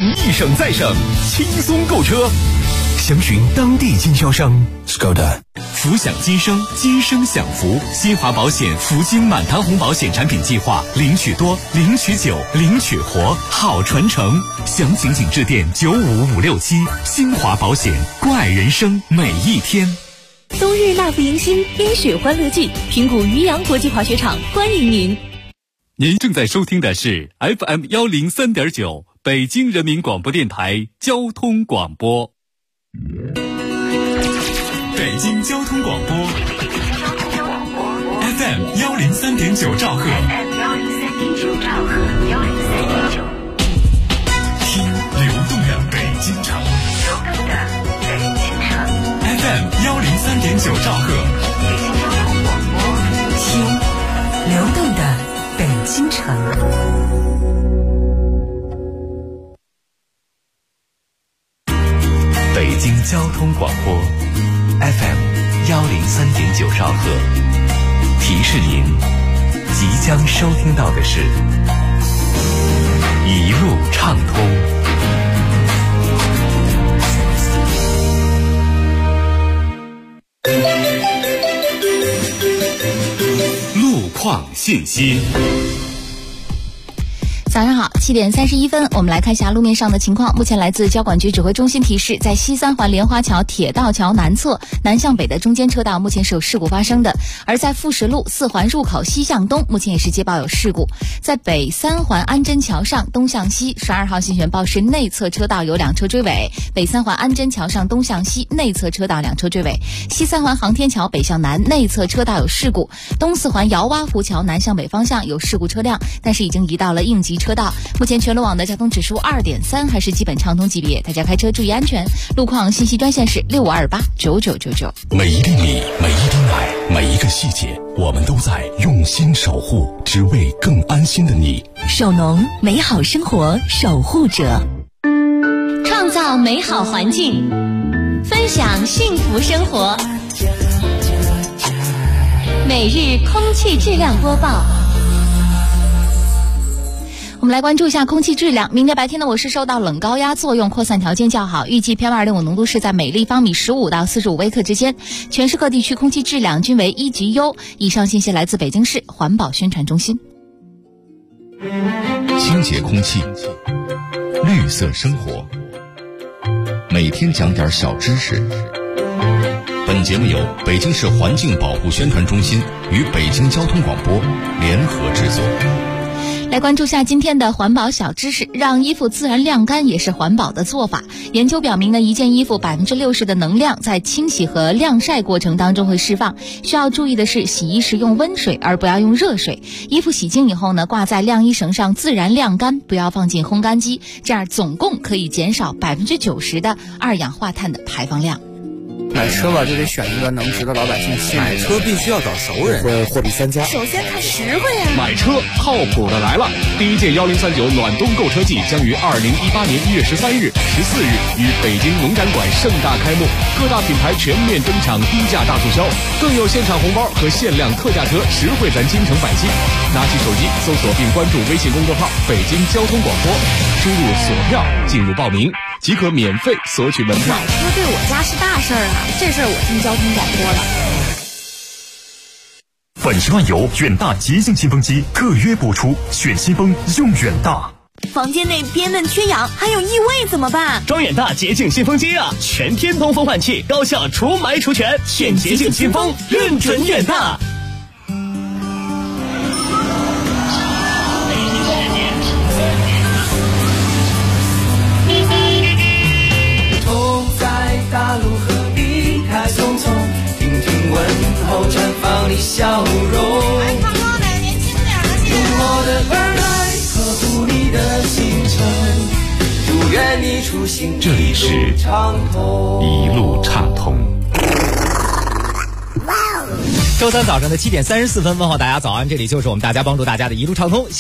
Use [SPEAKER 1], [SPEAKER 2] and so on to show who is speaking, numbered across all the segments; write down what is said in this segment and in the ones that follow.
[SPEAKER 1] 一省再省，轻松购车。详询当地经销商。Skoda。福享今生，今生享福。新华保险福金满堂红保险产品计划，领取多，领取久，领取活，好传承。详情请致电95567。新华保险，关爱人生每一天。
[SPEAKER 2] 冬日蜡复迎新冰雪欢乐季，平谷渔阳国际滑雪场欢迎您。
[SPEAKER 1] 您正在收听的是 FM103.9 北京人民广播电台交通广播。北京交通广播 FM103.9 兆赫，听流动的北京城。FM103.9 兆赫，
[SPEAKER 3] 听流动的北京城。
[SPEAKER 1] 北京交通广播 FM103.9 兆赫，提示您即将收听到的是一路畅通。路况信息。
[SPEAKER 4] 早上好，7点31分，我们来看一下路面上的情况。目前来自交管局指挥中心提示，在西三环莲花桥铁道桥南侧南向北的中间车道目前是有事故发生的，而在富实路4环入口西向东目前也是接报有事故。在北三环安贞桥上东向西12号信玄报是内侧车道有2车追尾，北三环安贞桥上东向西内侧车道2车追尾。西三环航天桥北向南内侧车道有事故，东四环姚洼湖桥南向北方向有事故车辆，但是已经移到了应急车道。目前全路网的交通指数2.3，还是基本畅通级别，大家开车注意安全。路况信息专线是65289999。
[SPEAKER 1] 每一粒米，每一滴奶，每一个细节，我们都在用心守护，只为更安心的你。
[SPEAKER 3] 首农，美好生活守护者，
[SPEAKER 2] 创造美好环境，分享幸福生活。每日空气质量播报。
[SPEAKER 4] 我们来关注一下空气质量。明天白天呢，我市受到冷高压作用，扩散条件较好，预计 PM2.5 浓度是在每立方米15到45微克之间。全市各地区空气质量均为1级优。以上信息来自北京市环保宣传中心。
[SPEAKER 1] 清洁空气，绿色生活，每天讲点小知识。本节目由北京市环境保护宣传中心与北京交通广播联合制作。
[SPEAKER 4] 来关注下今天的环保小知识，让衣服自然晾干也是环保的做法。研究表明呢，一件衣服60%的能量在清洗和晾晒过程当中会释放。需要注意的是，洗衣时用温水而不要用热水。衣服洗净以后呢，挂在晾衣绳上自然晾干，不要放进烘干机，这样总共可以减少90%的二氧化碳的排放量。
[SPEAKER 5] 买车吧，就得选一个能值得老百姓信任。
[SPEAKER 6] 买车必须要找熟人，会货比三家。
[SPEAKER 2] 首先看实惠啊！
[SPEAKER 1] 买车靠谱的来了！第一届1039暖冬购车季将于2018年1月13日、14日于北京农展馆盛大开幕，各大品牌全面登场低价大促销，更有现场红包和限量特价车，实惠咱京城百姓。拿起手机搜索并关注微信公众号“北京交通广播”，输入索票进入报名，即可免费索取门票。
[SPEAKER 2] 买车对我家是大事儿啊，这事儿我听交通广播了。
[SPEAKER 1] 本10万油远大洁净新风机特约播出，选新风用远大。
[SPEAKER 2] 房间内憋闷缺氧还有异味怎么办？
[SPEAKER 7] 装远大洁净新风机啊，全天通风换气，高效除霾除醛，选洁净新风认准远大。
[SPEAKER 8] 大路何必太匆匆，听听问候绽放的笑容。用我的耳来呵护你的行程，祝愿你出行
[SPEAKER 1] 这里是一路畅通。
[SPEAKER 6] 周三早上的7点34分，问候大家早安，这里就是我们大家帮助大家的一路畅通，现在开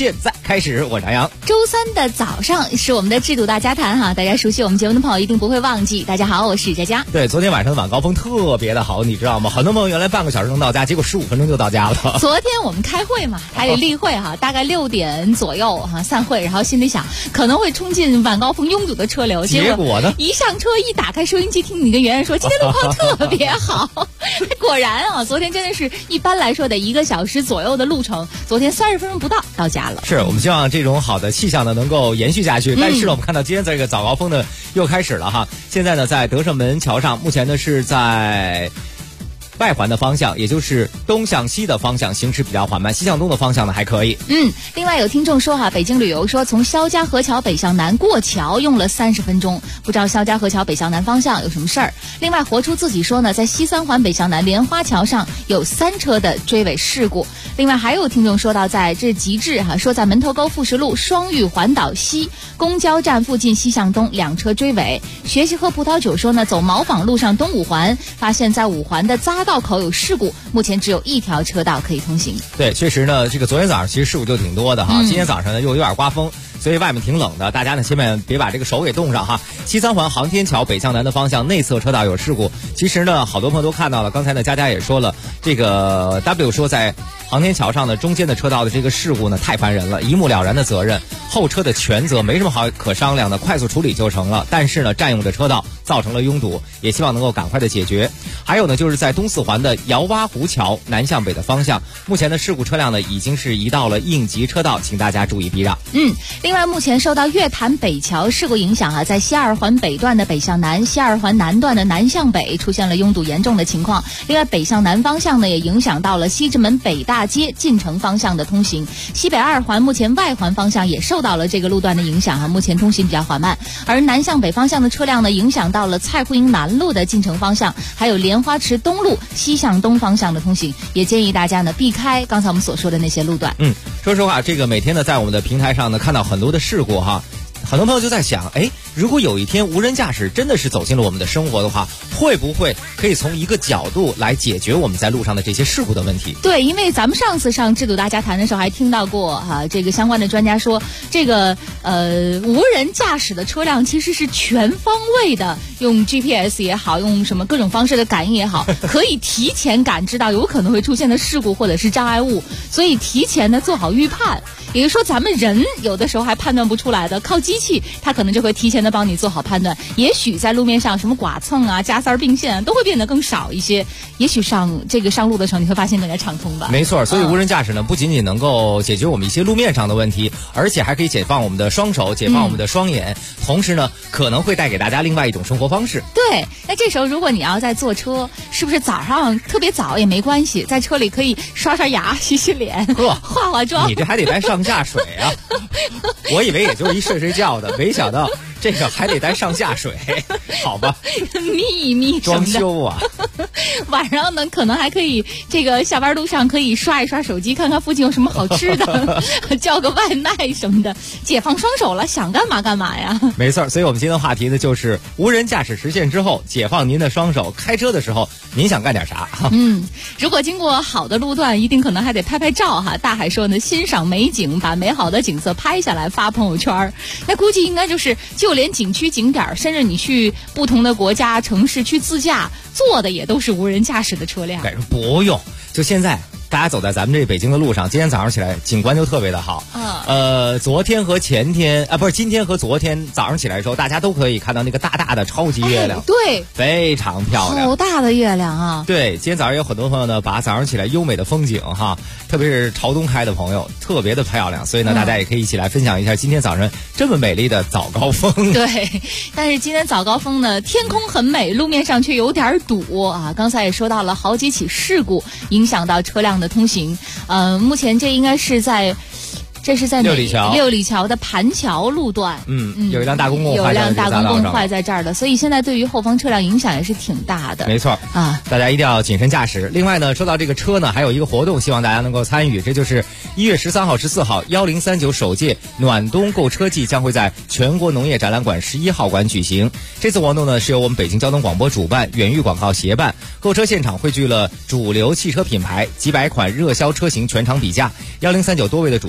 [SPEAKER 9] 开始，我张扬。
[SPEAKER 4] 周三的早上是我们的制度大家谈哈，大家熟悉我们节目的朋友一定不会忘记。大家好，我是佳佳。
[SPEAKER 9] 对，昨天晚上的晚高峰特别的好，你知道吗？很多朋友原来半个小时能到家，结果15分钟就到家了。
[SPEAKER 4] 昨天我们开会嘛，还有例会哈，大概6点左右哈散会，然后心里想可能会冲进晚高峰拥堵的车流，
[SPEAKER 9] 结果呢？
[SPEAKER 4] 一上车一打开收音机，听你跟圆圆说今天路况特别好，果然啊，昨天真的是一般来说得1个小时左右的路程，昨天30分钟不到家了。
[SPEAKER 9] 是我们希望这种好的气象呢能够延续下去，但是呢，我们看到今天这个早高峰呢又开始了哈。现在呢，在德胜门桥上，目前呢是在外环的方向，也就是东向西的方向行驶比较缓慢，西向东的方向呢还可以。
[SPEAKER 4] 另外有听众说哈，北京旅游说从肖家河桥北向南过桥用了30分钟，不知道肖家河桥北向南方向有什么事儿。另外活出自己说呢，在西三环北向南莲花桥上有3车的追尾事故。另外还有听众说到，在这极致哈，说在门头沟富士路双峪环岛西公交站附近西向东2车追尾。学习喝葡萄酒说呢，走毛坊路上东五环，发现在五环的匝道口有事故，目前只有1条车道可以通行。
[SPEAKER 9] 对，确实呢，这个昨天早上其实事故就挺多的哈，今天早上呢又有点刮风，所以外面挺冷的，大家呢千万别把这个手给冻上哈。西三环航天桥北向南的方向内侧车道有事故，其实呢好多朋友都看到了，刚才呢佳佳也说了，这个 W 说在航天桥上的中间的车道的这个事故呢太烦人了，一目了然的责任，后车的全责，没什么好可商量的，快速处理就成了，但是呢占用着车道造成了拥堵，也希望能够赶快的解决。还有呢就是在东四环的姚洼湖桥南向北的方向，目前的事故车辆呢已经是移到了应急车道，请大家注意避让。
[SPEAKER 4] 另外目前受到月坛北桥事故影响啊，在西二环北段的北向南，西二环南段的南向北出现了拥堵严重的情况。另外北向南方向呢也影响到了西直门北大街进城方向的通行。西北2环目前外环方向也受到了这个路段的影响啊，目前通行比较缓慢。而南向北方向的车辆呢影响到了蔡胡营南路的进城方向，还有莲花池东路西向东方向的通行，也建议大家呢避开刚才我们所说的那些路段。
[SPEAKER 9] 说实话，这个每天呢在我们的平台上呢看到很多的事故哈，很多朋友就在想，如果有一天无人驾驶真的是走进了我们的生活的话，会不会可以从一个角度来解决我们在路上的这些事故的问题？
[SPEAKER 4] 对，因为咱们上次上制度大家谈的时候还听到过这个相关的专家说，这个无人驾驶的车辆其实是全方位的，用 GPS 也好，用什么各种方式的感应也好，可以提前感知到有可能会出现的事故或者是障碍物，所以提前的做好预判。也就是说咱们人有的时候还判断不出来的，靠机器它可能就会提前的帮你做好判断。也许在路面上什么剐蹭啊、加塞并线都会变得更少一些，也许上路的时候你会发现更加畅通吧。
[SPEAKER 9] 没错，所以无人驾驶呢不仅仅能够解决我们一些路面上的问题，而且还可以解放我们的双手，解放我们的双眼，同时呢可能会带给大家另外一种生活方式。
[SPEAKER 4] 对，那这时候如果你要在坐车，是不是早上特别早也没关系，在车里可以刷刷牙、洗洗脸、化化妆？
[SPEAKER 9] 你这还得带上下水啊！我以为也就是一睡觉的，没想到这个还得带上下水，好吧？
[SPEAKER 4] 秘密
[SPEAKER 9] 装修啊！
[SPEAKER 4] 晚上呢，可能还可以这个下班路上可以刷一刷手机，看看附近有什么好吃的，叫个外卖什么的，解放双手了，想干嘛干嘛呀。
[SPEAKER 9] 没错，所以我们今天的话题呢，就是无人驾驶实现之后，解放您的双手，开车的时候您想干点啥？
[SPEAKER 4] 如果经过好的路段，一定可能还得拍拍照哈。大海说呢，欣赏美景，把美好的景色拍下来发朋友圈，那估计应该就是就连景区景点，甚至你去不同的国家城市去自驾，坐的也都是无人驾驶的车辆。
[SPEAKER 9] 不用，就现在大家走在咱们这北京的路上，今天早上起来景观就特别的好。昨天和前天不是今天和昨天早上起来的时候，大家都可以看到那个大大的超级月亮，
[SPEAKER 4] 对，
[SPEAKER 9] 非常漂亮，
[SPEAKER 4] 好大的月亮啊！
[SPEAKER 9] 对，今天早上有很多朋友呢，把早上起来优美的风景哈，特别是朝东开的朋友，特别的漂亮，所以呢，大家也可以一起来分享一下今天早晨这么美丽的早高峰。
[SPEAKER 4] 对，但是今天早高峰呢，天空很美，路面上却有点堵啊。刚才也说到了好几起事故，影响到车辆的通行。目前这应该是在。这是在六里桥的盘桥路段，
[SPEAKER 9] 有一辆大公共
[SPEAKER 4] 坏在这儿的，所以现在对于后方车辆影响也是挺大的。
[SPEAKER 9] 没错啊，大家一定要谨慎驾驶。另外呢，说到这个车呢，还有一个活动，希望大家能够参与，这就是1月13号、14号1039首届暖冬购车季将会在全国农业展览馆11号馆举行。这次活动呢是由我们北京交通广播主办，远域广告协办，购车现场汇聚了主流汽车品牌几百款热销车型全场比价。1039多位的主持人呢还将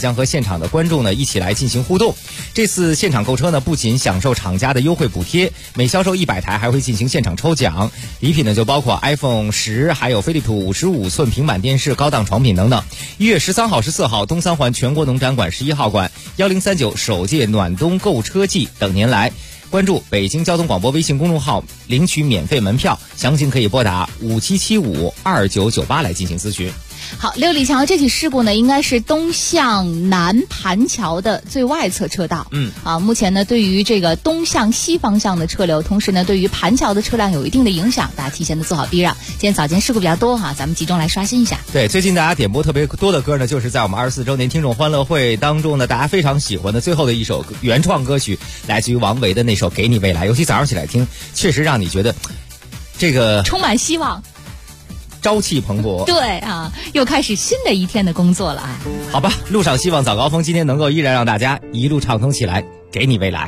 [SPEAKER 9] 将和现场的观众呢一起来进行互动。这次现场购车呢，不仅享受厂家的优惠补贴，每销售100台还会进行现场抽奖，礼品呢就包括 iPhone 10，还有飞利浦55寸平板电视、高档床品等等。1月13号、14号，东三环全国农展馆11号馆1039首届暖冬购车季等您来。关注北京交通广播微信公众号领取免费门票，详情可以拨打57752998来进行咨询。
[SPEAKER 4] 好，六里桥这起事故呢，应该是东向南盘桥的最外侧车道。目前呢，对于这个东向西方向的车流，同时呢，对于盘桥的车辆有一定的影响，大家提前的做好避让。今天早间事故比较多哈，咱们集中来刷新一下。
[SPEAKER 9] 对，最近大家点播特别多的歌呢，就是在我们24周年听众欢乐会当中呢，大家非常喜欢的最后的一首原创歌曲，来自于王维的那首《给你未来》，尤其早上起来听，确实让你觉得这个
[SPEAKER 4] 充满希望。
[SPEAKER 9] 朝气蓬勃，
[SPEAKER 4] 对啊，又开始新的一天的工作了啊！
[SPEAKER 9] 好吧，路上希望早高峰今天能够依然让大家一路畅通起来，给你未来。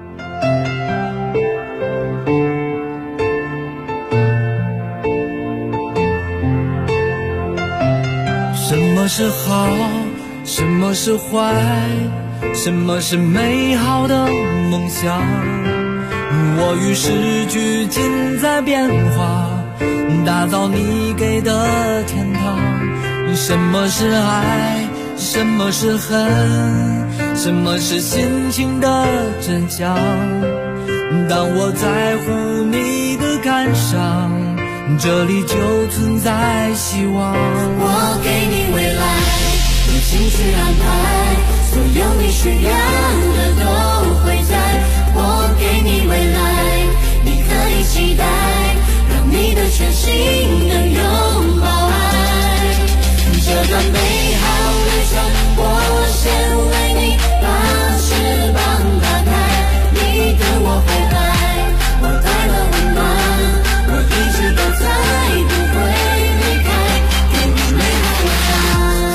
[SPEAKER 8] 什么是好，什么是坏，什么是美好的梦想？我与时俱进在变化，打造你给的天堂。什么是爱，什么是恨，什么是心情的真相？当我在乎你的感伤，这里就存在希望。
[SPEAKER 10] 我给你未来，用心去安排，所有你需要的都会在。我给你未来，你可以期待，让你的全心能拥抱爱。这段美好旅程，我先为你把翅膀打开，你跟我回来，我带了温暖，我一直都在，不会离开，给你美好未来。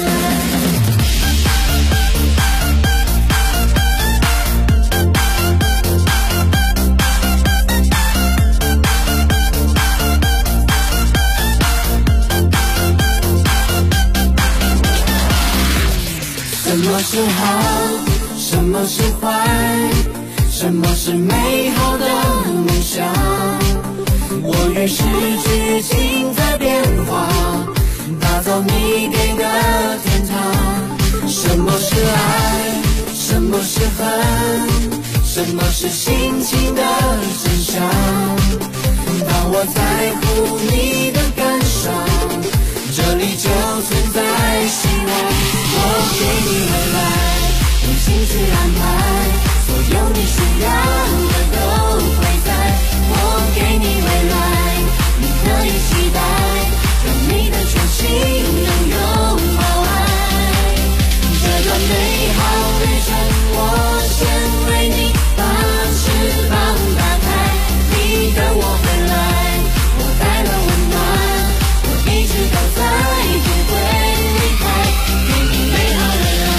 [SPEAKER 10] 什么是好，什么是坏，什么是美好的梦想？我与时俱进在变化，打造你给的天堂。什么是爱，什么是恨，什么是心情的真相？当我在乎你的感伤，这里就存在希望。我给你未来，用心去安排，所有你需要的都会在。我给你未来，你可以期待，让你的全心能拥抱爱。这段美好旅程，我先为你把翅膀打开，你等我回来，我带了温暖，我一直都在，不会离开，给你美好未来。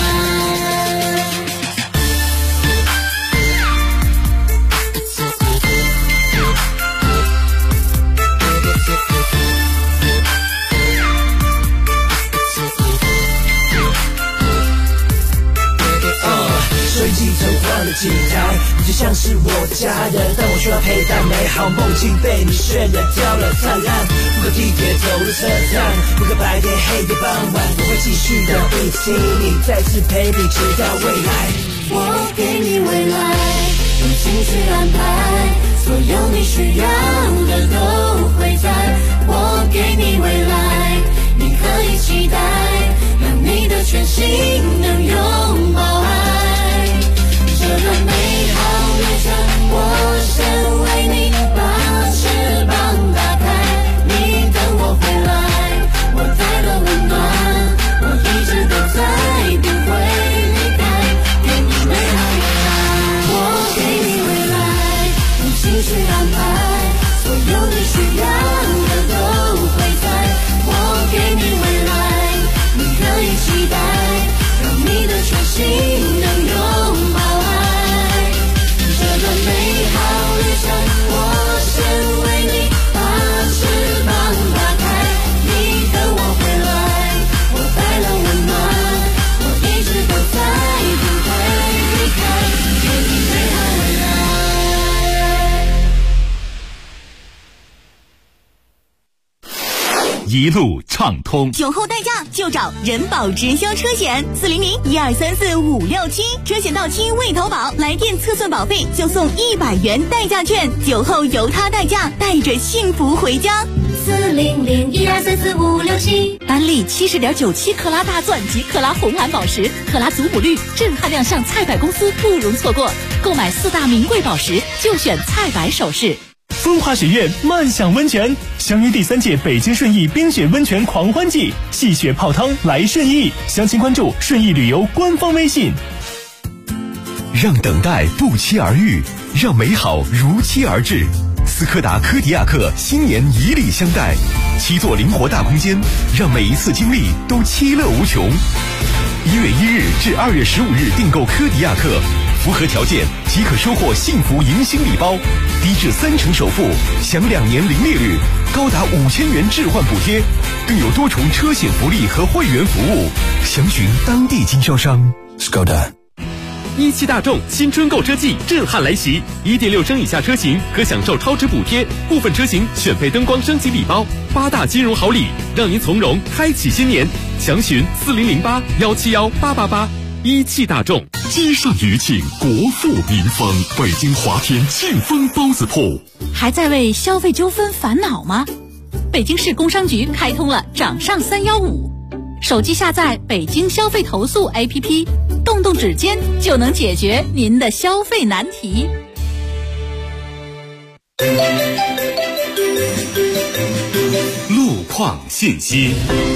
[SPEAKER 11] 随即走过了几台，你就像是我家人，当我需要陪伴，美好梦境被你渲染掉了灿烂。不可地铁走的车站，不可白天黑夜傍晚，我会继续的一起你，再次陪你直到未来。
[SPEAKER 10] 我给你未来，用心去安排，所有你需要的都会在。我给你未来，你可以期待，让你的全心能拥抱爱。这段美好旅程，我先为你把翅膀打开，你等我回来，我带了温暖，我一直都在，不会离开，给你美好未来。我给你未来，用心去安排，所有你需要的都会在。我给你未来，你可以期待，让
[SPEAKER 1] 一路畅通。
[SPEAKER 2] 酒后代驾就找人保直销车险，400-1234-567，车险到期未投保，来电测算保费就送100元代驾券，酒后由他代驾，带着幸福回家。
[SPEAKER 10] 400-1234-567，
[SPEAKER 2] 安利70.97克拉大钻及克拉红蓝宝石，克拉祖母绿震撼亮相，菜百公司不容错过。购买4大名贵宝石，就选菜百首饰。
[SPEAKER 12] 风华学院漫享温泉，相约第3届北京顺义冰雪温泉狂欢季，戏雪泡汤来顺义，详情关注顺义旅游官方微信。
[SPEAKER 1] 让等待不期而遇，让美好如期而至。斯柯达柯迪亚克新年以礼相待，7座灵活大空间，让每一次经历都其乐无穷。1月1日至2月15日订购柯迪亚克，符合条件即可收获幸福迎新礼包，低至30%首付，享2年零利率，高达5000元置换补贴，更有多重车险福利和会员服务。详询当地经销商。Skoda。
[SPEAKER 13] 17大众新春购车季震撼来袭，1.6升以下车型可享受超值补贴，部分车型选配灯光升级礼包，8大金融好礼，让您从容开启新年。详询4008-171-888。17大众。
[SPEAKER 1] 积善余庆，国富民丰。北京华天庆丰包子铺。
[SPEAKER 2] 还在为消费纠纷烦恼吗？北京市工商局开通了掌上315，手机下载北京消费投诉 APP， 动动指尖就能解决您的消费难题。
[SPEAKER 1] 路况信息。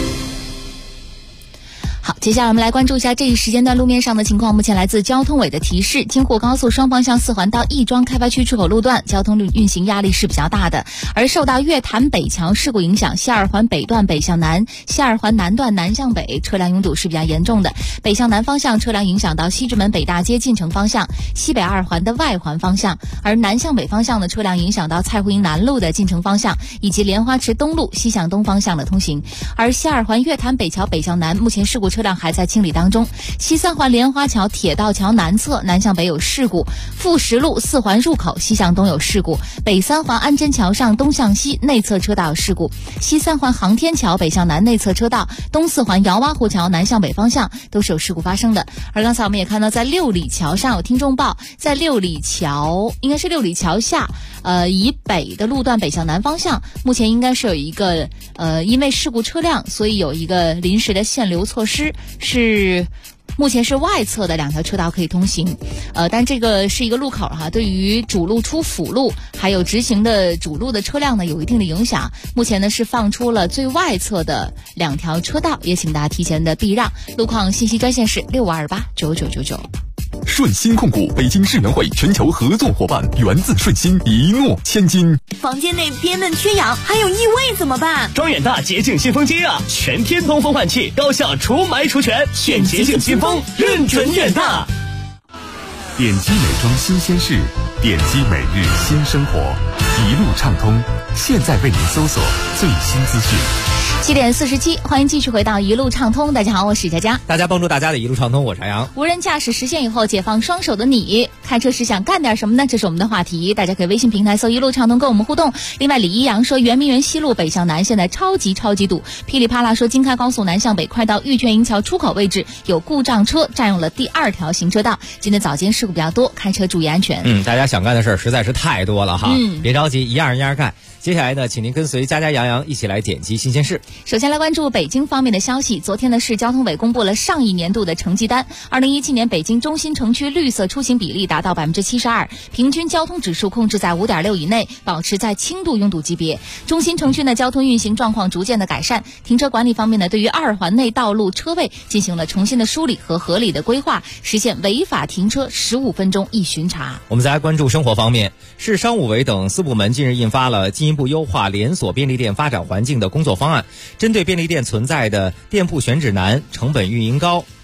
[SPEAKER 4] 好，接下来我们来关注一下这一时间段路面上的情况。目前来自交通委的提示，京沪高速双方向4环到亦庄开发区出口路段交通运行压力是比较大的，而受到月坛北桥事故影响，西2环北段北向南、西2环南段南向北车辆拥堵是比较严重的。北向南方向车辆影响到西直门北大街进城方向、西北2环的外环方向，而南向北方向的车辆影响到蔡湖营南路的进城方向以及莲花池东路西向东方向的通行。而西2环月坛北桥北向南目前事故车辆还在清理当中。西3环莲花桥铁道桥南侧南向北有事故，富实路4环入口西向东有事故，北3环安贞桥上东向西内侧车道有事故，西3环航天桥北向南内侧车道、东4环姚洼湖桥南向北方向都是有事故发生的。而刚才我们也看到，在六里桥上有听众报，在六里桥应该是六里桥下以北的路段北向南方向，目前应该是有一个因为事故车辆，所以有一个临时的限流措施，是目前是外侧的2条车道可以通行，但这个是一个路口哈，对于主路出辅路还有直行的主路的车辆呢有一定的影响。目前呢是放出了最外侧的2条车道，也请大家提前的避让。路况信息专线是6528999999。
[SPEAKER 1] 顺鑫控股，北京世园会全球合作伙伴，源自顺鑫，一诺千金。
[SPEAKER 2] 房间内憋闷缺氧，还有异味怎么办？
[SPEAKER 7] 装远大洁净新风机啊，全天通风换气，高效除霾除醛，选洁净新风，认准远大。
[SPEAKER 1] 点击美妆新鲜事，点击每日新生活，一路畅通。现在为您搜索最新资讯。
[SPEAKER 4] 7点47，欢迎继续回到一路畅通。大家好，我是佳佳。
[SPEAKER 9] 大家帮助大家的一路畅通，我是杨洋。
[SPEAKER 4] 无人驾驶实现以后，解放双手的你，开车时想干点什么呢？这是我们的话题，大家可以微信平台搜一路畅通跟我们互动。另外，李一阳说，圆明园西路北向南现在超级堵。噼里啪啦说，京开高速南向北快到玉泉营桥出口位置有故障车占用了第2条行车道。今天早间事故比较多，开车注意安全。
[SPEAKER 9] 大家想干的事儿实在是太多了哈，别着急，一样一样干。接下来呢，请您跟随佳佳杨洋一起来点击新鲜事。
[SPEAKER 4] 首先来关注北京方面的消息。昨天的市交通委公布了上一年度的成绩单。2017年北京中心城区绿色出行比例达到 72%， 平均交通指数控制在 5.6 以内，保持在轻度拥堵级别。中心城区呢交通运行状况逐渐的改善，停车管理方面呢，对于2环内道路车位进行了重新的梳理和合理的规划，实现违法停车15分钟一巡查。
[SPEAKER 9] 我们再来关注生活方面，市商务委等4部门近日印发了进一步优化连锁便利店发展环境的工作方案，针对便利店存在的店铺选址难、成本运营高、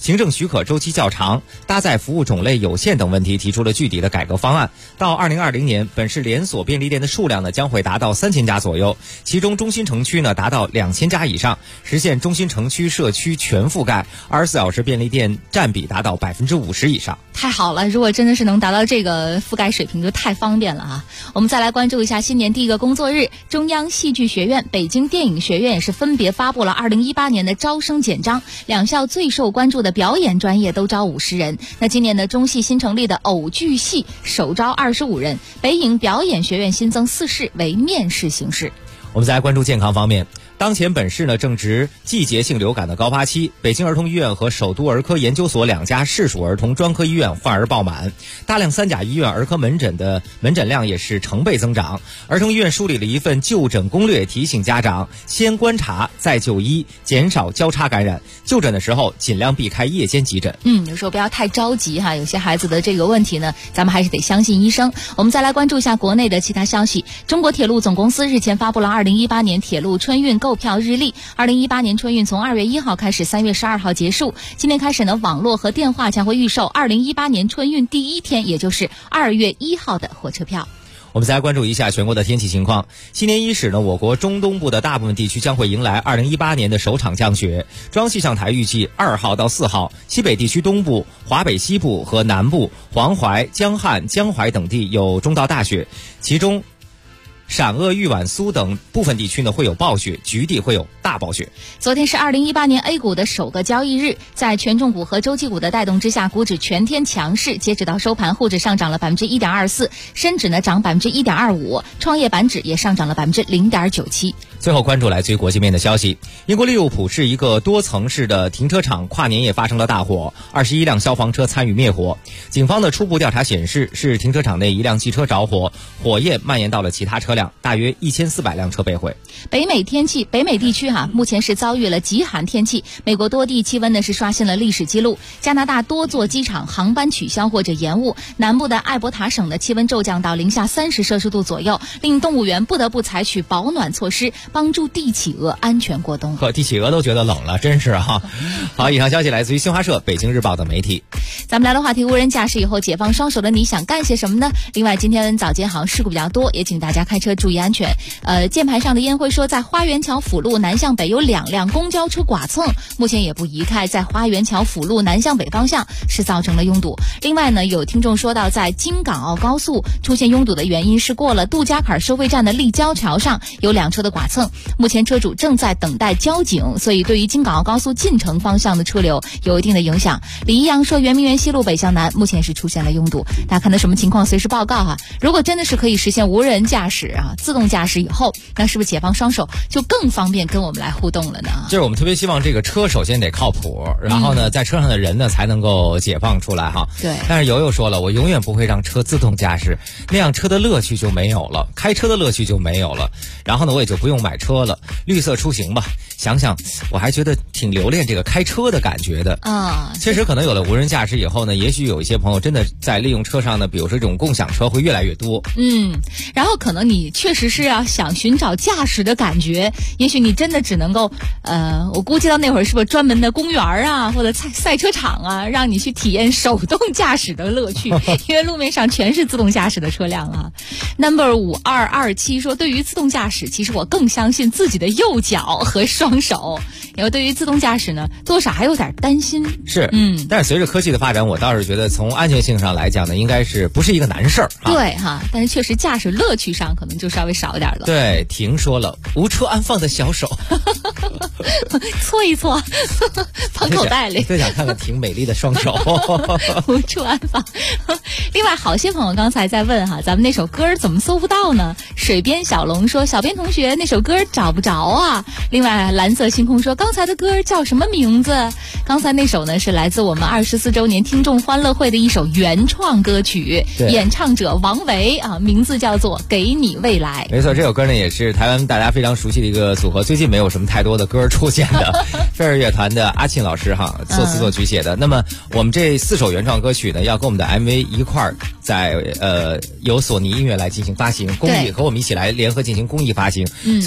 [SPEAKER 9] 行政许可周期较长、搭载服务种类有限等问题，提出了具体的改革方案。到2020年，本市连锁便利店的数量呢将会达到3000家左右，其中中心城区呢达到2000家以上，实现中心城区社区全覆盖，24小时便利店占比达到50%以上。
[SPEAKER 4] 太好了，如果真的是能达到这个覆盖水平，就太方便了啊！我们再来关注一下新年第一个工作日，中央戏剧学院、北京电影学院也是分别发布了2018年的招生简章，两校最受关注的表演专业都招50人。那今年的中戏新成立的偶剧系首招25人，北影表演学院新增4室为面试形式。
[SPEAKER 9] 我们再来关注健康方面。当前本市呢正值季节性流感的高发期，北京儿童医院和首都儿科研究所2家市属儿童专科医院患儿爆满，大量3甲医院儿科门诊的门诊量也是成倍增长。儿童医院梳理了一份就诊攻略，提醒家长先观察再就医，减少交叉感染。就诊的时候尽量避开夜间急诊。
[SPEAKER 4] 有时候不要太着急哈，有些孩子的这个问题呢，咱们还是得相信医生。我们再来关注一下国内的其他消息。中国铁路总公司日前发布了2018年铁路春运购票日历。2018年春运从2月1号开始，3月12号结束。今天开始呢，网络和电话将会预售2018年春运第一天，也就是2月1号的火车票。
[SPEAKER 9] 我们再来关注一下全国的天气情况。新年伊始呢，我国中东部的大部分地区将会迎来2018年的首场降雪。中央气象台预计2号到4号，西北地区东部、华北西部和南部、黄淮、江汉、江淮等地有中到大雪，其中陕鄂豫皖苏等部分地区呢会有暴雪，局地会有大暴雪。
[SPEAKER 4] 昨天是2018年 A 股的首个交易日，在权重股和周期股的带动之下，股指全天强势，截止到收盘，沪指上涨了1.24%，深指呢涨1.25%，创业板指也上涨了0.97%。
[SPEAKER 9] 最后关注来自于国际面的消息，英国利物浦是一个多层式的停车场跨年夜发生了大火，21辆消防车参与灭火。警方的初步调查显示，是停车场内一辆汽车着火，火焰蔓延到了其他车辆，大约1400辆车被毁。
[SPEAKER 4] 北美地区目前是遭遇了极寒天气，美国多地气温呢是刷新了历史记录，加拿大多座机场航班取消或者延误，南部的艾伯塔省的气温骤降到-30摄氏度左右，令动物园不得不采取保暖措施，帮助帝企鹅安全过冬。
[SPEAKER 9] 帝企鹅都觉得冷了，真是哈。好，以上消息来自于新华社、北京日报等媒体。
[SPEAKER 4] 咱们聊的话题，无人驾驶以后解放双手的你想干些什么呢？另外今天早间好像事故比较多，也请大家开车注意安全。键盘上的烟灰说，在花园桥辅路南向北有2辆公交车剐蹭，目前也不移开，在花园桥辅路南向北方向是造成了拥堵。另外呢，有听众说到，在京港澳高速出现拥堵的原因是过了杜家坎收费站的立交桥上有2车的剐蹭，目前车主正在等待交警，所以对于京港澳高速进城方向的车流有一定的影响。李一阳说，圆明园西路北向南目前是出现了拥堵，大家看到什么情况随时报告哈。如果真的是可以实现无人驾驶自动驾驶以后，那是不是解放双手就更方便跟我们来互动了呢？
[SPEAKER 9] 就是我们特别希望这个车首先得靠谱，然后呢，在车上的人呢才能够解放出来哈。
[SPEAKER 4] 对。
[SPEAKER 9] 但是友说了，我永远不会让车自动驾驶，那样车的乐趣就没有了，开车的乐趣就没有了。然后呢，我也就不用买车了，绿色出行吧。想想我还觉得挺留恋这个开车的感觉的
[SPEAKER 4] 啊。
[SPEAKER 9] 确实可能有了无人驾驶以后呢，也许有一些朋友真的在利用车上呢，比如说这种共享车会越来越多。
[SPEAKER 4] 然后可能你确实是要想寻找驾驶的感觉，也许你真的只能够我估计到那会儿是不是专门的公园或者赛车场让你去体验手动驾驶的乐趣因为路面上全是自动驾驶的车辆Number 5227说，对于自动驾驶，其实我更相信自己的右脚和双手。然后对于自动驾驶呢，多少还有点担心。
[SPEAKER 9] 是，但是随着科技的发展，我倒是觉得从安全性上来讲呢，应该是不是一个难事儿。
[SPEAKER 4] 对但是确实驾驶乐趣上可能就稍微少一点了。
[SPEAKER 9] 对，婷说了，无处安放的小手，
[SPEAKER 4] 搓一搓，放口袋里。
[SPEAKER 9] 最想看看婷美丽的双手，
[SPEAKER 4] 无处安放。另外，好些朋友刚才在问咱们那首歌怎么搜不到呢？水边小龙说，小编同学那首歌找不着啊。另外，蓝色星空说，刚才的歌叫什么名字？刚才那首呢是来自我们24周年听众欢乐会的一首原创歌曲，演唱者王维名字叫做《给你未来》。
[SPEAKER 9] 没错，这首歌呢也是台湾大家非常熟悉的一个组合，最近没有什么太多的歌出现的飞儿乐团的阿庆老师作词作曲写的。那么我们这4首原创歌曲呢，要跟我们的 MV 一块儿在由索尼音乐来进行发行公益，和我们一起来联合进行公益发行。所以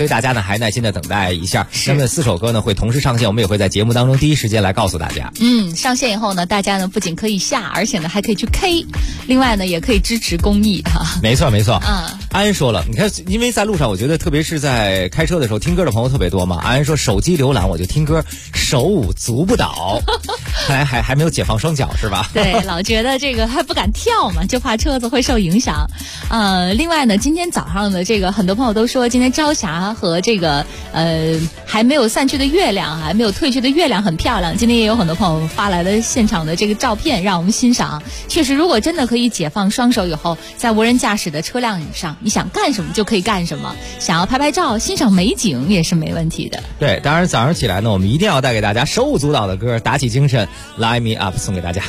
[SPEAKER 9] 以大家呢还耐心的等待一下。那么4首歌呢会同时上线，我们也会在节目当中第一时间来告诉大家。
[SPEAKER 4] 上线以后呢，大家呢不仅可以下，而且呢还可以去 K， 另外呢也可以支持公益哈。
[SPEAKER 9] 没错。安说了，你看，因为在路上，我觉得特别是在开车的时候，听歌的朋友特别多嘛。安说手机浏览我就听歌，手舞足不倒，看来还没有解放双脚是吧？
[SPEAKER 4] 对，老觉得这个还不敢跳嘛，就怕车子会受影响。另外呢，今天早上的这个很多朋友都说，今天朝霞和这个还没有散去的月亮，还没有退去的月亮很漂亮。今天也有很多朋友发来了现场的这个照片，让我们欣赏。确实，如果真的可以解放双手以后，在无人驾驶的车辆上，你想干什么就可以干什么，想要拍拍照、欣赏美景也是没问题的。
[SPEAKER 9] 对，当然早上起来呢，我们一定要带给大家手舞足蹈的歌，打起精神 ，Light Me Up 送给大家。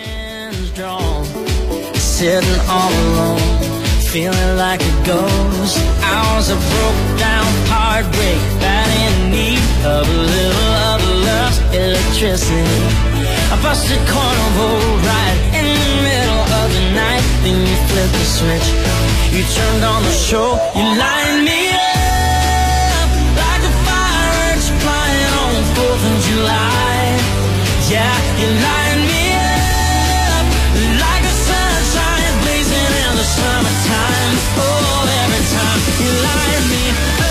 [SPEAKER 8] Sitting all alone, feeling like a ghost. Hours of broke down heartbreak, bad in need of a little of love's electricity. I busted carnival right in the middle of the night. Then you flipped the switch, you turned on the show, you lighted me up like a fireworks flying on the 4th of July. Yeah, you lighted me up like a sunshine blazing in the summertime. Oh, every time you light me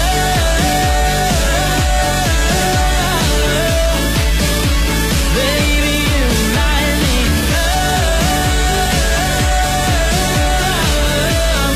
[SPEAKER 8] up, baby, you light me up.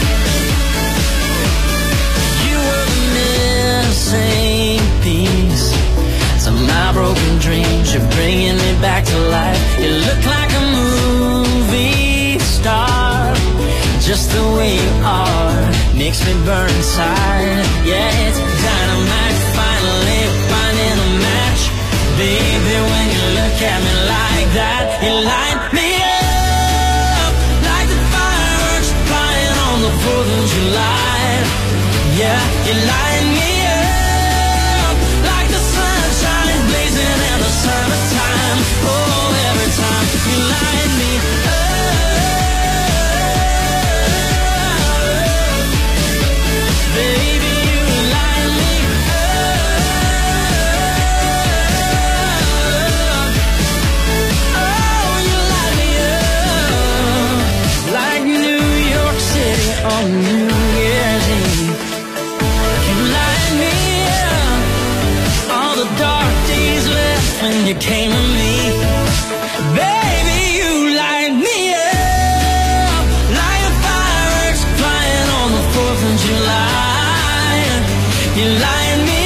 [SPEAKER 8] You were the missing piece to my broken dreams. You're bringing me back to life. You look like a movie star, just the way you are makes me burn inside. Yeah, it's dynamite, finally finding a match. Baby, when you look at me like that, you light me up like the fireworks flying on the 4th of July. Yeah, you light me up like the sunshine blazing in the summertime. Oh, every time you light me up, baby, you light me up. Oh, you light me up like New York City on New Year's Eve. You light me up, all the dark days left when you came to me. Baby, you light me up like a fireworks flying on the 4th of July. You light me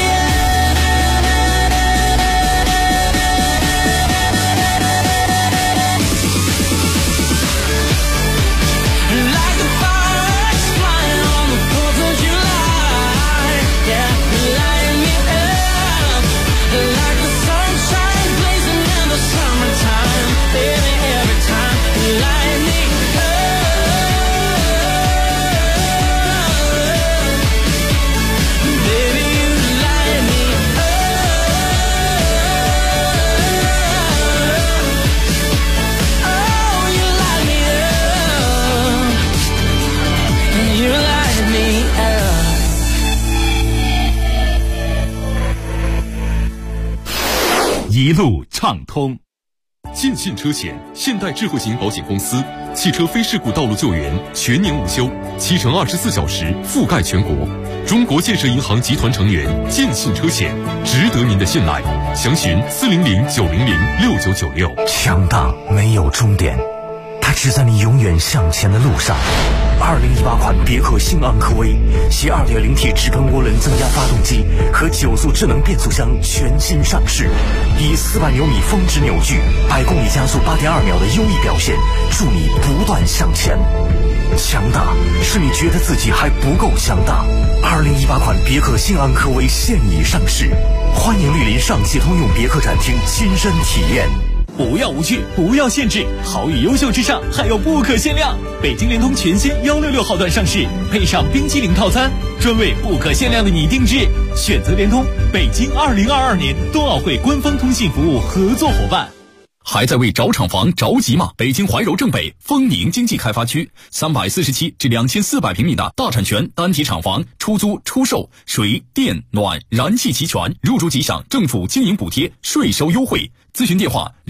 [SPEAKER 8] like the fireworks flying on the 4th of July. Yeah, you light me up like the sunshine blazing in the summertime. Baby, every time you light me up, baby, you light me up. Oh, you light me up, you light me up.
[SPEAKER 13] 一路畅通。尽信车险现代智慧型保险公司，汽车非事故道路救援全年无休，7乘24小时覆盖全国。中国建设银行集团成员，尽信车险，值得您的信赖。详询400-900-6996。
[SPEAKER 14] 强大没有终点，它只在你永远向前的路上。2018款别克新昂科威携 2.0T 直喷涡轮增压发动机和9速智能变速箱全新上市，以400牛米峰值扭矩100公里加速8.2秒的优异表现，助你不断向前。强大是你觉得自己还不够强大。2018款别克新昂科威现已上市，欢迎莅临上汽通用别克展厅亲身体验。
[SPEAKER 12] 不要无趣，不要限制，好与优秀之上还有不可限量。北京联通全新166号段上市，配上冰淇淋套餐，专为不可限量的你定制。选择联通，北京2022年冬奥会官方通信服务合作伙伴。
[SPEAKER 1] 还在为找厂房着急吗？北京怀柔正北丰宁经济开发区347至2400平米的大产权单体厂房，出租出售，水电暖燃气齐全，入住即享政府经营补贴，税收优惠。咨询电话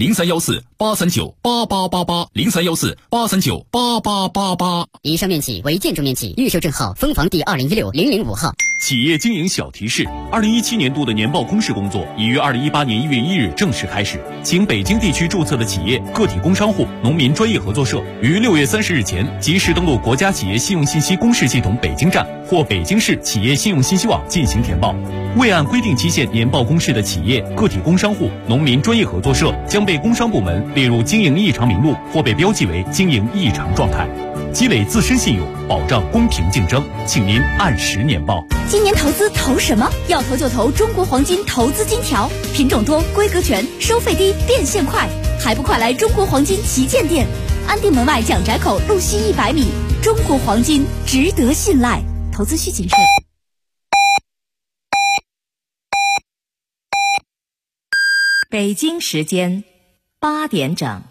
[SPEAKER 1] 0314-839-8888，0314-839-8888。
[SPEAKER 15] 以上面积为建筑面积，预售证号分房第2016-005号。
[SPEAKER 12] 企业经营小提示：2017年度的年报公示工作已于2018年1月1日正式开始，请北京地区注册的企业、个体工商户、农民专业合作社于6月30日前及时登录国家企业信用信息公示系统北京站或北京市企业信用信息网进行填报。未按规定期限年报公示的企业、个体工商户、农民专业合作社将被工商部门列入经营异常名录或被标记为经营异常状态。积累自身信用，保障公平竞争，请您按时年报。
[SPEAKER 2] 今年投资投什么？要投就投中国黄金投资金条，品种多，规格全，收费低，变现快，还不快来中国黄金旗舰店，安定门外蒋宅口路西100米。中国黄金值得信赖，投资需谨慎。
[SPEAKER 3] 北京时间8点整。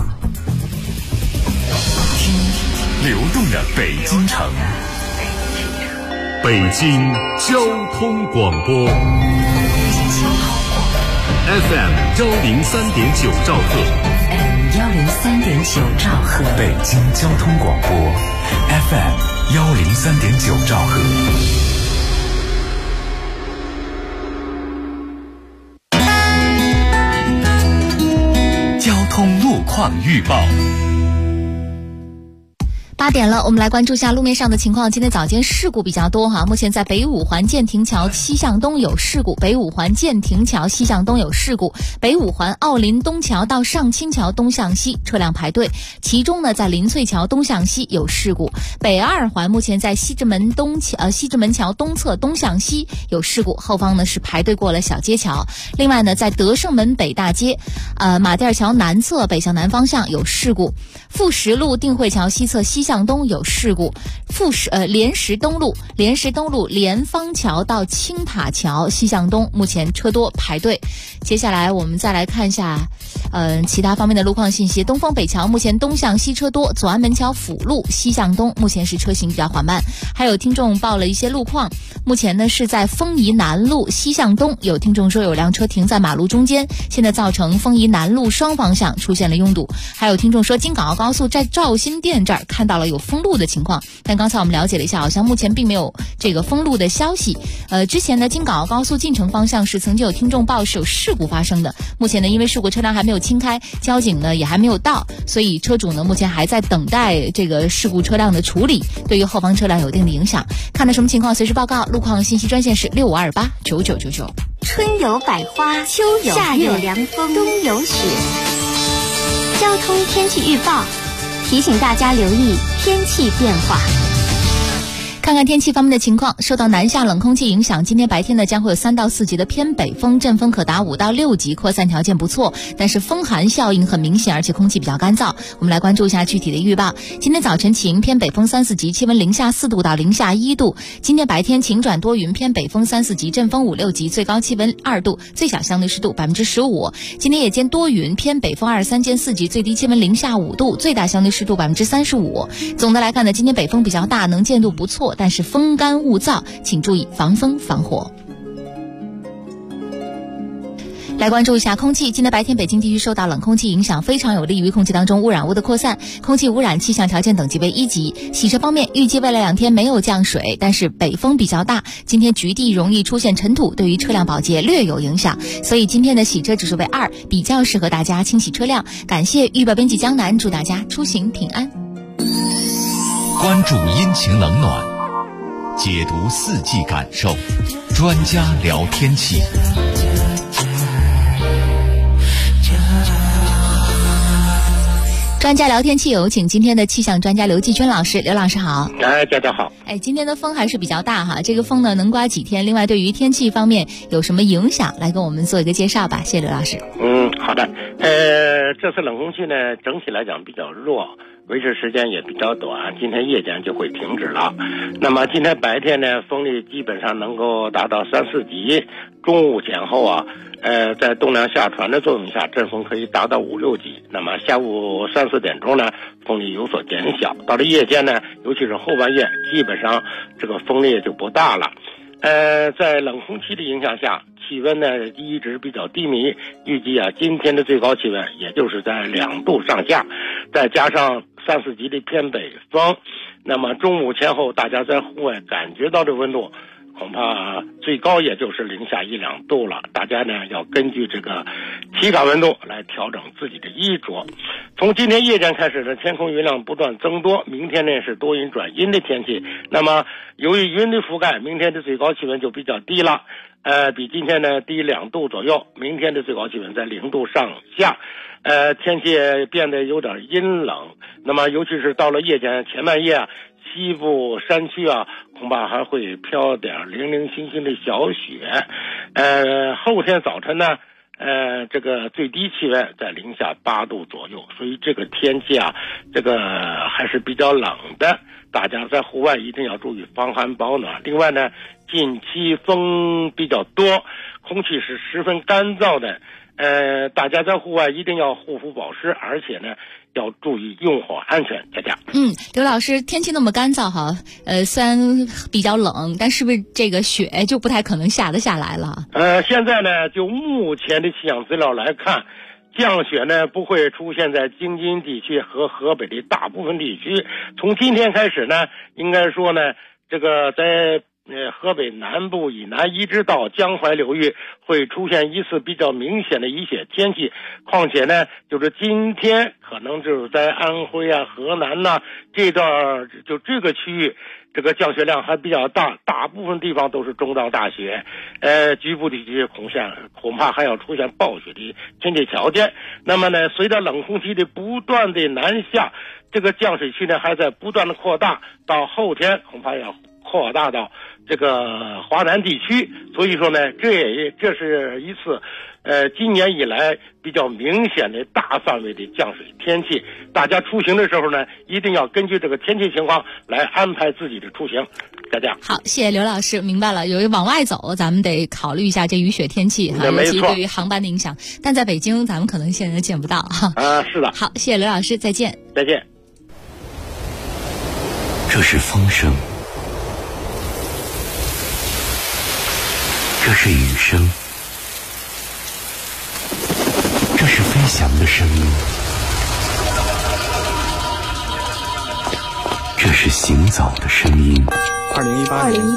[SPEAKER 14] 流动的北京城，北京交通广播 FM 103.9兆赫
[SPEAKER 3] 103.9兆赫，
[SPEAKER 14] 北京交通广播 FM 103.9兆赫。交通路况预报。
[SPEAKER 4] 8点了，我们来关注一下路面上的情况。今天早间事故比较多哈，目前在北五环建亭桥西向东有事故，北五环建亭桥西向东有事故，北五环奥林东桥到上清桥东向西车辆排队，其中呢在林翠桥东向西有事故，北二环目前在西直门桥东侧东向西有事故，后方呢是排队过了小街桥。另外呢在德胜门北大街马甸桥南侧北向南方向有事故，富石路定慧桥西侧西向东有事故，莲石东路莲芳桥到青塔桥西向东目前车多排队。接下来我们再来看一下其他方面的路况信息。东风北桥目前东向西车多，左安门桥辅路西向东目前是车行比较缓慢。还有听众报了一些路况，目前呢是在丰宜南路西向东，有听众说有辆车停在马路中间，现在造成丰宜南路双方向出现了拥堵。还有听众说京港澳高速在肇新店这儿看到了有封路的情况，但刚才我们了解了一下，好像目前并没有这个封路的消息。之前呢京港澳高速进城方向是曾经有听众报是有事故发生的，目前呢因为事故车辆还没有清开，交警呢也还没有到，所以车主呢目前还在等待这个事故车辆的处理，对于后方车辆有一定的影响。看到什么情况随时报告，路况信息专线是65289999。
[SPEAKER 16] 春有百花，秋有夏有凉风，冬有雪。交通天气预报提醒大家留意天气变化。
[SPEAKER 4] 看看天气方面的情况，受到南下冷空气影响，今天白天呢将会有3到4级的偏北风，阵风可达5到6级，扩散条件不错，但是风寒效应很明显，而且空气比较干燥。我们来关注一下具体的预报。今天早晨晴，偏北风3、4级，气温零下4度到零下1度。今天白天晴转多云，偏北风3、4级，阵风5、6级，最高气温2度，最小相对湿度15%。今天夜间多云，偏北风2、3、4级，最低气温零下5度，最大相对湿度35%。总的来看呢，今天北风比较大，能见度不错，但是风干物燥，请注意防风防火。来关注一下空气，今天白天北京地区受到冷空气影响，非常有利于空气当中污染物的扩散，空气污染气象条件等级为1级。洗车方面，预计未来2天没有降水，但是北风比较大，今天局地容易出现尘土，对于车辆保洁略有影响，所以今天的洗车指数为2，比较适合大家清洗车辆。感谢预报编辑江南，祝大家出行平安。
[SPEAKER 14] 关注阴晴冷暖，解读4季感受，专家聊天气。
[SPEAKER 4] 专家聊天气，有请今天的气象专家刘继军老师。刘老师好。
[SPEAKER 17] 大家好。
[SPEAKER 4] 今天的风还是比较大哈，这个风呢能刮几天？另外，对于天气方面有什么影响？来跟我们做一个介绍吧，谢谢刘老师。
[SPEAKER 17] 好的。这次冷空气呢，整体来讲比较弱。 维持时间也比较短，今天夜间就会停止了。那么今天白天呢，风力基本上能够达到3、4级，中午前后啊，在动量下传的作用下，阵风可以达到5、6级。那么下午3、4点钟呢，风力有所减小，到了夜间呢，尤其是后半夜，基本上这个风力就不大了。在冷空气的影响下，气温呢一直比较低迷，预计啊今天的最高气温也就是在2度上下，再加上3、4级的偏北风，那么中午前后大家在户外感觉到的温度恐怕最高也就是零下1、2度了，大家呢要根据这个体感温度来调整自己的衣着。从今天夜间开始呢，天空云量不断增多，明天呢是多云转阴的天气。那么由于云的覆盖，明天的最高气温就比较低了，比今天呢低2度左右，明天的最高气温在0度上下。天气变得有点阴冷，那么尤其是到了夜间前半夜啊，西部山区啊，恐怕还会飘点零零星星的小雪。后天早晨呢，这个最低气温在零下8度左右，所以这个天气啊，这个还是比较冷的，大家在户外一定要注意防寒保暖。另外呢，近期风比较多，空气是十分干燥的。大家在户外一定要护肤保湿，而且呢要注意用火安全。佳佳，
[SPEAKER 4] 刘老师，天气那么干燥哈，虽然比较冷，但是不是这个雪就不太可能下得下来了？
[SPEAKER 17] 现在呢，就目前的气象资料来看，降雪呢不会出现在京津地区和河北的大部分地区。从今天开始呢，应该说呢，这个在河北南部以南一直到江淮流域会出现一次比较明显的雨雪天气，况且呢，就是今天可能就是在安徽啊、河南呐这段，就这个区域，这个降雪量还比较大，大部分地方都是中到大雪，局部地区恐怕还要出现暴雪的天气条件。那么呢，随着冷空气的不断的南下，这个降水区呢还在不断的扩大，到后天恐怕要扩大到这个华南地区，所以说呢，这是一次今年以来比较明显的大范围的降水天气。大家出行的时候呢，一定要根据这个天气情况来安排自己的出行。大家
[SPEAKER 4] 好，谢谢刘老师，明白了。有往外走，咱们得考虑一下这雨雪天气哈，尤其对于航班的影响。但在北京，咱们可能现在见不到哈。
[SPEAKER 17] 是的。
[SPEAKER 4] 好，谢谢刘老师，再见。
[SPEAKER 17] 再见。
[SPEAKER 14] 这是风声。这是雨声，这是飞翔的声音，这是行走的声音。
[SPEAKER 5] 2018年，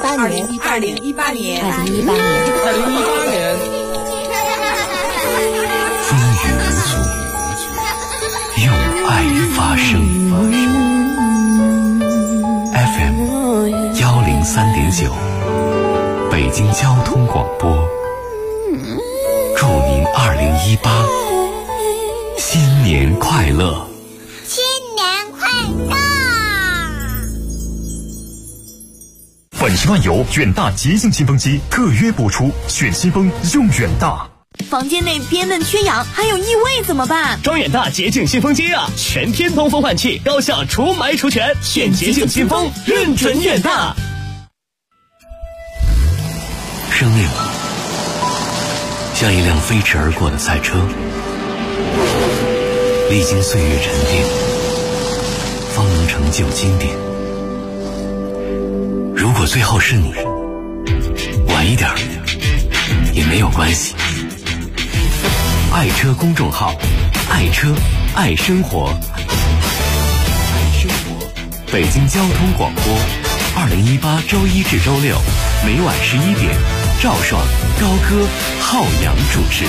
[SPEAKER 14] 风雨无阻，用爱发声。FM 103.9。北京交通广播，祝您2018新年快乐！
[SPEAKER 10] 新年快乐！
[SPEAKER 13] 本期漫游远大捷径新风机特约播出，选新风用远大。
[SPEAKER 18] 房间内憋闷缺氧，还有异味怎么办？
[SPEAKER 7] 装远大洁净新风机啊，全天通风换气，高效除霾除醛，选洁净新风，认准远大。
[SPEAKER 14] 生命像一辆飞驰而过的赛车，历经岁月沉淀，方能成就经典。如果最后是你，晚一点也没有关系。爱车公众号，爱车爱生活，北京交通广播，2018周一至周六每晚11点。赵爽、高歌、浩洋主持。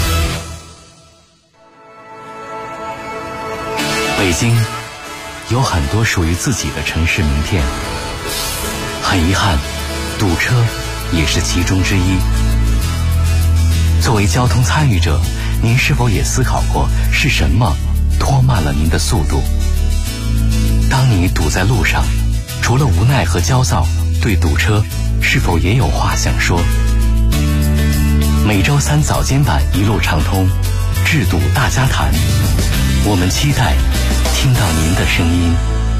[SPEAKER 14] 北京有很多属于自己的城市名片，很遗憾，堵车也是其中之一。作为交通参与者，您是否也思考过是什么拖慢了您的速度？当你堵在路上，除了无奈和焦躁，对堵车是否也有话想说？每周三早间版一路畅通，制堵大家谈，我们期待听到您的声音。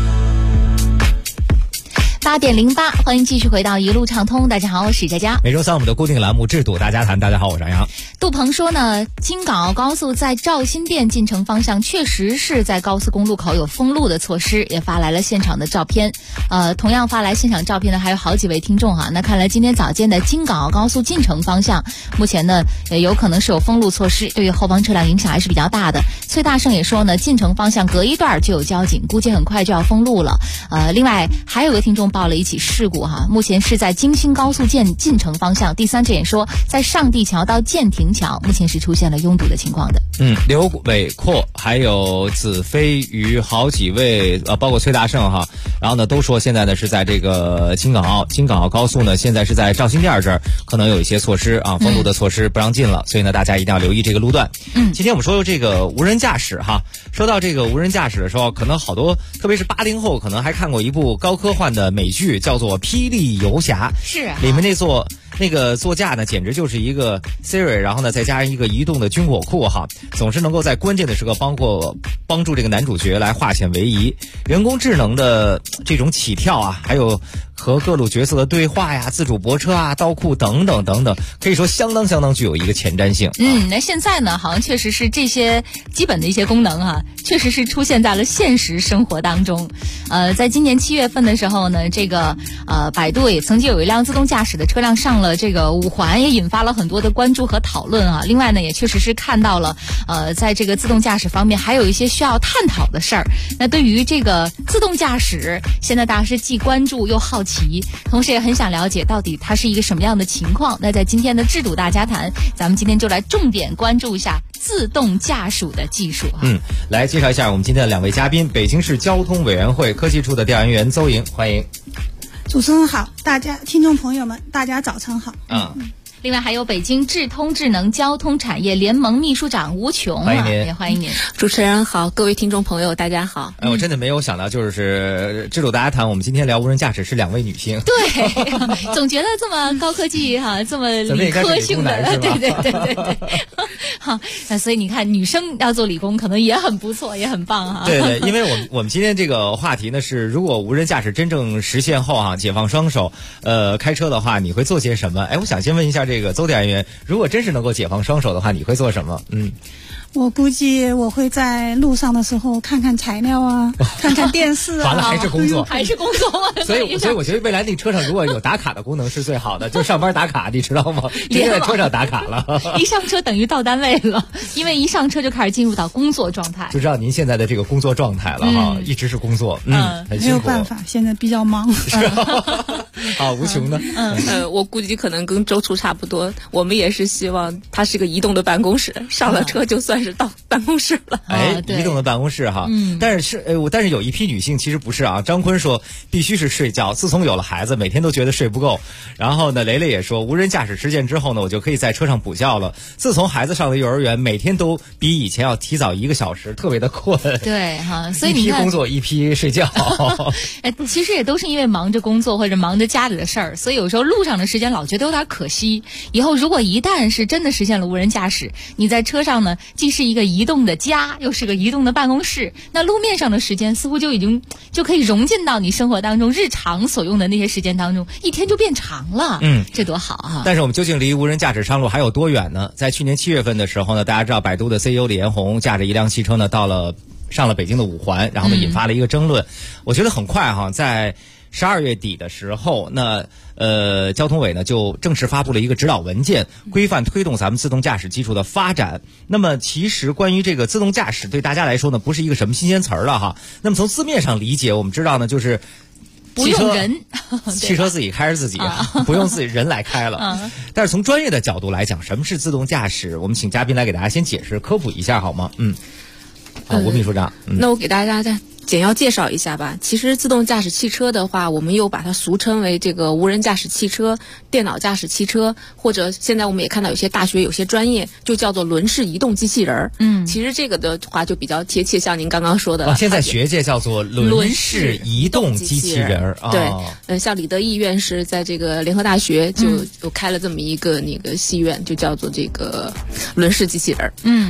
[SPEAKER 4] 8点08，欢迎继续回到一路畅通。大家好，我是佳佳。
[SPEAKER 9] 每周三我们的固定栏目制度大家谈。大家好，我是杨洋。
[SPEAKER 4] 杜鹏说呢，京港澳高速在肇新店进城方向确实是在高速公路口有封路的措施，也发来了现场的照片。同样发来现场照片的还有好几位听众哈。那看来今天早间的京港澳高速进城方向，目前呢也有可能是有封路措施，对于后方车辆影响还是比较大的。崔大胜也说呢，进城方向隔一段就有交警，估计很快就要封路了。另外还有个听众报了一起事故哈，目前是在京新高速进城方向，第三者也说在上地桥到建亭桥目前是出现了拥堵的情况的。
[SPEAKER 9] 刘伟阔还有子飞与好几位包括崔大胜哈，然后呢都说现在呢是在这个京港澳高速呢，现在是在肇新店这儿可能有一些措施啊，封路的措施不让进了，所以呢大家一定要留意这个路段。今天我们说这个无人驾驶哈，说到这个无人驾驶的时候，可能好多特别是80后可能还看过一部高科幻的美剧，叫做《霹雳游侠》，
[SPEAKER 4] 是
[SPEAKER 9] 里面那个座驾呢，简直就是一个 Siri， 然后呢再加上一个移动的军火库哈，总是能够在关键的时刻帮助这个男主角来化险为夷。人工智能的这种起跳啊，还有和各路角色的对话呀、自主泊车啊、刀库等等等等，可以说相当具有一个前瞻性。
[SPEAKER 4] 那现在呢，好像确实是这些基本的一些功能啊，确实是出现在了现实生活当中。在今年7月份的时候呢，这个百度也曾经有一辆自动驾驶的车辆上了这个5环，也引发了很多的关注和讨论啊。另外呢，也确实是看到了在这个自动驾驶方面还有一些需要探讨的事儿。那对于这个自动驾驶，现在大家是既关注又好奇，同时也很想了解到底它是一个什么样的情况。那在今天的制度大家谈，咱们今天就来重点关注一下自动驾驶的技术。
[SPEAKER 9] 来介绍一下我们今天的2位嘉宾，北京市交通委员会科技处的调研员邹莹，欢迎。
[SPEAKER 19] 主持人好，大家听众朋友们，大家早晨好。
[SPEAKER 4] 另外还有北京智通智能交通产业联盟秘书长吴琼，
[SPEAKER 9] 欢迎您，
[SPEAKER 4] 也欢迎您。
[SPEAKER 20] 主持人好，各位听众朋友大家好。
[SPEAKER 9] 我真的没有想到，就是制度大家谈，我们今天聊无人驾驶是2位女性。
[SPEAKER 4] 对，总觉得这么高科技哈，这么理科性的，对。好，那所以你看，女生要做理工可能也很不错，也很棒哈。
[SPEAKER 9] 对，因为我们今天这个话题呢是，如果无人驾驶真正实现后哈，解放双手，开车的话，你会做些什么？我想先问一下这个邹调研员，如果真是能够解放双手的话，你会做什么？
[SPEAKER 19] 我估计我会在路上的时候看看材料啊，看看电视啊。
[SPEAKER 9] 完了还是工作，
[SPEAKER 4] 还是工作吗？
[SPEAKER 9] 所以我觉得未来那车上如果有打卡的功能是最好的，就上班打卡，你知道吗？直接在车上打卡了，
[SPEAKER 4] 一上车等于到单位了，因为一上车就开始进入到工作状态。
[SPEAKER 9] 就知道您现在的这个工作状态了哈，一直是工作，很辛苦。
[SPEAKER 19] 没有办法，现在比较忙。
[SPEAKER 9] 好，吴琼呢？
[SPEAKER 20] 我估计可能跟周处差不多，我们也是希望它是个移动的办公室，上了车就算是到办公室了。
[SPEAKER 9] 移动的办公室哈。但是有一批女性其实不是啊。张坤说必须是睡觉，自从有了孩子，每天都觉得睡不够。然后呢，雷雷也说无人驾驶实践之后呢，我就可以在车上补觉了。自从孩子上了幼儿园，每天都比以前要提早1个小时，特别的困。
[SPEAKER 4] 对哈，所以你看，
[SPEAKER 9] 一批工作一批睡觉。
[SPEAKER 4] 其实也都是因为忙着工作或者忙着家里的事儿，所以有时候路上的时间老觉得有点可惜。以后如果一旦是真的实现了无人驾驶，你在车上呢，既是一个移动的家，又是个移动的办公室，那路面上的时间似乎就可以融进到你生活当中日常所用的那些时间当中，一天就变长了。这多好啊！
[SPEAKER 9] 但是我们究竟离无人驾驶上路还有多远呢？在去年7月份的时候呢，大家知道百度的 CEO 李彦宏驾着一辆汽车呢上了北京的5环，然后呢引发了一个争论。我觉得很快哈，在12月底的时候，那交通委呢就正式发布了一个指导文件，规范推动咱们自动驾驶技术的发展。那么其实关于这个自动驾驶对大家来说呢，不是一个什么新鲜词儿了哈。那么从字面上理解，我们知道呢就是
[SPEAKER 4] 不用人，
[SPEAKER 9] 汽车自己开着自己，不用自己人来开了。但是从专业的角度来讲，什么是自动驾驶？我们请嘉宾来给大家先解释科普一下好吗？吴秘书长。
[SPEAKER 20] 那我给大家再简要介绍一下吧。其实自动驾驶汽车的话，我们又把它俗称为这个无人驾驶汽车、电脑驾驶汽车，或者现在我们也看到有些大学有些专业就叫做轮式移动机器人。其实这个的话就比较贴切，像您刚刚说的，
[SPEAKER 9] 现在学界叫做轮式移动机器人。
[SPEAKER 20] 对，像李德义院士在这个联合大学就开了这么一个那个系院，就叫做这个轮式机器人。那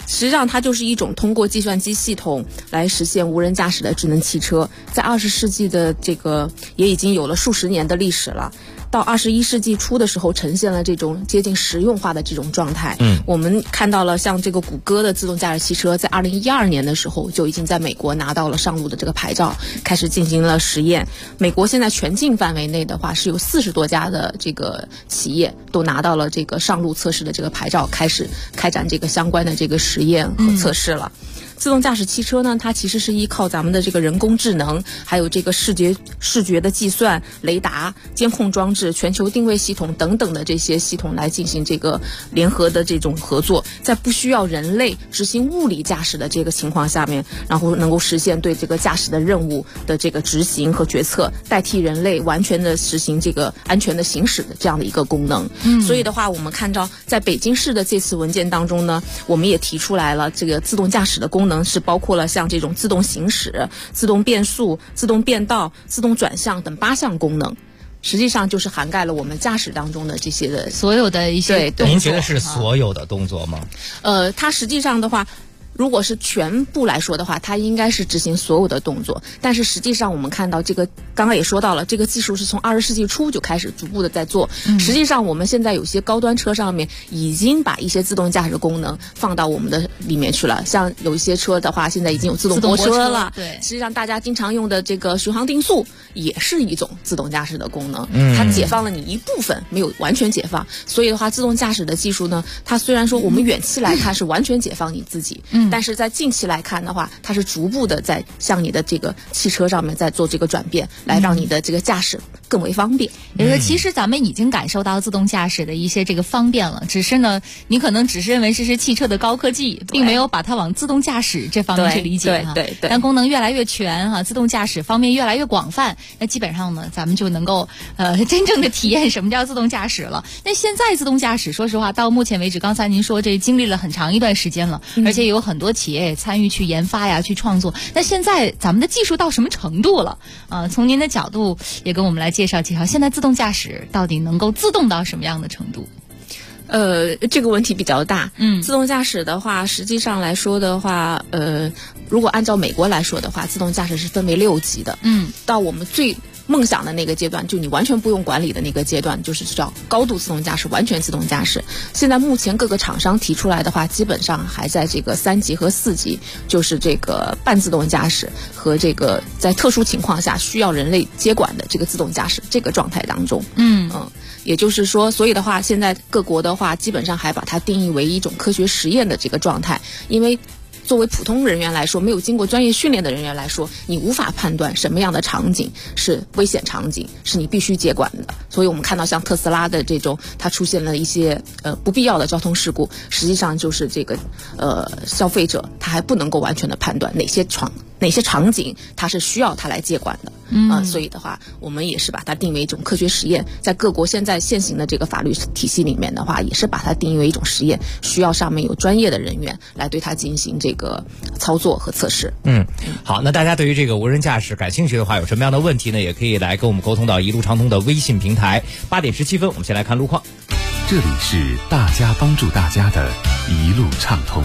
[SPEAKER 20] 实际上它就是一种通过计算机系统来实现无人驾驶的智能汽车，在20世纪的这个也已经有了数十年的历史了。到21世纪初的时候，呈现了这种接近实用化的这种状态。我们看到了像这个谷歌的自动驾驶汽车，在2012年的时候就已经在美国拿到了上路的这个牌照，开始进行了实验。美国现在全境范围内的话，是有40多家的这个企业都拿到了这个上路测试的这个牌照，开始开展这个相关的这个实验和测试了。自动驾驶汽车呢，它其实是依靠咱们的这个人工智能，还有这个视觉的计算、雷达、监控装置、全球定位系统等等的这些系统来进行这个联合的这种合作，在不需要人类执行物理驾驶的这个情况下面，然后能够实现对这个驾驶的任务的这个执行和决策，代替人类完全的实行这个安全的行驶的这样的一个功能。所以的话，我们看到在北京市的这次文件当中呢，我们也提出来了这个自动驾驶的功能是包括了像这种自动行驶、自动变速、自动变道、自动转向等8项功能，实际上就是涵盖了我们驾驶当中的这些的
[SPEAKER 4] 所有的一些动作。
[SPEAKER 9] 您觉得是所有的动作吗？
[SPEAKER 20] 它实际上的话，如果是全部来说的话，它应该是执行所有的动作，但是实际上我们看到这个刚刚也说到了，这个技术是从20世纪初就开始逐步的在做。实际上我们现在有些高端车上面已经把一些自动驾驶功能放到我们的里面去了，像有一些车的话现在已经有自动泊车了。
[SPEAKER 4] 对，
[SPEAKER 20] 实际上大家经常用的这个巡航定速也是一种自动驾驶的功能，它解放了你一部分，没有完全解放。所以的话，自动驾驶的技术呢，它虽然说我们远期来看是完全解放你自己，但是在近期来看的话，它是逐步的在向你的这个汽车上面在做这个转变，来让你的这个驾驶更为方便。
[SPEAKER 4] 也就是其实咱们已经感受到自动驾驶的一些这个方便了，只是呢，你可能只是认为这是汽车的高科技，并没有把它往自动驾驶这方面去理解。
[SPEAKER 20] 对。
[SPEAKER 4] 但功能越来越全哈，自动驾驶方面越来越广泛，那基本上呢，咱们就能够真正的体验什么叫自动驾驶了。那现在自动驾驶，说实话，到目前为止，刚才您说这经历了很长一段时间了，而且有很多企业也参与去研发呀，去创作。那现在咱们的技术到什么程度了？从您的角度也跟我们来介绍介绍，现在自动驾驶到底能够自动到什么样的程度？
[SPEAKER 20] 这个问题比较大。自动驾驶的话，实际上来说的话，如果按照美国来说的话，自动驾驶是分为6级的。到我们最梦想的那个阶段，就你完全不用管理的那个阶段，就是叫高度自动驾驶、完全自动驾驶。现在目前各个厂商提出来的话，基本上还在这个3级和4级，就是这个半自动驾驶和这个在特殊情况下需要人类接管的这个自动驾驶这个状态当中。也就是说，所以的话，现在各国的话，基本上还把它定义为一种科学实验的这个状态，因为作为普通人员来说，没有经过专业训练的人员来说，你无法判断什么样的场景是危险场景，是你必须接管的。所以我们看到像特斯拉的这种，它出现了一些不必要的交通事故，实际上就是这个消费者他还不能够完全的判断哪些场景它是需要它来接管的。所以的话，我们也是把它定为一种科学实验，在各国现在现行的这个法律体系里面的话，也是把它定义为一种实验，需要上面有专业的人员来对它进行这个操作和测试。
[SPEAKER 9] 好，那大家对于这个无人驾驶感兴趣的话，有什么样的问题呢？也可以来跟我们沟通到一路畅通的微信平台。8点17分，我们先来看路况。
[SPEAKER 1] 这里是大家帮助大家的一路畅通。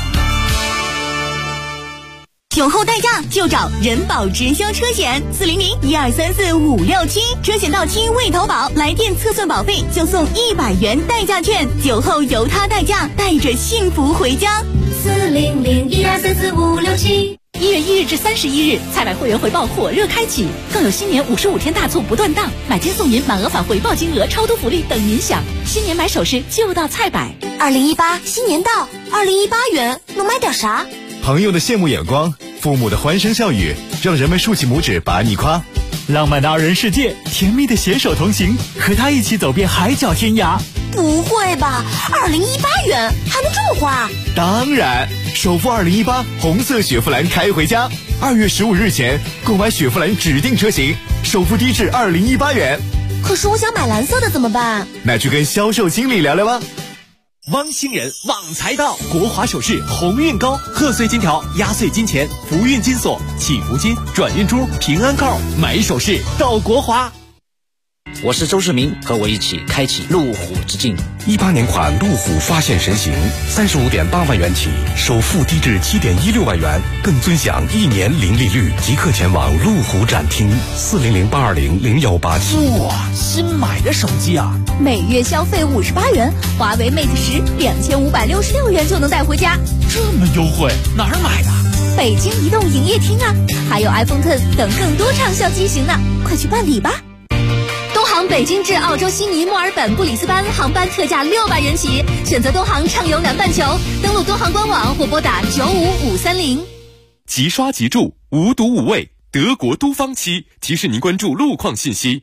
[SPEAKER 18] 酒后代驾就找人保直销车险，400-1234-567，车险到期未投保，来电测算保费就送100元代驾券，酒后由他代驾，带着幸福回家。
[SPEAKER 16] 400-1234-567。
[SPEAKER 2] 1月1日至31日，菜百会员回报火热开启，更有新年55天大促不断档，买金送银，满额返回报金额，超多福利等您享。新年买首饰就到菜百。
[SPEAKER 18] 2018新年到，2018元能买点啥？
[SPEAKER 21] 朋友的羡慕眼光，父母的欢声笑语，让人们竖起拇指把你夸。
[SPEAKER 7] 浪漫的2人世界，甜蜜的携手同行，和他一起走遍海角天涯。
[SPEAKER 18] 不会吧，2018元还能这么花？
[SPEAKER 21] 当然，首付2018红色雪佛兰开回家，2月15日前购买雪佛兰指定车型，首付低至2018元。
[SPEAKER 18] 可是我想买蓝色的怎么办？
[SPEAKER 21] 那去跟销售经理聊聊吧。
[SPEAKER 7] 汪星人旺财到，国华首饰鸿运高，贺岁金条、压岁金钱、福运金锁、祈福金、转运珠、平安扣，买首饰到国华。
[SPEAKER 6] 我是周世明，和我一起开启路虎之境。
[SPEAKER 1] 18年款路虎发现神行，35.8万元起，首付低至7.16万元，更尊享1年零利率。即刻前往路虎展厅，400-820-0187。
[SPEAKER 22] 哇，新买的手机啊！
[SPEAKER 18] 每月消费58元，华为 Mate 10 2566元就能带回家，
[SPEAKER 22] 这么优惠，哪儿买的？
[SPEAKER 18] 北京移动营业厅啊，还有 iPhone X 等更多畅销机型呢，快去办理吧！东航北京至澳洲悉尼、墨尔本、布里斯班航班特价600元起，选择东航畅游南半球，登录东航官网或拨打95530。
[SPEAKER 13] 即刷即住，无毒无味，德国都方漆提示您关注路况信息。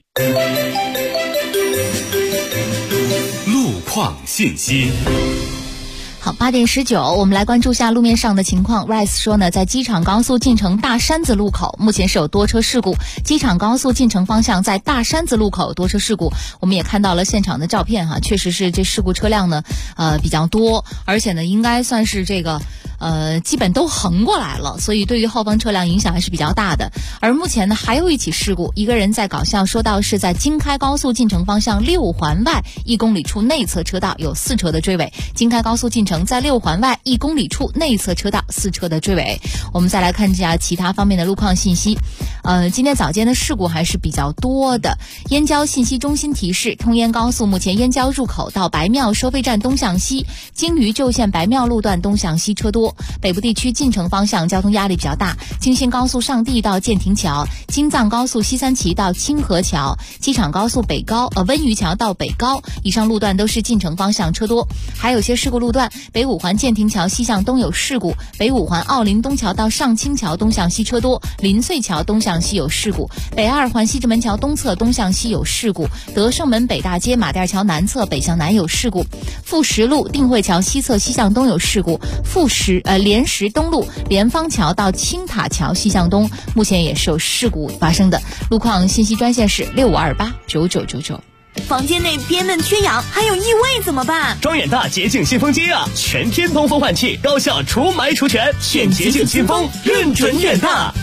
[SPEAKER 13] 路况信息。
[SPEAKER 4] 好，8点19，我们来关注下路面上的情况。Rice 说呢，在机场高速进城大山子路口，目前是有多车事故。机场高速进城方向在大山子路口多车事故，我们也看到了现场的照片哈，确实是这事故车辆呢，比较多，而且呢，应该算是这个。基本都横过来了，所以对于后方车辆影响还是比较大的。而目前呢，还有一起事故，一个人在搞笑说到是在京开高速进城方向6环外1公里处内侧车道有4车的追尾。京开高速进城在6环外1公里处内侧车道4车的追尾。我们再来看一下其他方面的路况信息。今天早间的事故还是比较多的。燕郊信息中心提示，通燕高速目前燕郊入口到白庙收费站东向西，京渝旧线白庙路段东向西车多。北部地区进城方向交通压力比较大，京信高速上地到建亭桥，京藏高速西三旗到清河桥，机场高速温榆桥到北高，以上路段都是进城方向车多。还有些事故路段，北五环建亭桥西向东有事故，北五环奥林东桥到上清桥东向西车多，林翠桥东向西有事故，北2环西直门桥东侧东向西有事故，德胜门北大街马甸桥南侧北向南有事故，富石路定慧桥西侧西向东有事故，莲石东路莲芳桥到青塔桥西向东，目前也是有事故发生的。路况信息专线是65289999。
[SPEAKER 18] 房间内憋闷缺氧，还有异味怎么办？
[SPEAKER 7] 庄远大洁净新风机啊，全天通风换气，高效除霾除醛，选洁净新风，认准远大。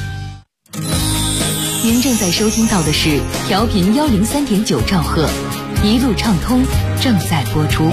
[SPEAKER 3] 您正在收听到的是调频103.9兆赫，一路畅通正在播出。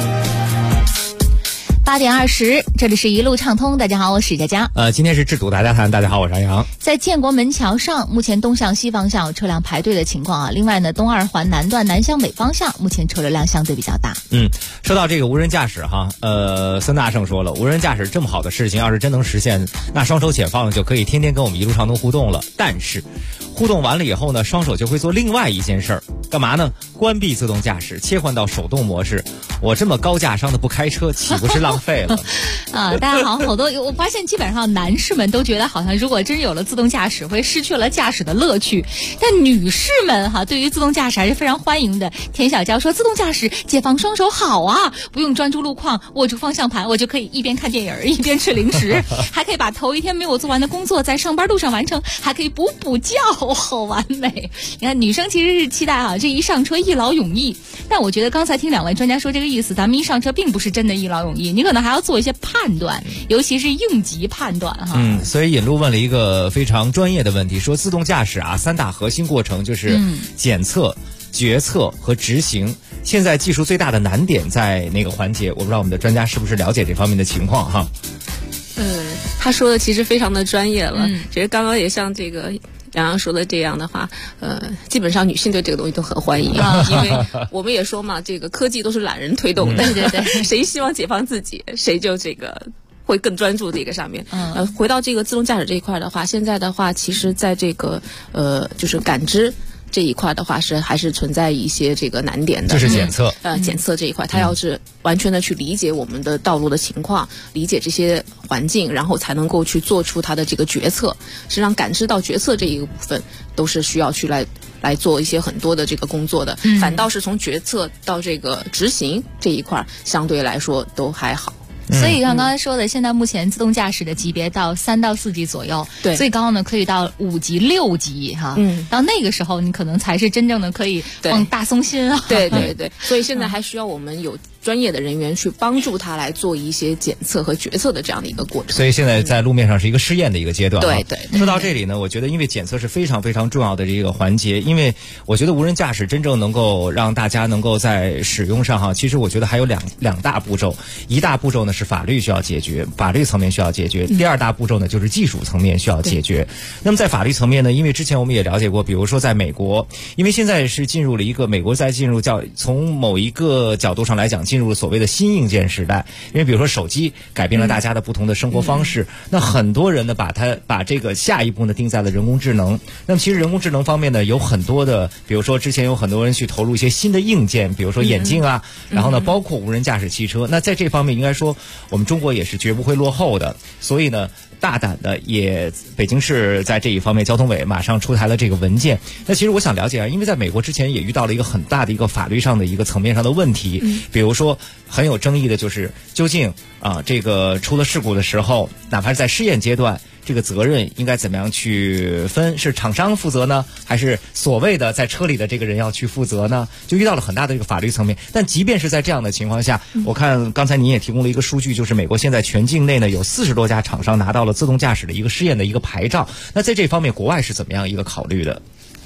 [SPEAKER 4] 8点20，这里是一路畅通。大家好，我是佳佳。
[SPEAKER 9] 今天是制堵大家谈，大家好，我是杨洋。
[SPEAKER 4] 在建国门桥上，目前东向西方向有车辆排队的情况啊。另外呢，东2环南段南向北方向，目前车流量相对比较大。
[SPEAKER 9] 说到这个无人驾驶哈，孙大圣说了，无人驾驶这么好的事情，要是真能实现，那双手解放了，就可以天天跟我们一路畅通互动了。但是互动完了以后呢，双手就会做另外一件事儿，干嘛呢？关闭自动驾驶，切换到手动模式。我这么高价商的不开车，岂不是浪费了？
[SPEAKER 4] 大家好多，我发现基本上男士们都觉得好像如果真有了自动驾驶，会失去了驾驶的乐趣。但女士们哈，对于自动驾驶还是非常欢迎的。田小娇说，自动驾驶解放双手好啊，不用专注路况，握住方向盘，我就可以一边看电影一边吃零食，还可以把头一天没有做完的工作在上班路上完成，还可以补觉，好完美。你看，女生其实是期待啊，这一上车一劳永逸。但我觉得刚才听2位专家说这个意思，咱们一上车并不是真的一劳永逸，你可能还要做一些判断，尤其是应急判断哈。
[SPEAKER 9] 所以引路问了一个非常专业的问题，说自动驾驶啊，3大核心过程就是检测、决策和执行。现在技术最大的难点在哪个环节？我不知道我们的专家是不是了解这方面的情况哈。
[SPEAKER 20] 他说的其实非常的专业了，其实刚刚也像这个杨洋说的这样的话，基本上女性对这个东西都很欢迎，因为我们也说嘛，这个科技都是懒人推动的，对，谁希望解放自己，谁就这个会更专注这个上面。回到这个自动驾驶这一块的话，现在的话，其实在这个就是感知这一块的话还是存在一些这个难点的，
[SPEAKER 9] 就是检测，
[SPEAKER 20] 检测这一块，它要是完全的去理解我们的道路的情况，理解这些环境，然后才能够去做出它的这个决策。实际上，感知到决策这一个部分，都是需要去来做一些很多的这个工作的。反倒是从决策到这个执行这一块，相对来说都还好。
[SPEAKER 4] 所以像刚才说的，现在目前自动驾驶的级别到3到4级左右，对，最高呢可以到5级、6级哈。到那个时候你可能才是真正的可以往大松心啊。
[SPEAKER 20] 对，所以现在还需要我们有专业的人员去帮助他来做一些检测和决策的这样的一个过程。
[SPEAKER 9] 所以现在在路面上是一个试验的一个阶段。
[SPEAKER 20] 对对。
[SPEAKER 9] 说到这里呢，我觉得因为检测是非常非常重要的这个环节，因为我觉得无人驾驶真正能够让大家能够在使用上其实我觉得还有两大步骤。一大步骤呢是法律需要解决，法律层面需要解决。第二大步骤呢就是技术层面需要解决。那么在法律层面呢，因为之前我们也了解过，比如说在美国，因为现在是进入了一个美国在进入从某一个角度上来讲进入了所谓的新硬件时代。因为比如说手机改变了大家的不同的生活方式，那很多人呢把这个下一步呢定在了人工智能。那么其实人工智能方面呢有很多的，比如说之前有很多人去投入一些新的硬件，比如说眼镜啊，然后呢包括无人驾驶汽车。那在这方面应该说我们中国也是绝不会落后的，所以呢大胆的也北京市在这一方面交通委马上出台了这个文件。那其实我想了解因为在美国之前也遇到了一个很大的一个法律上的一个层面上的问题，比如说很有争议的就是究竟这个出了事故的时候，哪怕是在试验阶段，这个责任应该怎么样去分？是厂商负责呢，还是所谓的在车里的这个人要去负责呢？就遇到了很大的这个法律层面。但即便是在这样的情况下，我看刚才您也提供了一个数据，就是美国现在全境内呢有40多家厂商拿到了自动驾驶的一个试验的一个牌照。那在这方面国外是怎么样一个考虑的？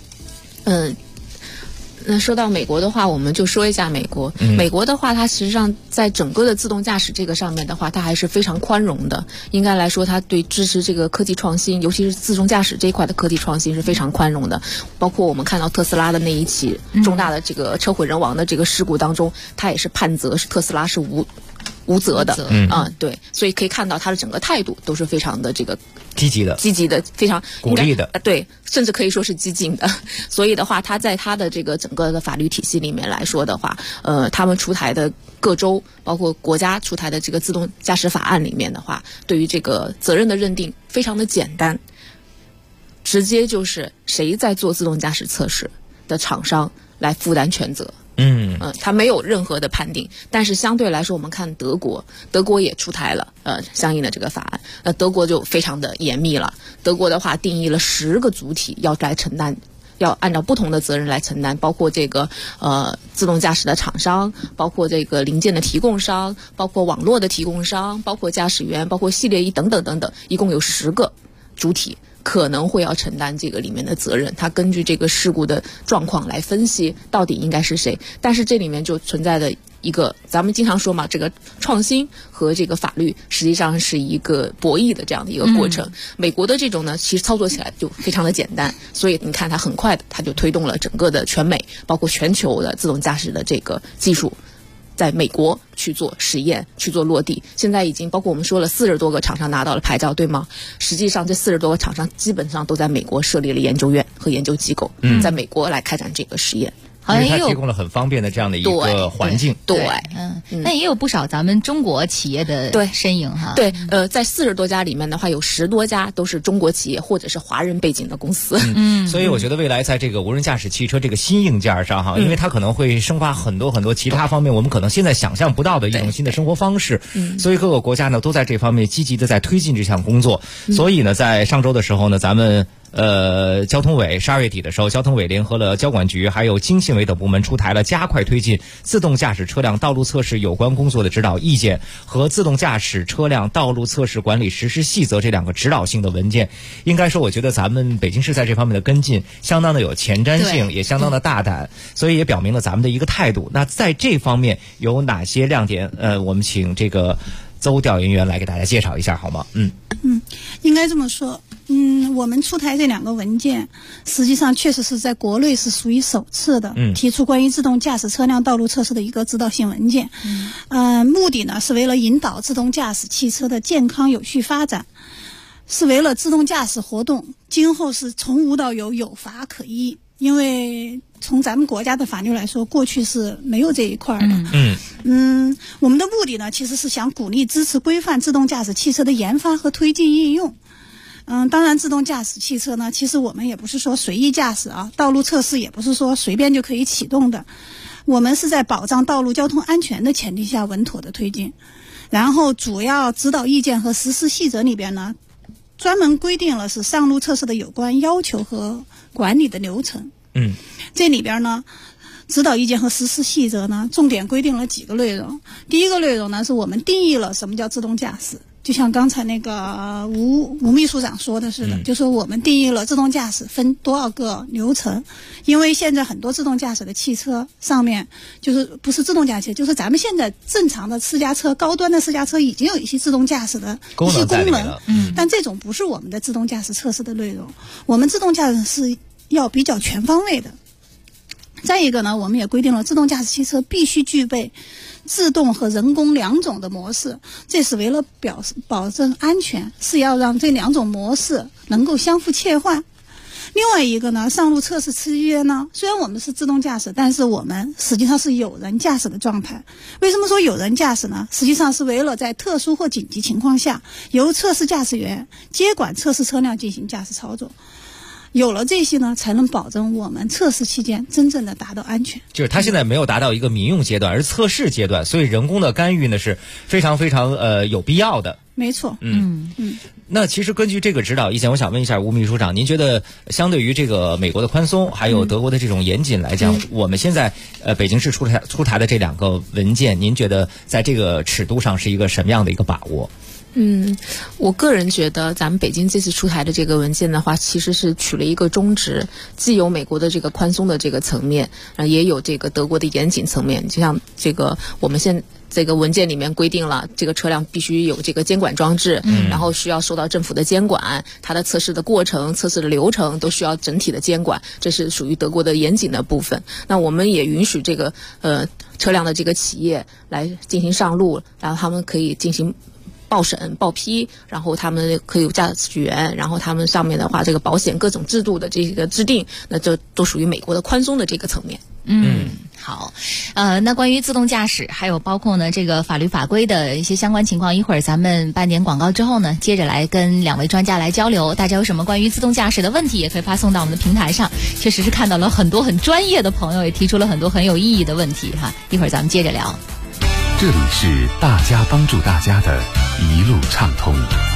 [SPEAKER 20] 那说到美国的话，我们就说一下美国。美国的话，它实际上在整个的自动驾驶这个上面的话，它还是非常宽容的。应该来说，它对支持这个科技创新，尤其是自动驾驶这一块的科技创新是非常宽容的。包括我们看到特斯拉的那一起重大的这个车毁人亡的这个事故当中，它也是判责是特斯拉是无责的。对，所以可以看到它的整个态度都是非常的这个积极的，非常
[SPEAKER 9] 鼓励的，
[SPEAKER 20] 对，甚至可以说是激进的。所以的话，它在它的这个整个的法律体系里面来说的话，他们出台的各州包括国家出台的这个自动驾驶法案里面的话，对于这个责任的认定非常的简单，直接就是谁在做自动驾驶测试的厂商来负担全责。它没有任何的判定。但是相对来说，我们看德国也出台了相应的这个法案。德国就非常的严密了。德国的话定义了10个主体要来承担，要按照不同的责任来承担，包括这个自动驾驶的厂商，包括这个零件的提供商，包括网络的提供商，包括驾驶员，包括系列1等等等等，一共有10个主体可能会要承担这个里面的责任。他根据这个事故的状况来分析到底应该是谁。但是这里面就存在的一个，咱们经常说嘛，这个创新和这个法律实际上是一个博弈的这样的一个过程。美国的这种呢，其实操作起来就非常的简单，所以你看它很快的，它就推动了整个的全美包括全球的自动驾驶的这个技术在美国去做实验，去做落地。现在已经包括我们说了40多个厂商拿到了牌照，对吗？实际上这40多个厂商基本上都在美国设立了研究院和研究机构，在美国来开展这个实验。
[SPEAKER 9] 因为它提供了很方便的这样的一个环境。
[SPEAKER 20] 对，
[SPEAKER 4] 那也有不少咱们中国企业的身影哈。
[SPEAKER 20] 对，在40多家里面的话，有10多家都是中国企业或者是华人背景的公司。
[SPEAKER 9] 所以我觉得未来在这个无人驾驶汽车这个新硬件上哈，因为它可能会生发很多很多其他方面我们可能现在想象不到的一种新的生活方式。所以各个国家呢都在这方面积极的在推进这项工作。所以呢，在上周的时候呢，咱们交通委12月底的时候，交通委联合了交管局还有经信委等部门出台了加快推进自动驾驶车辆道路测试有关工作的指导意见和自动驾驶车辆道路测试管理实施细则这2个指导性的文件。应该说我觉得咱们北京市在这方面的跟进相当的有前瞻性，也相当的大胆，所以也表明了咱们的一个态度。那在这方面有哪些亮点？我们请这个邹调研员来给大家介绍一下好吗？
[SPEAKER 19] 应该这么说，我们出台这2个文件，实际上确实是在国内是属于首次的，提出关于自动驾驶车辆道路测试的一个指导性文件。目的呢是为了引导自动驾驶汽车的健康有序发展，是为了自动驾驶活动今后是从无到有，有法可依。因为从咱们国家的法律来说，过去是没有这一块的。我们的目的呢，其实是想鼓励支持规范自动驾驶汽车的研发和推进应用。当然自动驾驶汽车呢，其实我们也不是说随意驾驶啊，道路测试也不是说随便就可以启动的，我们是在保障道路交通安全的前提下稳妥的推进。然后主要指导意见和实施细则里边呢，专门规定了是上路测试的有关要求和管理的流程。这里边呢， 指导意见和实施细则呢，重点规定了几个内容。第一个内容呢，是我们定义了什么叫自动驾驶。就像刚才那个吴秘书长说的似的，就说我们定义了自动驾驶分多少个流程。因为现在很多自动驾驶的汽车上面，就是不是自动驾驶，就是咱们现在正常的私家车、高端的私家车已经有一些自动驾驶的一些功能，但这种不是我们的自动驾驶测试的内容。我们自动驾驶是要比较全方位的。再一个呢，我们也规定了自动驾驶汽车必须具备自动和人工两种的模式，这是为了保证安全，是要让这两种模式能够相互切换。另外一个呢，上路测试期间呢，虽然我们是自动驾驶，但是我们实际上是有人驾驶的状态。为什么说有人驾驶呢？实际上是为了在特殊或紧急情况下，由测试驾驶员接管测试车辆进行驾驶操作。有了这些呢，才能保证我们测试期间真正的达到安全。
[SPEAKER 9] 就是它现在没有达到一个民用阶段，而是测试阶段，所以人工的干预呢是非常非常有必要的。
[SPEAKER 19] 没错。
[SPEAKER 9] 那其实根据这个指导意见，我想问一下吴秘书长，您觉得相对于这个美国的宽松，还有德国的这种严谨来讲，我们现在北京市出台的这两个文件，您觉得在这个尺度上是一个什么样的一个把握？
[SPEAKER 20] 我个人觉得咱们北京这次出台的这个文件的话，其实是取了一个中值，既有美国的这个宽松的这个层面，也有这个德国的严谨层面。就像这个我们现这个文件里面规定了，这个车辆必须有这个监管装置，然后需要受到政府的监管，它的测试的过程、测试的流程都需要整体的监管，这是属于德国的严谨的部分。那我们也允许这个车辆的这个企业来进行上路，然后他们可以进行报审、报批，然后他们可以有驾驶员，然后他们上面的话，这个保险各种制度的这个制定，那这都属于美国的宽松的这个层面。
[SPEAKER 4] 好，那关于自动驾驶，还有包括呢这个法律法规的一些相关情况，一会儿咱们半点广告之后呢，接着来跟两位专家来交流。大家有什么关于自动驾驶的问题，也可以发送到我们的平台上。确实是看到了很多很专业的朋友，也提出了很多很有意义的问题哈。一会儿咱们接着聊。
[SPEAKER 21] 这里是大家帮助大家的一路畅通。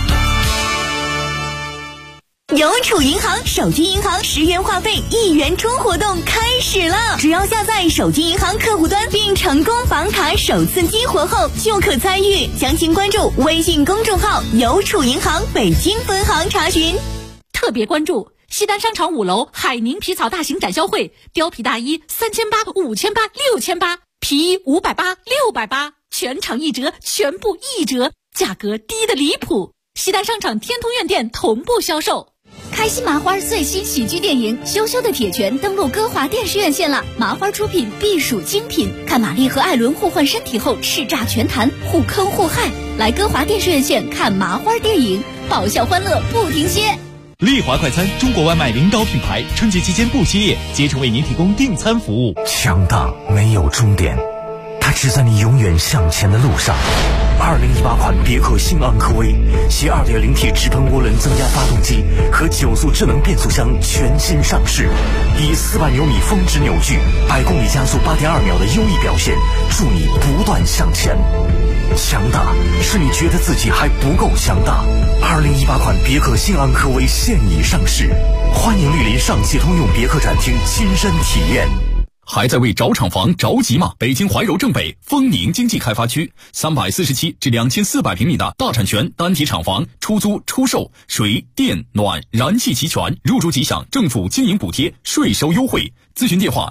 [SPEAKER 18] 邮储银行手机银行10元话费1元充活动开始了！只要下载手机银行客户端并成功绑卡首次激活后，就可参与。详情关注微信公众号“邮储银行北京分行”查询。
[SPEAKER 2] 特别关注西单商场5楼海宁皮草大型展销会，貂皮大衣3800、5800、6800，皮衣580、680，全场1折，全部1折，价格低的离谱。西单商场天通苑店同步销售。
[SPEAKER 18] 开心麻花最新喜剧电影《羞羞的铁拳》登陆歌华电视院线了，麻花出品必属精品。看玛丽和艾伦互换身体后叱咤全坛，互坑互害，来歌华电视院线看麻花电影，爆笑欢乐不停歇。
[SPEAKER 12] 丽华快餐，中国外卖领导品牌，春节期间不歇业，竭诚为您提供订餐服务。
[SPEAKER 14] 强大没有终点，它只在你永远向前的路上。2018款别克新昂科威携 2.0T 直喷涡轮增压发动机和9速智能变速箱全新上市，以400牛米峰值扭矩，100公里加速8.2秒的优异表现，助你不断向前。强大是你觉得自己还不够强大。2018款别克新昂科威现已上市，欢迎莅临上汽通用别克展厅亲身体验。
[SPEAKER 12] 还在为找厂房着急吗？北京怀柔正北丰宁经济开发区347至2400平米的大产权单体厂房，出租出售，水电暖燃气齐全，入住即享政府经营补贴，税收优惠。咨询电话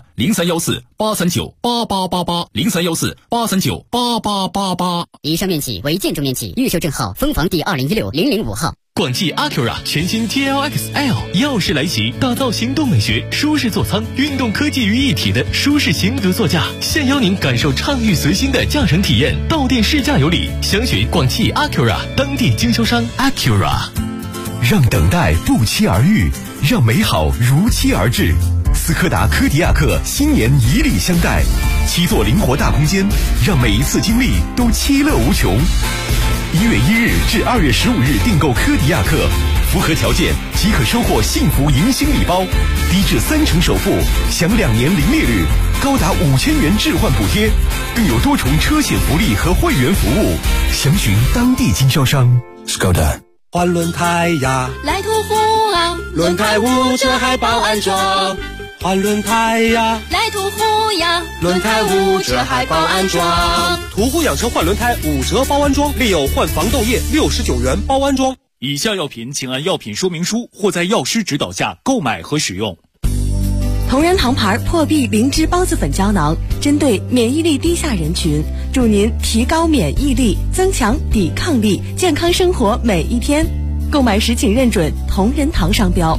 [SPEAKER 12] 0314-839-8888，0314-839-8888。
[SPEAKER 15] 以上面积为建筑面积，预售证号分房第2016-005号。
[SPEAKER 7] 广汽 Acura 全新 GLX-L 耀世来袭，打造行动美学、舒适座舱、运动科技于一体的舒适行德座驾，现邀您感受畅御随心的驾乘体验，到店试驾有礼。详询广汽 Acura 当地经销商 Acura。
[SPEAKER 21] 让等待不期而遇，让美好如期而至。斯柯达柯迪亚克新年以礼相待，7座灵活大空间，让每一次经历都其乐无穷。1月1日至2月15日订购柯迪亚克，符合条件即可收获幸福迎新礼包，低至30%首付，享2年零利率，高达5000元置换补贴，更有多重车险福利和会员服务。详询当地经销商。Skoda。
[SPEAKER 10] 换轮胎呀，
[SPEAKER 18] 来途虎啊，
[SPEAKER 10] 轮胎5折还保安装。换轮胎呀，
[SPEAKER 18] 来途虎
[SPEAKER 2] 呀！
[SPEAKER 8] 轮胎5折还包安装，
[SPEAKER 11] 途虎养车换轮胎5折包安装，另有换防冻液69元包安装。
[SPEAKER 12] 以下药品请按药品说明书或在药师指导下购买和使用。
[SPEAKER 23] 同仁堂牌破壁灵芝孢子粉胶囊，针对免疫力低下人群，助您提高免疫力，增强抵抗力，健康生活每一天。购买时请认准同仁堂商标。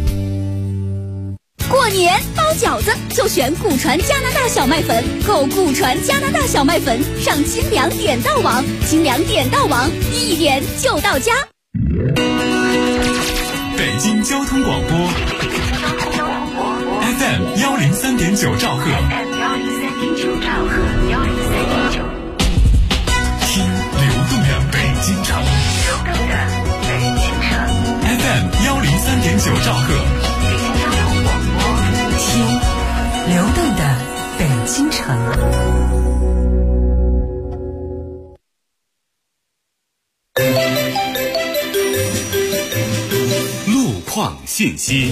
[SPEAKER 18] 过年包饺子就选古传加拿大小麦粉，购古传加拿大小麦粉上清凉点到网，清凉点到网一点就到家。
[SPEAKER 21] 北京交通广播 FM 103.9兆赫，听流动的北京城，FM 103.9兆赫，
[SPEAKER 3] 听流动的北京城。
[SPEAKER 21] 路况信息。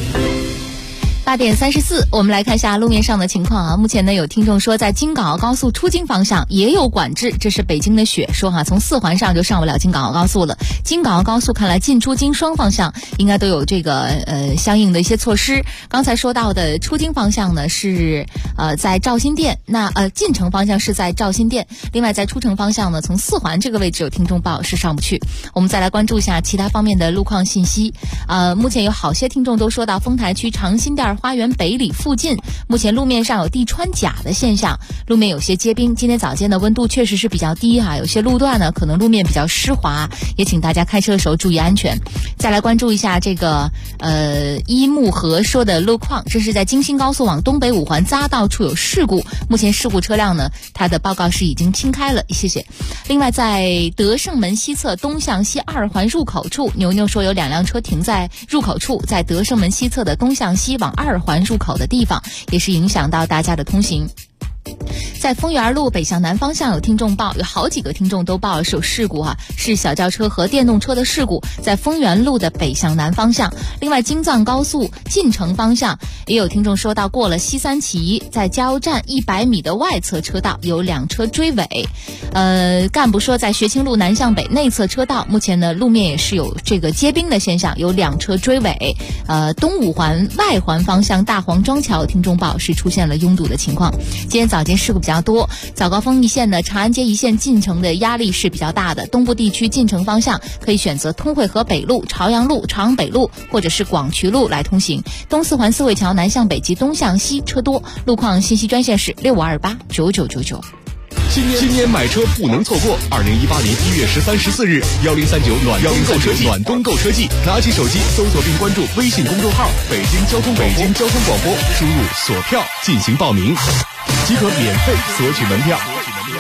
[SPEAKER 4] 8点34，我们来看一下路面上的情况啊。目前呢，有听众说在京港澳高速出京方向也有管制，这是北京的雪说哈，从4环上就上不了京港澳高速了。京港澳高速看来进出京双方向应该都有这个相应的一些措施。刚才说到的出京方向呢是在肇新店，那进城方向是在肇新店，另外在出城方向呢，从4环这个位置有听众报是上不去。我们再来关注一下其他方面的路况信息。目前有好些听众都说到丰台区长辛店花园北里附近，目前路面上有地穿甲的现象，路面有些结冰。今天早间的温度确实是比较低哈，有些路段呢可能路面比较湿滑，也请大家开车的时候注意安全。再来关注一下这个一木河说的路况，这是在京新高速往东北5环匝道处有事故，目前事故车辆呢它的报告是已经清开了，谢谢。另外在德胜门西侧东向西2环入口处，牛牛说有2辆车停在入口处，在德胜门西侧的东向西往2环入口的地方，也是影响到大家的通行。在丰源路北向南方向有听众报，有好几个听众都报是有事故是小轿车和电动车的事故，在丰源路的北向南方向。另外京藏高速进城方向也有听众说到，过了西三旗，在加油站100米的外侧车道有2车追尾。干部说在学清路南向北内侧车道，目前呢路面也是有这个结冰的现象，有2车追尾。东5环外环方向大黄庄桥听众报是出现了拥堵的情况。今天早间事故比较多，早高峰一线的长安街一线进城的压力是比较大的，东部地区进城方向可以选择通惠河北路、朝阳路、朝阳北路或者是广渠路来通行。东4环四惠桥南向北及东向西车多，路况信息专线是65289999。
[SPEAKER 1] 今年买车不能错过！2018年1月13、14日，1039暖冬购车季，拿起手机搜索并关注微信公众号“北京交通广播”，输入锁票进行报名，即可免费索取门票。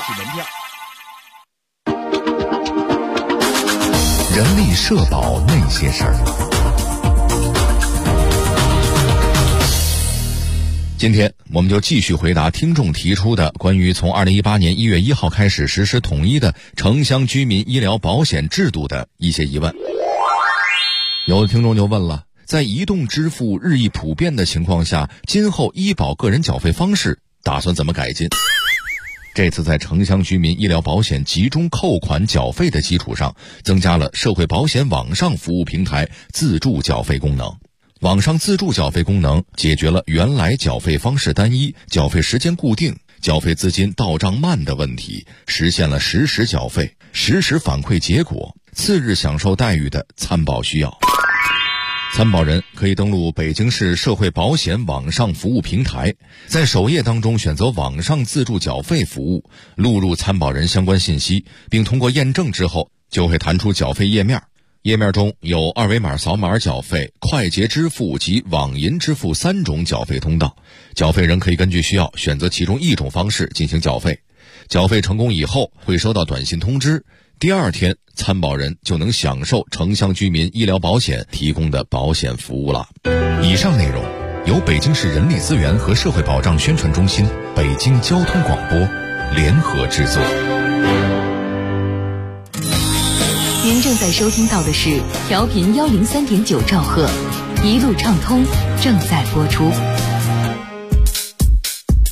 [SPEAKER 21] 人力社保那些事儿。今天我们就继续回答听众提出的关于从2018年1月1号开始实施统一的城乡居民医疗保险制度的一些疑问。有的听众就问了，在移动支付日益普遍的情况下，今后医保个人缴费方式打算怎么改进？这次在城乡居民医疗保险集中扣款缴费的基础上，增加了社会保险网上服务平台自助缴费功能。网上自助缴费功能解决了原来缴费方式单一、缴费时间固定、缴费资金到账慢的问题，实现了实时缴费、实时反馈结果、次日享受待遇的参保需要。参保人可以登录北京市社会保险网上服务平台，在首页当中选择网上自助缴费服务，录入参保人相关信息，并通过验证之后，就会弹出缴费页面。页面中有二维码扫码缴费、快捷支付及网银支付3种缴费通道，缴费人可以根据需要选择其中一种方式进行缴费。缴费成功以后会收到短信通知，第2天参保人就能享受城乡居民医疗保险提供的保险服务了。以上内容由北京市人力资源和社会保障宣传中心、北京交通广播联合制作。
[SPEAKER 3] 您正在收听到的是调频103.9兆赫，一路畅通正在播出。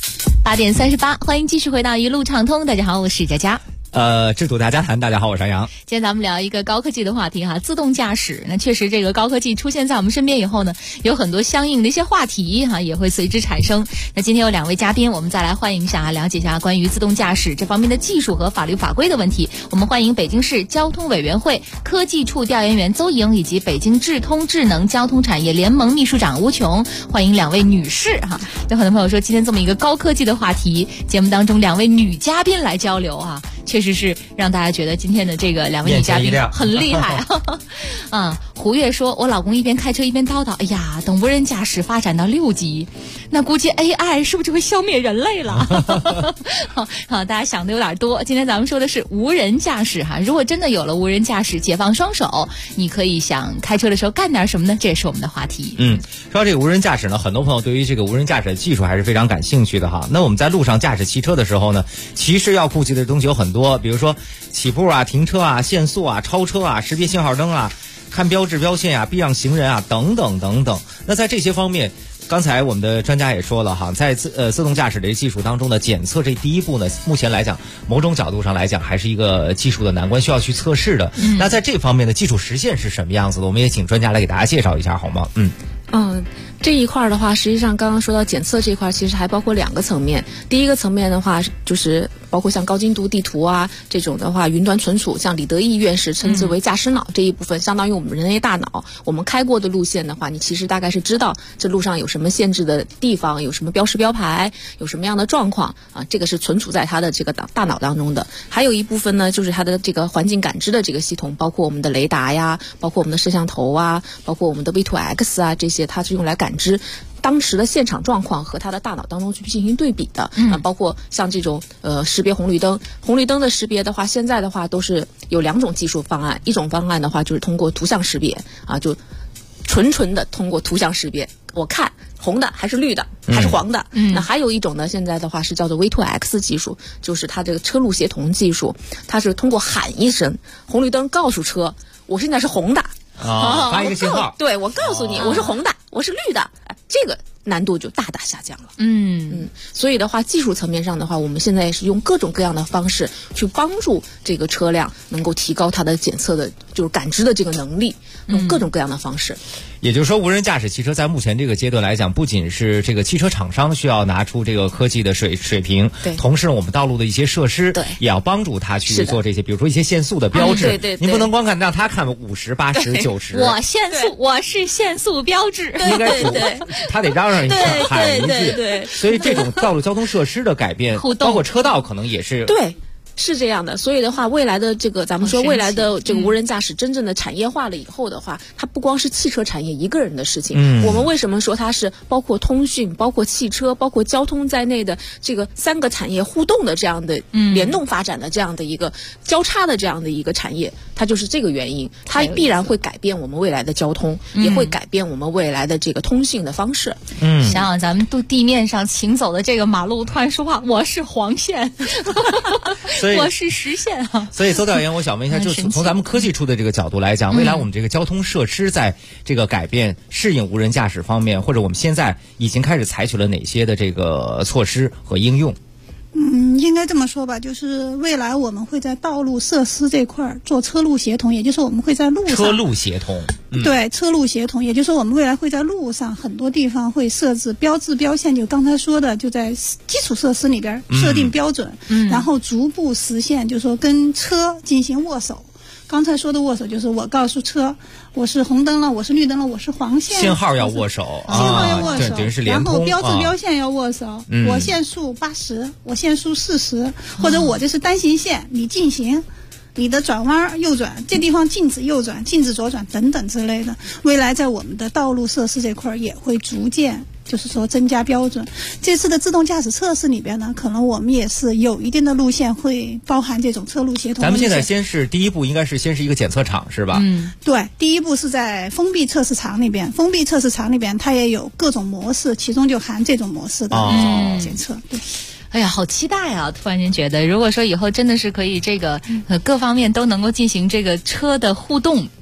[SPEAKER 4] 8点38，欢迎继续回到一路畅通。大家好，我是佳佳。
[SPEAKER 9] 制度大家谈，大家好，我是杨洋。
[SPEAKER 4] 今天咱们聊一个高科技的话题哈，自动驾驶。那确实，这个高科技出现在我们身边以后呢，有很多相应的一些话题哈，也会随之产生。那今天有2位嘉宾，我们再来欢迎一下，了解一下关于自动驾驶这方面的技术和法律法规的问题。我们欢迎北京市交通委员会科技处调研员邹莹以及北京智通智能交通产业联盟秘书长吴琼，欢迎2位女士哈。有很多朋友说，今天这么一个高科技的话题，节目当中2位女嘉宾来交流啊。确实是让大家觉得今天的这个2位女嘉宾很厉害啊！胡月说，我老公一边开车一边叨叨，哎呀，等无人驾驶发展到6级，那估计 AI 是不是就会消灭人类了？好，大家想的有点多。今天咱们说的是无人驾驶哈，如果真的有了无人驾驶，解放双手，你可以想开车的时候干点什么呢？这也是我们的话题。
[SPEAKER 9] 说到这个无人驾驶呢，很多朋友对于这个无人驾驶的技术还是非常感兴趣的哈。那我们在路上驾驶汽车的时候呢，其实要顾及的东西有很多，比如说起步啊、停车啊、限速啊、超车啊、识别信号灯啊、看标志标线啊、避让行人啊等等等等。那在这些方面，刚才我们的专家也说了哈，在自动驾驶这技术当中的检测这第一步呢，目前来讲，某种角度上来讲还是一个技术的难关，需要去测试的。那在这方面的技术实现是什么样子的？我们也请专家来给大家介绍一下好吗？
[SPEAKER 20] 这一块的话，实际上刚刚说到检测这一块，其实还包括2个层面。第一个层面的话，就是包括像高精度地图啊这种的话，云端存储，像李德义院士称之为驾驶脑这一部分，相当于我们人类大脑。我们开过的路线的话，你其实大概是知道这路上有什么限制的地方，有什么标识标牌，有什么样的状况啊，这个是存储在它的这个大脑当中的。还有一部分呢，就是它的这个环境感知的这个系统，包括我们的雷达呀，包括我们的摄像头啊，包括我们的 V2X 啊，这些它是用来感知当时的现场状况和他的大脑当中去进行对比的。包括像这种识别红绿灯的识别的话，现在的话都是有2种技术方案。一种方案的话就是通过图像识别啊，就纯的通过图像识别，我看红的还是绿的还是黄的。那还有一种呢，现在的话是叫做 V2X 技术，就是它这个车路协同技术，它是通过喊一声红绿灯告诉车我现在是红的
[SPEAKER 9] 发一个信号，
[SPEAKER 20] 对，我告诉你我是红的，我是绿的，这个难度就大大下降了。所以的话，技术层面上的话，我们现在也是用各种各样的方式去帮助这个车辆能够提高它的检测的，就是感知的这个能力，用各种各样的方式。
[SPEAKER 9] 也就是说，无人驾驶汽车在目前这个阶段来讲，不仅是这个汽车厂商需要拿出这个科技的水平，同时我们道路的一些设施也要帮助他去做这些，比如说一些限速的标志。你不能光看让他看50、80、90。
[SPEAKER 4] 我限速，我是限速标志。
[SPEAKER 9] 应该他得嚷嚷一下，喊一句。所以这种道路交通设施的改变，包括车道可能也是
[SPEAKER 20] 是这样的。所以的话，未来的这个咱们说未来的这个无人驾驶真正的产业化了以后的话，它不光是汽车产业一个人的事情。我们为什么说它是包括通讯、包括汽车、包括交通在内的这个3个产业互动的这样的联动发展的这样的一个交叉的这样的一个产业？它就是这个原因，它必然会改变我们未来的交通，也会改变我们未来的这个通信的方式。
[SPEAKER 4] 想想咱们地面上行走的这个马路，突然说话我是黄线。我是实线啊！
[SPEAKER 9] 所以邹调研，我想问一下，就从咱们科技处的这个角度来讲，未来我们这个交通设施在这个改变、适应无人驾驶方面，或者我们现在已经开始采取了哪些的这个措施和应用？
[SPEAKER 19] 应该这么说吧，就是未来我们会在道路设施这块做车路协同，也就是我们会在路上
[SPEAKER 9] 车路协同。
[SPEAKER 19] 对，车路协同，也就是说我们未来会在路上很多地方会设置标志标线，就刚才说的，就在基础设施里边设定标准，然后逐步实现，就是说跟车进行握手。刚才说的握手就是我告诉车我是红灯了，我是绿灯了，我是黄线，
[SPEAKER 9] 信号要握手，
[SPEAKER 19] 然后标志标线要握手，我限速80，我限速40，或者我这是单行线，你禁行，你的转弯右转，这地方禁止右转，禁止左转等等之类的。未来在我们的道路设施这块也会逐渐就是说增加标准。这次的自动驾驶测试里边呢，可能我们也是有一定的路线会包含这种车路协同。
[SPEAKER 9] 咱们现在先是第一步，应该是先是一个检测场是吧？
[SPEAKER 19] 对，第一步是在封闭测试场里边，封闭测试场里边它也有各种模式，其中就含这种模式的检测。对。
[SPEAKER 4] 哎呀，好期待啊！突然间觉得，如果说以后真的是可以这个各方面都能够进行这个车的互动，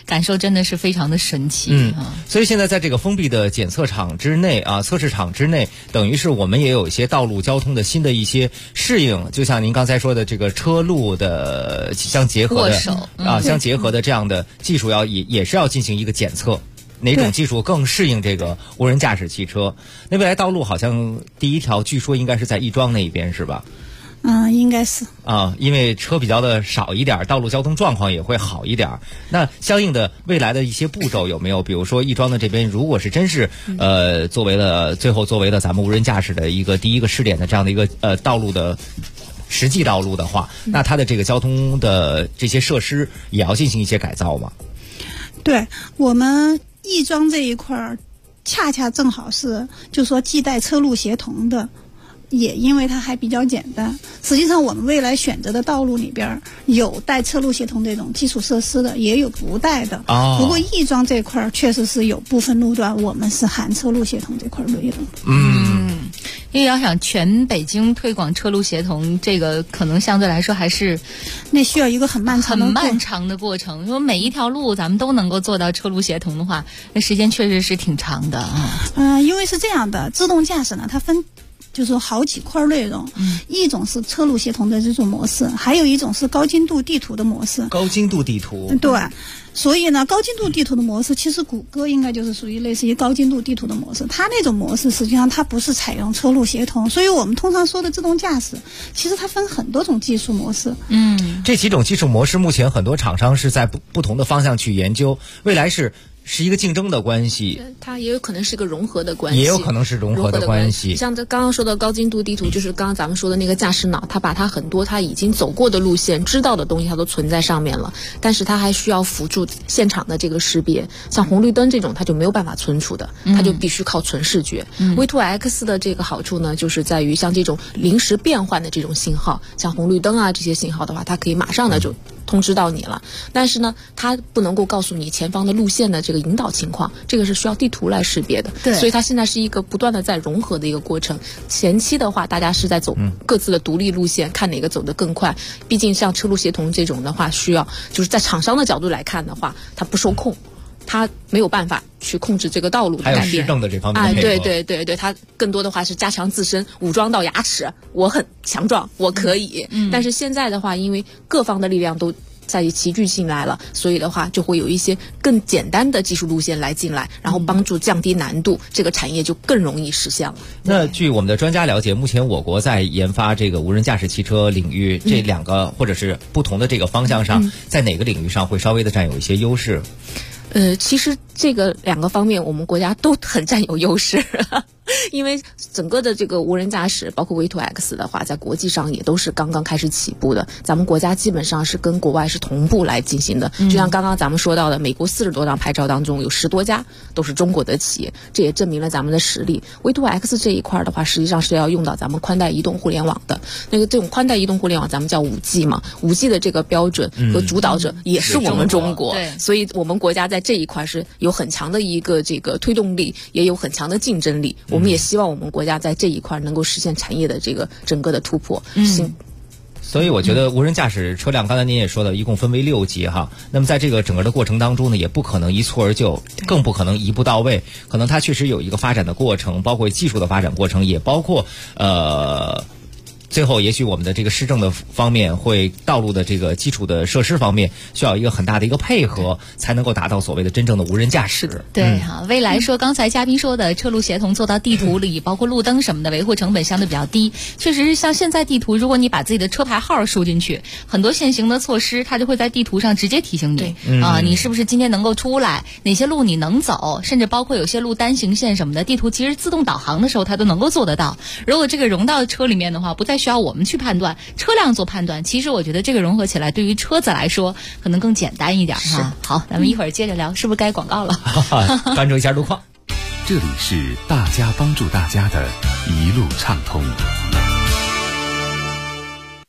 [SPEAKER 4] 感受真的是非常的神奇。
[SPEAKER 9] 所以现在在这个封闭的检测场之内啊，测试场之内，等于是我们也有一些道路交通的新的一些适应，就像您刚才说的这个车路的相结合的相结合的这样的技术也是要进行一个检测。哪种技术更适应这个无人驾驶汽车？那未来道路好像第一条据说应该是在亦庄那一边，是吧？
[SPEAKER 19] 应该是
[SPEAKER 9] 因为车比较的少一点，道路交通状况也会好一点。那相应的未来的一些步骤有没有？比如说亦庄的这边，如果是真是作为了咱们无人驾驶的一个第一个试点的这样的一个道路的实际道路的话，那它的这个交通的这些设施也要进行一些改造吗？
[SPEAKER 19] 对，我们亦庄这一块恰恰正好是就说既带车路协同的，也因为它还比较简单。实际上我们未来选择的道路里边有带车路协同这种基础设施的，也有不带的。不过亦庄这块确实是有部分路段我们是含车路协同这块内容。
[SPEAKER 4] 因为要想全北京推广车路协同，这个可能相对来说还是
[SPEAKER 19] 那需要一个很漫长
[SPEAKER 4] 的过程。如果每一条路咱们都能够做到车路协同的话，那时间确实是挺长的
[SPEAKER 19] 因为是这样的，自动驾驶呢它分就是说好几块内容，一种是车路协同的这种模式，还有一种是高精度地图的模式。
[SPEAKER 9] 高精度地图，
[SPEAKER 19] 对。所以呢，高精度地图的模式，其实谷歌应该就是属于类似于高精度地图的模式。它那种模式实际上它不是采用车路协同，所以我们通常说的自动驾驶，其实它分很多种技术模式。
[SPEAKER 9] 这几种技术模式目前很多厂商是在不同的方向去研究，未来是一个竞争的关系，
[SPEAKER 20] 它也有可能是一个融合的关系，
[SPEAKER 9] 也有可能是融合的关系。
[SPEAKER 20] 像这刚刚说的高精度地图，就是刚刚咱们说的那个驾驶脑，它把它很多它已经走过的路线、知道的东西，它都存在上面了，但是它还需要辅助现场的这个识别。像红绿灯这种，它就没有办法存储的，它就必须靠纯视觉。V2X 的这个好处呢，就是在于像这种临时变换的这种信号，像红绿灯啊这些信号的话，它可以马上的就通知到你了，但是呢，它不能够告诉你前方的路线的这个引导情况，这个是需要地图来识别的。
[SPEAKER 4] 对，
[SPEAKER 20] 所以它现在是一个不断的在融合的一个过程。前期的话，大家是在走各自的独立路线，看哪个走得更快。毕竟像车路协同这种的话，需要就是在厂商的角度来看的话，它不受控。它没有办法去控制这个道路的改变，
[SPEAKER 9] 还有市政的这方面的配
[SPEAKER 20] 合。对，它更多的话是加强自身，武装到牙齿，我很强壮，我可以。但是现在的话，因为各方的力量都在齐聚进来了，所以的话就会有一些更简单的技术路线来进来，然后帮助降低难度，这个产业就更容易实现了。
[SPEAKER 9] 那据我们的专家了解，目前我国在研发这个无人驾驶汽车领域，这两个或者是不同的这个方向上，在哪个领域上会稍微的占有一些优势？
[SPEAKER 20] 其实这个两个方面我们国家都很占有优势因为整个的这个无人驾驶包括 V2X 的话，在国际上也都是刚刚开始起步的，咱们国家基本上是跟国外是同步来进行的。就像刚刚咱们说到的，美国40多张牌照当中有10多家都是中国的企业，这也证明了咱们的实力。V2X 这一块的话，实际上是要用到咱们宽带移动互联网的这种宽带移动互联网，咱们叫 5G 嘛，5G 的这个标准和主导者也是我们中国，所以我们国家在这一块是有很强的一个这个推动力，也有很强的竞争力。我们也希望我们国家在这一块能够实现产业的这个整个的突破。
[SPEAKER 9] 所以我觉得无人驾驶车辆，刚才您也说的，一共分为6级哈。那么在这个整个的过程当中呢，也不可能一蹴而就，更不可能一步到位，可能它确实有一个发展的过程，包括技术的发展过程，也包括最后也许我们的这个市政的方面会道路的这个基础的设施方面需要一个很大的一个配合，才能够达到所谓的真正的无人驾驶。
[SPEAKER 4] 对哈，未来说刚才嘉宾说的车路协同做到地图里，包括路灯什么的维护成本相对比较低。确实像现在地图，如果你把自己的车牌号输进去，很多现行的措施它就会在地图上直接提醒你你是不是今天能够出来，哪些路你能走，甚至包括有些路单行线什么的，地图其实自动导航的时候它都能够做得到。如果这个融到车里面的话，不再需要我们去判断，车辆做判断，其实我觉得这个融合起来对于车子来说可能更简单一点哈。好，咱们一会儿接着聊，是不是该广告了？
[SPEAKER 9] 关注一下路况。
[SPEAKER 21] 这里是大家帮助大家的一路畅通。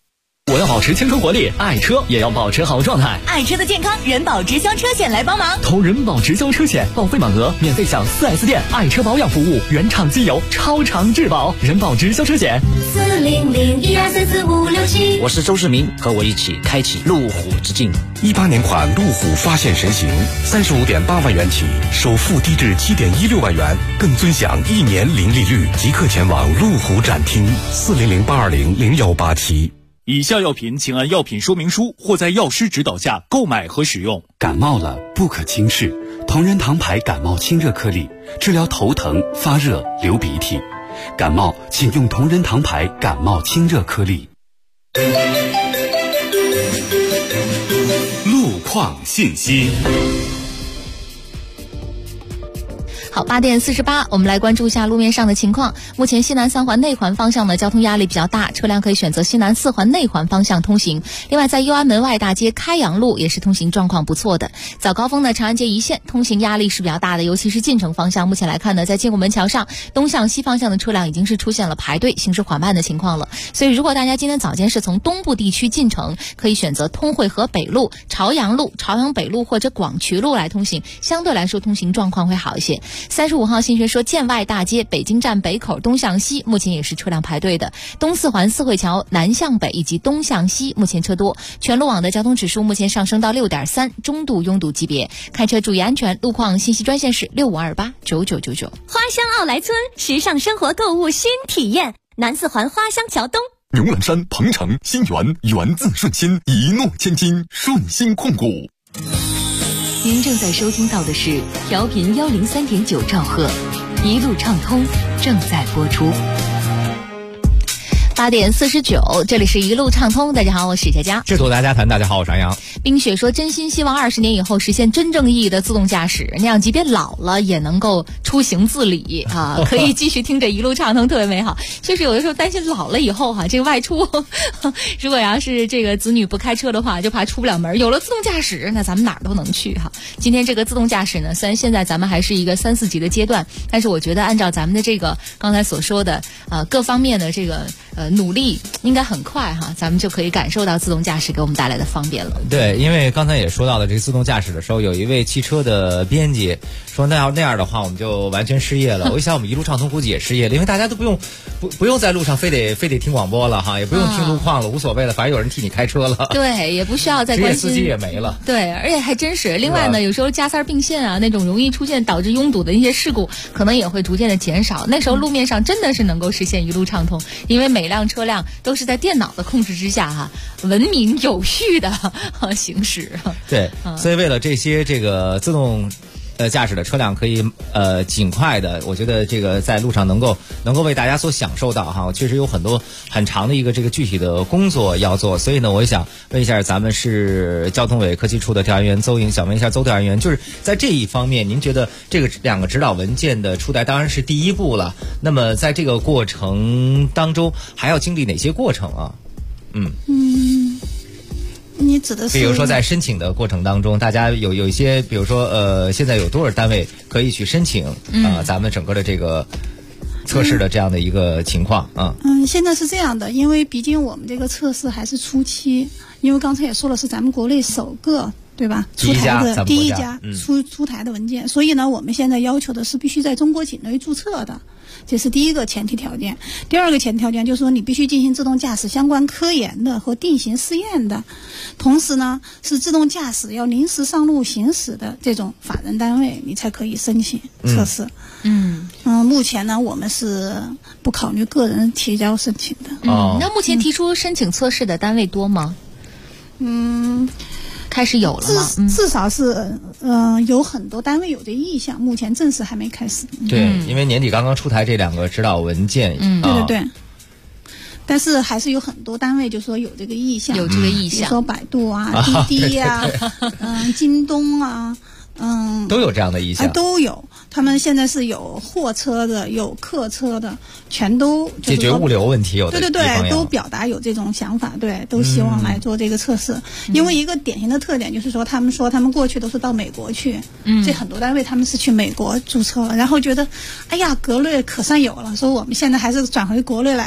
[SPEAKER 7] 我要保持青春活力，爱车也要保持好状态。
[SPEAKER 18] 爱车的健康，人保直销车险来帮忙。
[SPEAKER 7] 投人保直销车险，报废满额免费享4S店爱车保养服务，原厂机油超长质保。人保直销车险
[SPEAKER 15] 40012445567。
[SPEAKER 6] 我是周世明，和我一起开启路虎之境。
[SPEAKER 21] 18年款路虎发现神行，35.8万元起，首付低至7.16万元，更尊享1年零利率。即刻前往路虎展厅，40082000187。
[SPEAKER 12] 以下药品请按药品说明书或在药师指导下购买和使用。
[SPEAKER 5] 感冒了不可轻视，同仁堂牌感冒清热颗粒，治疗头疼、发热、流鼻涕。感冒请用同仁堂牌感冒清热颗粒。
[SPEAKER 13] 路况信息。
[SPEAKER 4] 好，8点48，我们来关注一下路面上的情况。目前西南3环内环方向的交通压力比较大，车辆可以选择西南4环内环方向通行。另外，在右安门外大街开阳路也是通行状况不错的。早高峰呢，长安街一线通行压力是比较大的，尤其是进城方向。目前来看呢，在建国门桥上东向西方向的车辆已经是出现了排队、行驶缓慢的情况了。所以，如果大家今天早间是从东部地区进城，可以选择通惠河北路、朝阳路、朝阳北路或者广渠路来通行，相对来说通行状况会好一些。35号新学说建外大街北京站北口东向西目前也是车辆排队的，东4环四惠桥南向北以及东向西目前车多，全路网的交通指数目前上升到6.3，中度拥堵级别，开车注意安全。路况信息专线是65289999。
[SPEAKER 18] 花乡奥莱村，时尚生活购物新体验，南4环花乡桥东。
[SPEAKER 21] 牛栏山、鹏城、新源，源自顺心，一诺千金，顺心控股。
[SPEAKER 3] 您正在收听到的是调频103.9兆赫，一路畅通正在播出。
[SPEAKER 4] 8点49，这里是一路畅通。大家好，我是佳佳。
[SPEAKER 9] 制作大家谈，大家好，我是安阳。
[SPEAKER 4] 冰雪说，真心希望20年以后实现真正意义的自动驾驶，那样即便老了也能够出行自理啊，可以继续听着一路畅通，特别美好。确实有的时候担心老了以后这个外出，如果要是这个子女不开车的话，就怕出不了门。有了自动驾驶，那咱们哪儿都能去哈。今天这个自动驾驶呢，虽然现在咱们还是一个3、4级的阶段，但是我觉得按照咱们的这个刚才所说的各方面的这个努力，应该很快咱们就可以感受到自动驾驶给我们带来的方便了。
[SPEAKER 9] 对，因为刚才也说到了这个自动驾驶的时候，有一位汽车的编辑说，那样的话，我们就完全失业了。我一想，我们一路畅通估计也失业了，因为大家都不用在路上非得听广播了也不用听路况了，无所谓了，反正有人替你开车了。
[SPEAKER 4] 对，也不需要再关心，
[SPEAKER 9] 职业司机也没了。
[SPEAKER 4] 对，而且还真是。另外呢，有时候加塞并线那种容易出现导致拥堵的一些事故，可能也会逐渐的减少。那时候路面上真的是能够实现一路畅通，因为每辆车辆都是在电脑的控制之下文明有序的行驶。
[SPEAKER 9] 对，所以为了这些这个自动驾驶的车辆可以尽快的，我觉得这个在路上能够为大家所享受到确实有很长的一个这个具体的工作要做。所以呢，我也想问一下咱们是交通委科技处的调研员邹颖，想问一下邹调研员，就是在这一方面，您觉得这个2个指导文件的出台当然是第一步了，那么在这个过程当中还要经历哪些过程啊？
[SPEAKER 19] 你指的是
[SPEAKER 9] 比如说在申请的过程当中，大家有一些，比如说现在有多少单位可以去申请咱们整个的这个测试的这样的一个情况啊？
[SPEAKER 19] 现在是这样的，因为毕竟我们这个测试还是初期，因为刚才也说了是咱们国内首个对吧？出台的第一家出台的文件，所以呢，我们现在要求的是必须在中国境内注册的，这是第一个前提条件。第二个前提条件就是说，你必须进行自动驾驶相关科研的和定型试验的，同时呢，是自动驾驶要临时上路行驶的这种法人单位，你才可以申请测试。目前呢，我们是不考虑个人提交申请的。
[SPEAKER 4] 那目前提出申请测试的单位多吗？开始有了吗？
[SPEAKER 19] 至少是有很多单位有这意向，目前正式还没开始。
[SPEAKER 9] 对，因为年底刚刚出台这2个指导文件。
[SPEAKER 19] 对。但是还是有很多单位就说有这个意向，
[SPEAKER 4] 有这个意向，
[SPEAKER 19] 比如说百度滴滴京东
[SPEAKER 9] 都有这样的意向，
[SPEAKER 19] 都有。他们现在是有货车的，有客车的，全都
[SPEAKER 9] 解决物流问题，有的
[SPEAKER 19] 对，都表达有这种想法，对，都希望来做这个测试。因为一个典型的特点就是说，他们过去都是到美国去，这很多单位他们是去美国注册了，然后觉得，哎呀，国内可算有了，说我们现在还是转回国内来吧。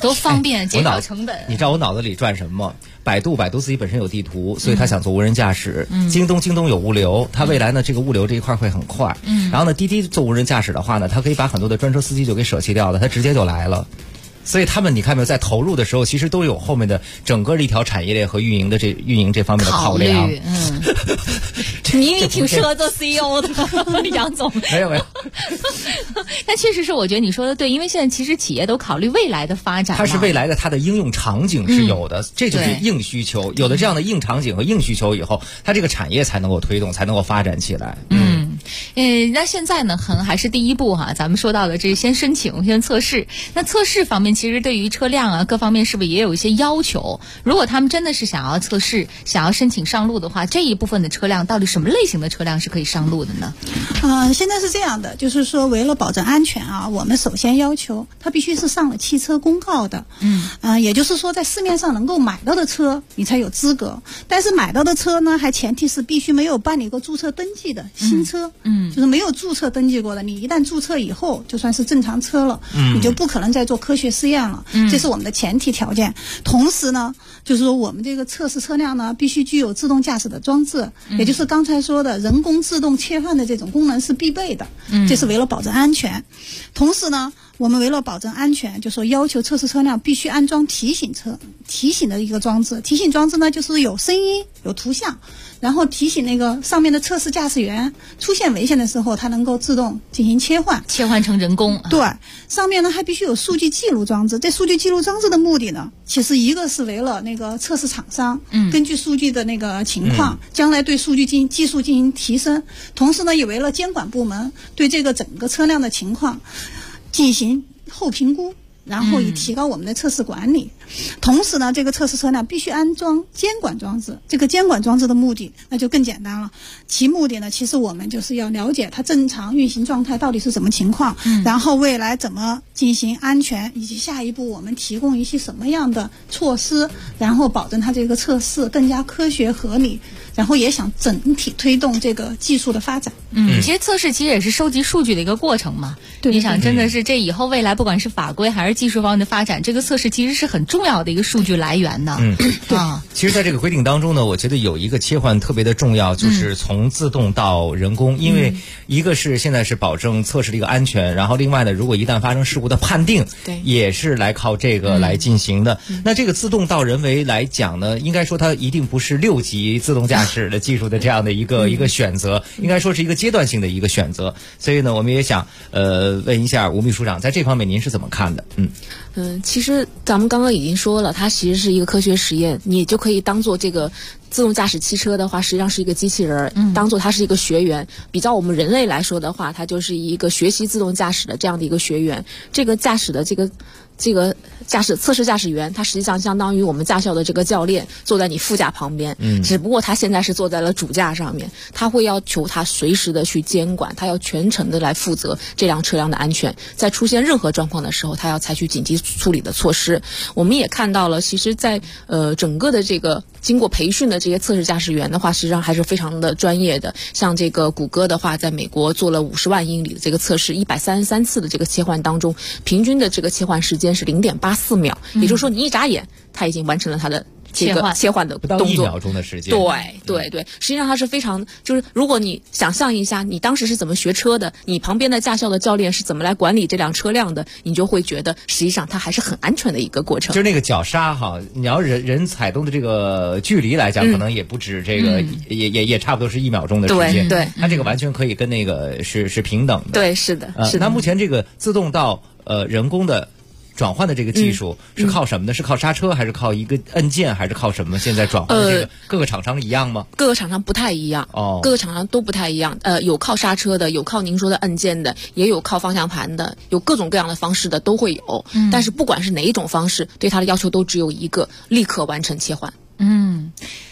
[SPEAKER 4] 多方便，减少成本。
[SPEAKER 9] 你知道我脑子里转什么吗？百度自己本身有地图，所以他想做无人驾驶。京东有物流，它未来呢这个物流这一块会很快。然后呢滴滴做无人驾驶的话呢，它可以把很多的专车司机就给舍弃掉了，它直接就来了。所以他们你看没有，在投入的时候，其实都有后面的整个一条产业链和运营这方面的考量。
[SPEAKER 4] 你挺适合做 CEO 的，杨总。
[SPEAKER 9] 没有。
[SPEAKER 4] 但确实是，我觉得你说的对，因为现在其实企业都考虑未来的发展。
[SPEAKER 9] 它是未来的，它的应用场景是有的，这就是硬需求。有了这样的硬场景和硬需求以后，它这个产业才能够推动，才能够发展起来。
[SPEAKER 4] 那现在呢，可能还是第一步哈。咱们说到的这先申请，先测试。那测试方面，其实对于车辆啊各方面，是不是也有一些要求？如果他们真的是想要测试、想要申请上路的话，这一部分的车辆到底什么类型的车辆是可以上路的呢？
[SPEAKER 19] 现在是这样的，就是说为了保证安全啊，我们首先要求它必须是上了汽车公告的。也就是说在市面上能够买到的车，你才有资格。但是买到的车呢，还前提是必须没有办理过注册登记的新车。就是没有注册登记过的，你一旦注册以后，就算是正常车了，你就不可能再做科学试验了。这是我们的前提条件。同时呢，就是说我们这个测试车辆呢，必须具有自动驾驶的装置，也就是刚才说的人工自动切换的这种功能是必备的。这是为了保证安全。同时呢，我们为了保证安全，就说要求测试车辆必须安装提醒的一个装置。提醒装置呢，就是有声音、有图像，然后提醒那个上面的测试驾驶员出现危险的时候，它能够自动进行切换
[SPEAKER 4] 成人工。
[SPEAKER 19] 对，上面呢还必须有数据记录装置。这数据记录装置的目的呢，其实一个是为了那个测试厂商根据数据的那个情况，将来对数据技术进行提升。同时呢，也为了监管部门对这个整个车辆的情况进行后评估，然后以提高我们的测试管理。同时呢，这个测试车辆必须安装监管装置。这个监管装置的目的那就更简单了，其目的呢，其实我们就是要了解它正常运行状态到底是什么情况，然后未来怎么进行安全，以及下一步我们提供一些什么样的措施，然后保证它这个测试更加科学合理，然后也想整体推动这个技术的发展。
[SPEAKER 4] 其实测试其实也是收集数据的一个过程嘛。
[SPEAKER 19] 对，
[SPEAKER 4] 你想真的是这以后未来不管是法规还是技术方面的发展，这个测试其实是很重要的一个数据来源的。
[SPEAKER 19] 对。
[SPEAKER 9] 其实在这个规定当中呢，我觉得有一个切换特别的重要，就是从自动到人工。因为一个是现在是保证测试的一个安全，然后另外呢，如果一旦发生事故的判定，也是来靠这个来进行的。那这个自动到人为来讲呢，应该说它一定不是6级自动驾驶的技术的这样的一个选择，应该说是一个阶段性的一个选择。所以呢，我们也想问一下吴秘书长，在这方面您是怎么看的？
[SPEAKER 20] 其实咱们刚刚已经说了，它其实是一个科学实验，你就可以当做这个自动驾驶汽车的话，实际上是一个机器人，当做它是一个学员。比较我们人类来说的话，它就是一个学习自动驾驶的这样的一个学员。这个驾驶的这个测试驾驶员，他实际上相当于我们驾校的这个教练，坐在你副驾旁边，只不过他现在是坐在了主驾上面，他会要求他随时的去监管，他要全程的来负责这辆车辆的安全，在出现任何状况的时候，他要采取紧急处理的措施。我们也看到了，其实在整个的这个经过培训的这些测试驾驶员的话，实际上还是非常的专业的。像这个谷歌的话，在美国做了50万英里的这个测试，133次的这个切换当中，平均的这个切换时间是0.84秒，也就是说你一眨眼，他已经完成了他的这个切换的动作，
[SPEAKER 9] 不到1秒钟的时间。
[SPEAKER 20] 对，实际上它是非常，就是如果你想象一下，你当时是怎么学车的，你旁边的驾校的教练是怎么来管理这辆车辆的，你就会觉得实际上它还是很安全的一个过程。
[SPEAKER 9] 就是那个脚刹哈，你要人踩动的这个距离来讲，可能也不止这个，也差不多是1秒钟的时间。
[SPEAKER 20] 对，
[SPEAKER 9] 它这个完全可以跟那个是平等的。
[SPEAKER 20] 对，是的。
[SPEAKER 9] 那目前这个自动到人工的转换的这个技术是靠什么呢？是靠刹车，还是靠一个按键，还是靠什么？现在转换的这个各个厂商一样吗？
[SPEAKER 20] 各个厂商不太一样各个厂商都不太一样。有靠刹车的，有靠您说的按键的，也有靠方向盘的，有各种各样的方式的都会有。但是不管是哪一种方式，对它的要求都只有一个：立刻完成切换。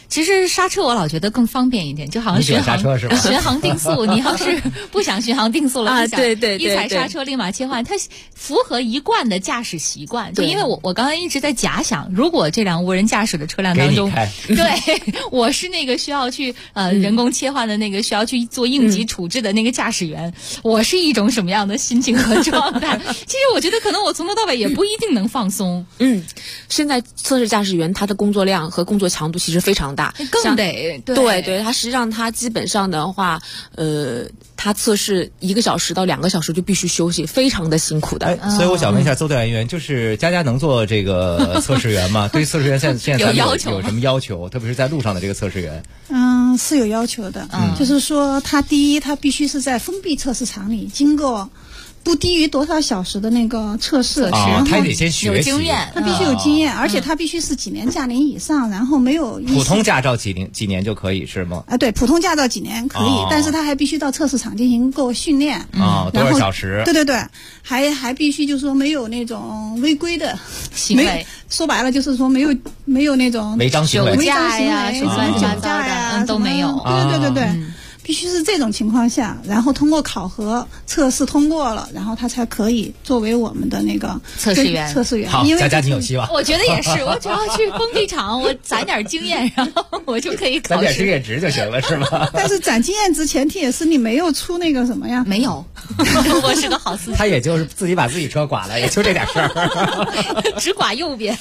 [SPEAKER 4] 其实刹车我老觉得更方便一点，就好像巡航巡航定速，你要是不想巡航定速了，
[SPEAKER 20] 对，
[SPEAKER 4] 一踩刹车立马切换，它符合一贯的驾驶习惯。就因为我刚才一直在假想，如果这辆无人驾驶的车辆当中，对我是那个需要去人工切换的那个需要去做应急处置的那个驾驶员，我是一种什么样的心情和状态？其实我觉得可能我从头到尾也不一定能放松。
[SPEAKER 20] 现在测试驾驶员他的工作量和工作强度其实非常大，
[SPEAKER 4] 更得
[SPEAKER 20] 对，他实际上他基本上的话，他测试1个小时到2个小时就必须休息，非常的辛苦的。
[SPEAKER 9] 所以我想问一下邹调研员，就是佳佳能做这个测试员吗？对于测试员现在有什么要求？特别是在路上的这个测试员？
[SPEAKER 19] 是有要求的。就是说他第一，他必须是在封闭测试场里经过不低于多少小时的那个测试，然后
[SPEAKER 9] 他得先学习，
[SPEAKER 4] 有经验，
[SPEAKER 19] 他必须有经验，而且他必须是几年驾龄以上，然后没有
[SPEAKER 9] 普通驾照几年就可以是吗？
[SPEAKER 19] 对，普通驾照几年可以，但是他还必须到测试场进行过训练
[SPEAKER 9] 多少小时？
[SPEAKER 19] 对，还必须就是说没有那种违规的
[SPEAKER 4] 行为，
[SPEAKER 19] 说白了就是说没有那种
[SPEAKER 9] 违章行为，
[SPEAKER 4] 酒驾呀，什么
[SPEAKER 19] 酒驾呀
[SPEAKER 4] 都没有。
[SPEAKER 19] 对。必须是这种情况下，然后通过考核测试通过了，然后他才可以作为我们的那个
[SPEAKER 4] 测试员。
[SPEAKER 9] 好，佳佳你有希望。
[SPEAKER 4] 我觉得也是，我只要去封闭场，我攒点经验，然后我就可以考试。
[SPEAKER 9] 攒点经验值就行了，是吗？
[SPEAKER 19] 但是攒经验值前提也是你没有出那个什么呀？
[SPEAKER 4] 没有，我是个好司机。
[SPEAKER 9] 他也就是自己把自己车剐了，也就这点事
[SPEAKER 4] 儿，只剐右边。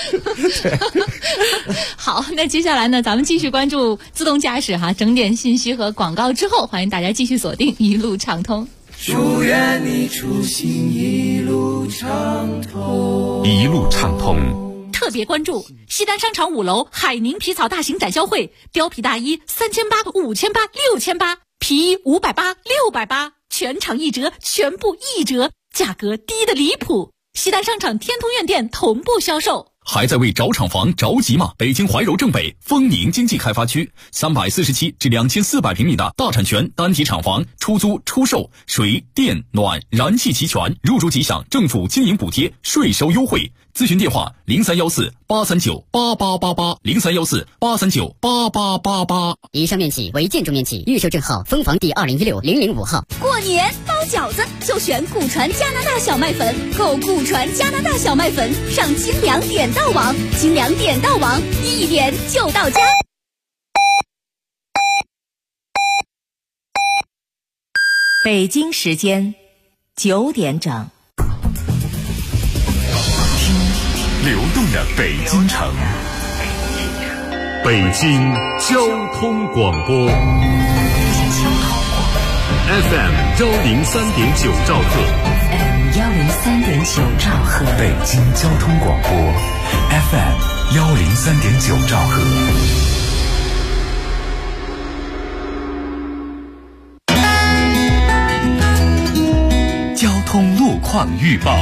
[SPEAKER 4] 好，那接下来呢，咱们继续关注自动驾驶整点信息和广告之后，欢迎大家继续锁定一路畅通。
[SPEAKER 10] 祝愿你出行一路畅通，
[SPEAKER 21] 一路畅通。
[SPEAKER 2] 特别关注西单商场5楼海宁皮草大型展销会，貂皮大衣3800、5800、6800，皮衣580、680，全场1折，全部1折，价格低的离谱。西单商场天通苑店同步销售。
[SPEAKER 12] 还在为找厂房着急吗？北京怀柔正北丰宁经济开发区347至2400平米的大产权单体厂房，出租出售，水电暖燃气齐全，入住即享政府经营补贴，税收优惠。咨询电话0314-839-8888，0314-839-8888。
[SPEAKER 15] 以上面企为建筑面企，预售证号分房第2016-005号。
[SPEAKER 18] 过年包饺子就选古传加拿大小麦粉，购古传加拿大小麦粉上精粮点到网，精粮点到网，一点就到家。
[SPEAKER 3] 北京时间9点整。
[SPEAKER 21] 流动的北京城，北京交通广播 FM 103.9兆赫，
[SPEAKER 3] 103.9兆赫，
[SPEAKER 21] 北京交通广播 FM 103.9兆赫。交通路况预报。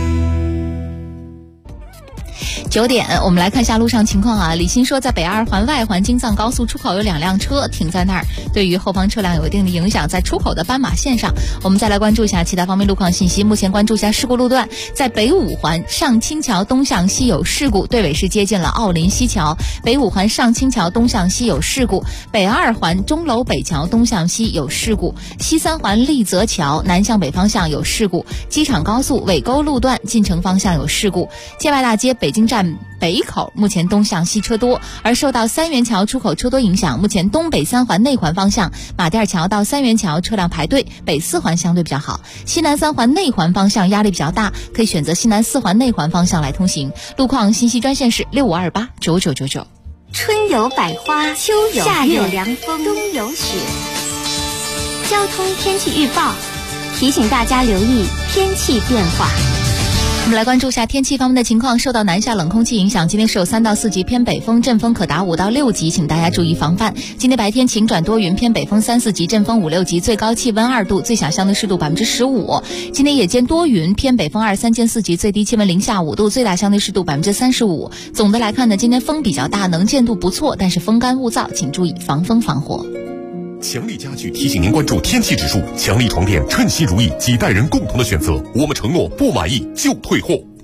[SPEAKER 4] 9点，我们来看一下路上情况李鑫说，在北2环外环京藏高速出口有2辆车停在那儿，对于后方车辆有一定的影响，在出口的斑马线上。我们再来关注一下其他方面路况信息。目前关注一下事故路段，在北5环上清桥东向西有事故，队尾是接近了奥林西桥。北5环上清桥东向西有事故，北2环钟楼北桥东向西有事故，西3环立泽桥南向北方向有事故，机场高速尾沟路段进城方向有事故，界外大街北京站北口目前东向西车多，而受到三元桥出口车多影响，目前东北3环内环方向马甸桥到三元桥车辆排队，北4环相对比较好，西南3环内环方向压力比较大，可以选择西南4环内环方向来通行。路况信息专线是65289999。
[SPEAKER 18] 春有百花，秋有夏有凉风，冬有雪。交通天气预报提醒大家留意天气变化。
[SPEAKER 4] 我们来关注一下天气方面的情况。受到南下冷空气影响，今天是有3到4级偏北风，阵风可达5到6级，请大家注意防范。今天白天晴转多云，偏北风3、4级，阵风5、6级，最高气温2度，最小相对湿度15%。今天夜间多云，偏北风2、3见4级，最低气温零下5度，最大相对湿度35%。总的来看呢，今天风比较大，能见度不错，但是风干物燥，请注意防风防火。
[SPEAKER 21] 强力家具提醒您关注天气指数，强力床垫称心如意，几代人共同的选择。我们承诺不满意就退货。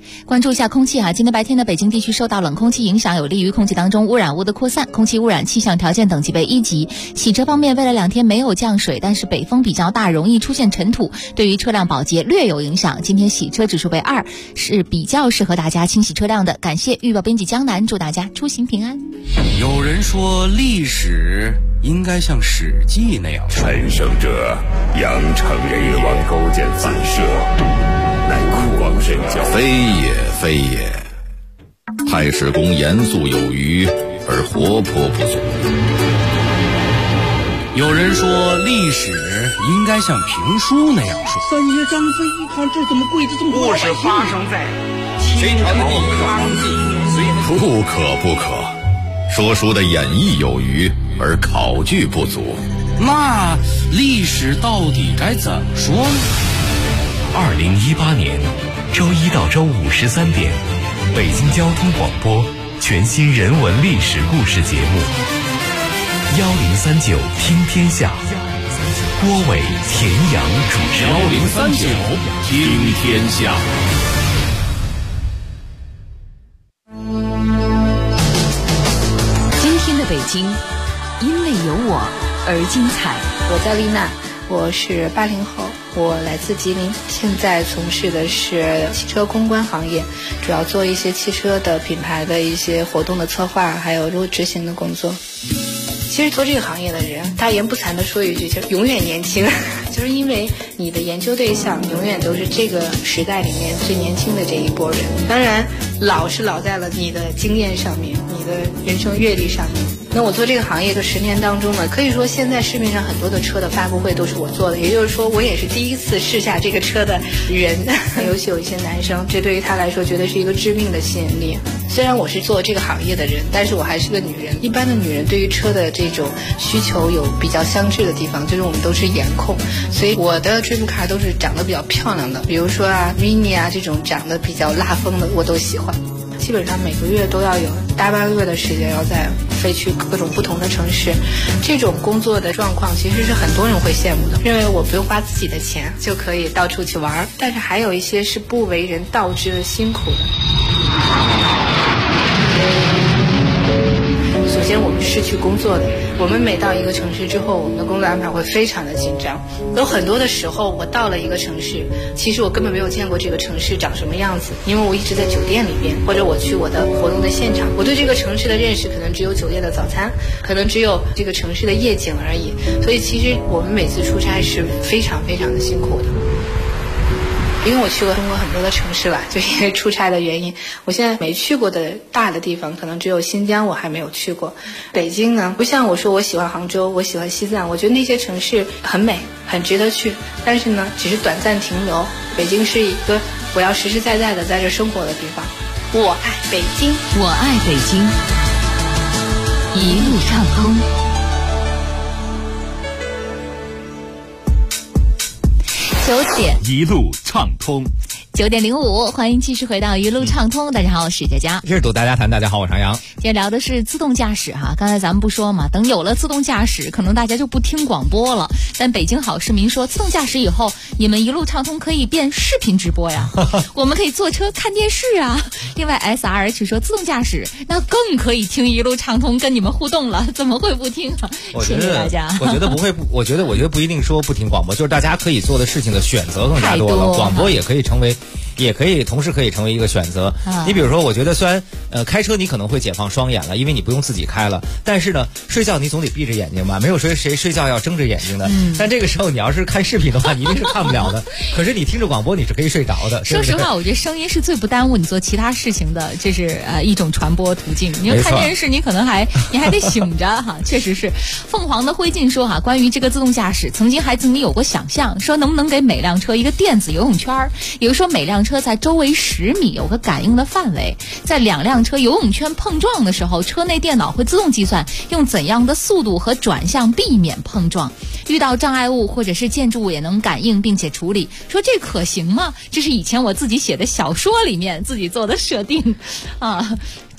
[SPEAKER 4] 关注一下空气今天白天的北京地区受到冷空气影响，有利于空气当中污染物的扩散，空气污染气象条件等级为1级。洗车方面，未来2天没有降水，但是北风比较大，容易出现尘土，对于车辆保洁略有影响。今天洗车指数为2，是比较适合大家清洗车辆的。感谢预报编辑江南，祝大家出行平安。
[SPEAKER 16] 有人说历史应该像《史记》那样，
[SPEAKER 17] 陈胜者扬长日王勾践反射，乃酷王神教，
[SPEAKER 22] 非也非也。太史公严肃有余，而活泼不足。
[SPEAKER 16] 有人说历史应该像评书那样说。
[SPEAKER 24] 三爷张飞一看这怎么跪着这么多？
[SPEAKER 25] 故事发生在隋朝的第一个皇帝。
[SPEAKER 22] 不可，说书的演绎有余，而考据不足。
[SPEAKER 16] 那历史到底该怎么说呢
[SPEAKER 14] ？2018年周1到周5 13点，北京交通广播全新人文历史故事节目1039听天下，郭伟、田阳主持。
[SPEAKER 12] 1039听天下。
[SPEAKER 3] 今天的北京，因为有我而精彩。
[SPEAKER 26] 我叫丽娜，我是80后，我来自吉林，现在从事的是汽车公关行业，主要做一些汽车的品牌的一些活动的策划，还有执行的工作。其实做这个行业的人，大言不惭地说一句，就是永远年轻，就是因为你的研究对象永远都是这个时代里面最年轻的这一波人。当然，老是老在了你的经验上面，你的人生阅历上面。那我做这个行业的10年当中呢，可以说现在市面上很多的车的发布会都是我做的，也就是说我也是第一次试驾这个车的人。尤其有一些男生，这对于他来说绝对是一个致命的吸引力。虽然我是做这个行业的人，但是我还是个女人。一般的女人对于车的这种需求有比较相似的地方，就是我们都是颜控，所以我的追逐卡都是长得比较漂亮的，比如说mini 这种长得比较辣风的我都喜欢。基本上每个月都要有大半个月的时间要在飞去各种不同的城市，这种工作的状况其实是很多人会羡慕的，认为我不用花自己的钱就可以到处去玩，但是还有一些是不为人道之的辛苦的。首先我们是去工作的，我们每到一个城市之后，我们的工作安排会非常的紧张。有很多的时候我到了一个城市，其实我根本没有见过这个城市长什么样子，因为我一直在酒店里边，或者我去我的活动的现场，我对这个城市的认识可能只有酒店的早餐，可能只有这个城市的夜景而已。所以其实我们每次出差是非常非常的辛苦的。因为我去过中国很多的城市了，就因为出差的原因，我现在没去过的大的地方可能只有新疆我还没有去过。北京呢，不像我说我喜欢杭州，我喜欢西藏，我觉得那些城市很美，很值得去，但是呢只是短暂停留。北京是一个我要实实在在的在这生活的地方。我爱北京，
[SPEAKER 3] 我爱北京，一路畅通。
[SPEAKER 4] 9点
[SPEAKER 12] 一路畅通
[SPEAKER 4] ，9点05，欢迎继续回到一路畅通。大家好，我是佳佳，
[SPEAKER 9] 这是赌大家谈。大家好，我是杨洋。
[SPEAKER 4] 今天聊的是自动驾驶刚才咱们不说嘛，等有了自动驾驶，可能大家就不听广播了。但北京好市民说，自动驾驶以后，你们一路畅通可以变视频直播呀，我们可以坐车看电视啊。另外 SRH 说，自动驾驶那更可以听一路畅通跟你们互动了，怎么会不听啊？谢谢大家。
[SPEAKER 9] 我觉得不会，我觉得不一定说不听广播，就是大家可以做的事情的选择更加多了，广播也可以成为。也可以同时可以成为一个选择。你比如说，我觉得虽然开车你可能会解放双眼了，因为你不用自己开了，但是呢，睡觉你总得闭着眼睛吧，没有谁睡觉要睁着眼睛的。但这个时候你要是看视频的话，你一定是看不了的。可是你听着广播，你是可以睡着的。
[SPEAKER 4] 说实话，我觉得声音是最不耽误你做其他事情的，这是一种传播途径。你要看电视，你可能你还得醒着哈，确实是。凤凰的灰烬说关于这个自动驾驶，曾经孩子们有过想象，说能不能给每辆车一个电子游泳圈，也就是说每辆车在周围10米有个感应的范围，在2辆车游泳圈碰撞的时候，车内电脑会自动计算用怎样的速度和转向避免碰撞，遇到障碍物或者是建筑物也能感应并且处理。说这可行吗？这是以前我自己写的小说里面自己做的设定啊。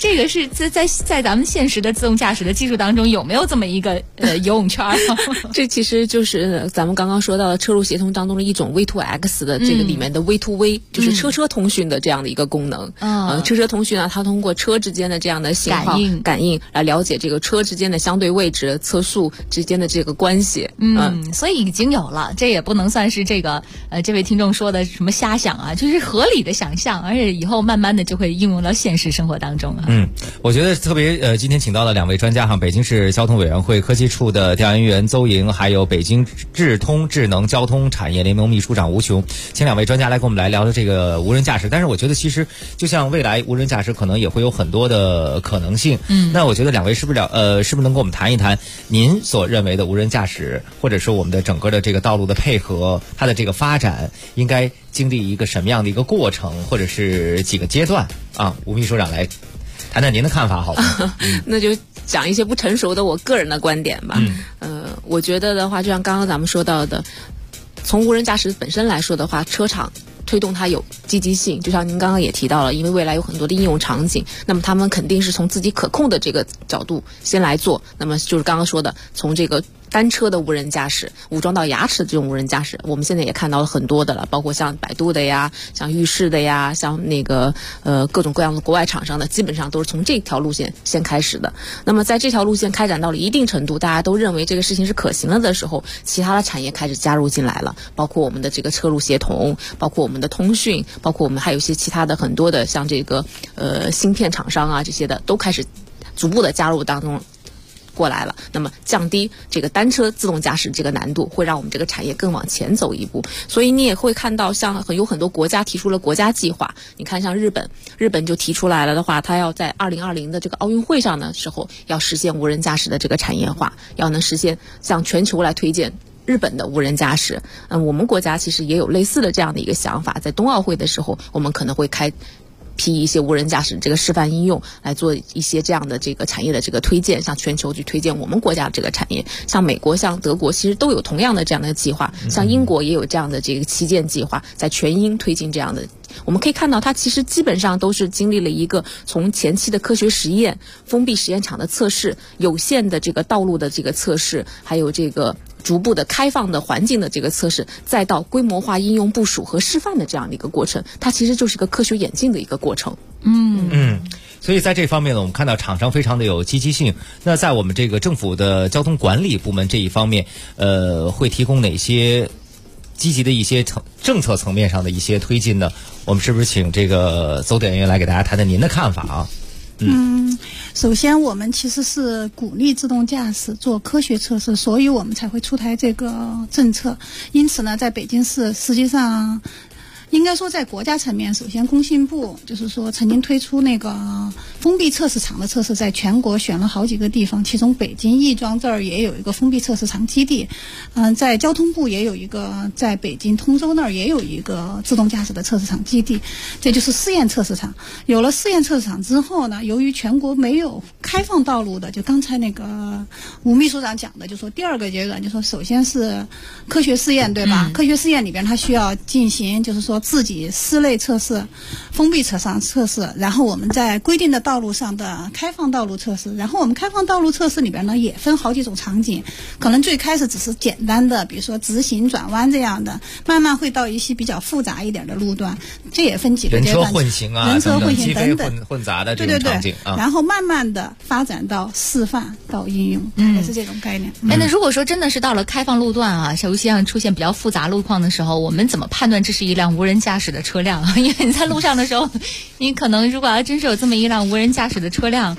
[SPEAKER 4] 这个是在咱们现实的自动驾驶的技术当中有没有这么一个游泳圈？
[SPEAKER 20] 这其实就是咱们刚刚说到的车路协同当中的一种 V2X 的这个里面的 V2V，就是车通讯的这样的一个功能。车通讯呢，它通过车之间的这样的信号感应来了解这个车之间的相对位置、测速之间的这个关系。
[SPEAKER 4] 所以已经有了，这也不能算是这个这位听众说的什么瞎想啊，就是合理的想象，而且以后慢慢的就会应用到现实生活当中啊。
[SPEAKER 9] 我觉得特别今天请到了2位专家哈，北京市交通委员会科技处的调研员邹莹，还有北京智通智能交通产业联盟秘书长吴琼，请2位专家来跟我们来聊聊这个无人驾驶。但是我觉得其实就像未来无人驾驶可能也会有很多的可能性。那我觉得2位是不是能跟我们谈一谈您所认为的无人驾驶，或者说我们的整个的这个道路的配合，它的这个发展应该经历一个什么样的一个过程，或者是几个阶段啊？吴秘书长来谈谈您的看法好吗？
[SPEAKER 20] 那就讲一些不成熟的我个人的观点吧。我觉得的话，就像刚刚咱们说到的，从无人驾驶本身来说的话，车厂推动它有积极性，就像您刚刚也提到了，因为未来有很多的应用场景，那么他们肯定是从自己可控的这个角度先来做。那么就是刚刚说的，从这个单车的无人驾驶武装到牙齿的这种无人驾驶，我们现在也看到了很多的了，包括像百度的呀，像裕士的呀，像那个各种各样的国外厂商的，基本上都是从这条路线先开始的。那么在这条路线开展到了一定程度，大家都认为这个事情是可行了的时候，其他的产业开始加入进来了，包括我们的这个车路协同，包括我们的通讯，包括我们还有一些其他的很多的像这个芯片厂商啊这些的，都开始逐步的加入当中过来了。那么降低这个单车自动驾驶这个难度，会让我们这个产业更往前走一步。所以你也会看到像有很多国家提出了国家计划，你看像日本就提出来了的话，它要在2020的这个奥运会上的时候要实现无人驾驶的这个产业化，要能实现向全球来推荐日本的无人驾驶。我们国家其实也有类似的这样的一个想法，在冬奥会的时候我们可能会开批一些无人驾驶这个示范应用，来做一些这样的这个产业的这个推荐，向全球去推荐我们国家的这个产业。像美国像德国其实都有同样的这样的计划，像英国也有这样的这个旗舰计划，在全英推进这样的。我们可以看到它其实基本上都是经历了一个从前期的科学实验、封闭实验场的测试、有限的这个道路的这个测试，还有这个逐步的开放的环境的这个测试，再到规模化应用部署和示范的这样的一个过程，它其实就是一个科学演进的一个过程。
[SPEAKER 9] 所以在这方面呢，我们看到厂商非常的有积极性。那在我们这个政府的交通管理部门这一方面，会提供哪些积极的一些政策层面上的一些推进呢？我们是不是请这个邹调研员来给大家谈谈您的看法啊？
[SPEAKER 19] 首先我们其实是鼓励自动驾驶做科学测试，所以我们才会出台这个政策。因此呢，在北京市实际上应该说在国家层面，首先工信部就是说曾经推出那个封闭测试场的测试，在全国选了好几个地方，其中北京亦庄这儿也有一个封闭测试场基地，在交通部也有一个，在北京通州那儿也有一个自动驾驶的测试场基地，这就是试验测试场。有了试验测试场之后呢，由于全国没有开放道路的，就刚才那个吴秘书长讲的，就说第二个阶段，就说首先是科学试验，对吧？科学试验里边它需要进行就是说自己室内测试、封闭测试，然后我们在规定的道路上的开放道路测试，然后我们开放道路测试里边呢也分好几种场景，可能最开始只是简单的，比如说直行转弯这样的，慢慢会到一些比较复杂一点的路段，这也分几个阶段，
[SPEAKER 9] 人车混行啊，
[SPEAKER 19] 人车混行等等
[SPEAKER 9] 混杂的这种场景
[SPEAKER 19] 然后慢慢的发展到示范到应用，大概是这种概念。
[SPEAKER 4] 那如果说真的是到了开放路段啊，尤其像出现比较复杂路况的时候，我们怎么判断这是一辆无人驾驶的车辆？因为你在路上的时候，你可能如果要真是有这么一辆无人驾驶的车辆，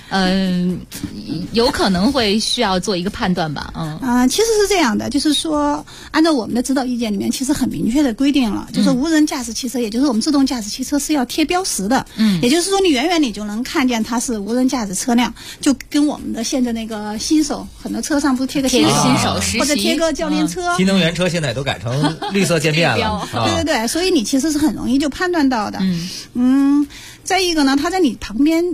[SPEAKER 4] 有可能会需要做一个判断吧。
[SPEAKER 19] 其实是这样的，就是说按照我们的指导意见里面其实很明确的规定了，就是无人驾驶汽车，也就是我们自动驾驶汽车是要贴标识的，也就是说你远远你就能看见它是无人驾驶车辆，就跟我们的现在那个新手很多车上不是贴个新手实习或者贴个教练车，
[SPEAKER 9] 新能源车现在都改成绿色渐变了
[SPEAKER 19] 对，所以你其实是很容易就判断到的。再一个呢，它在你旁边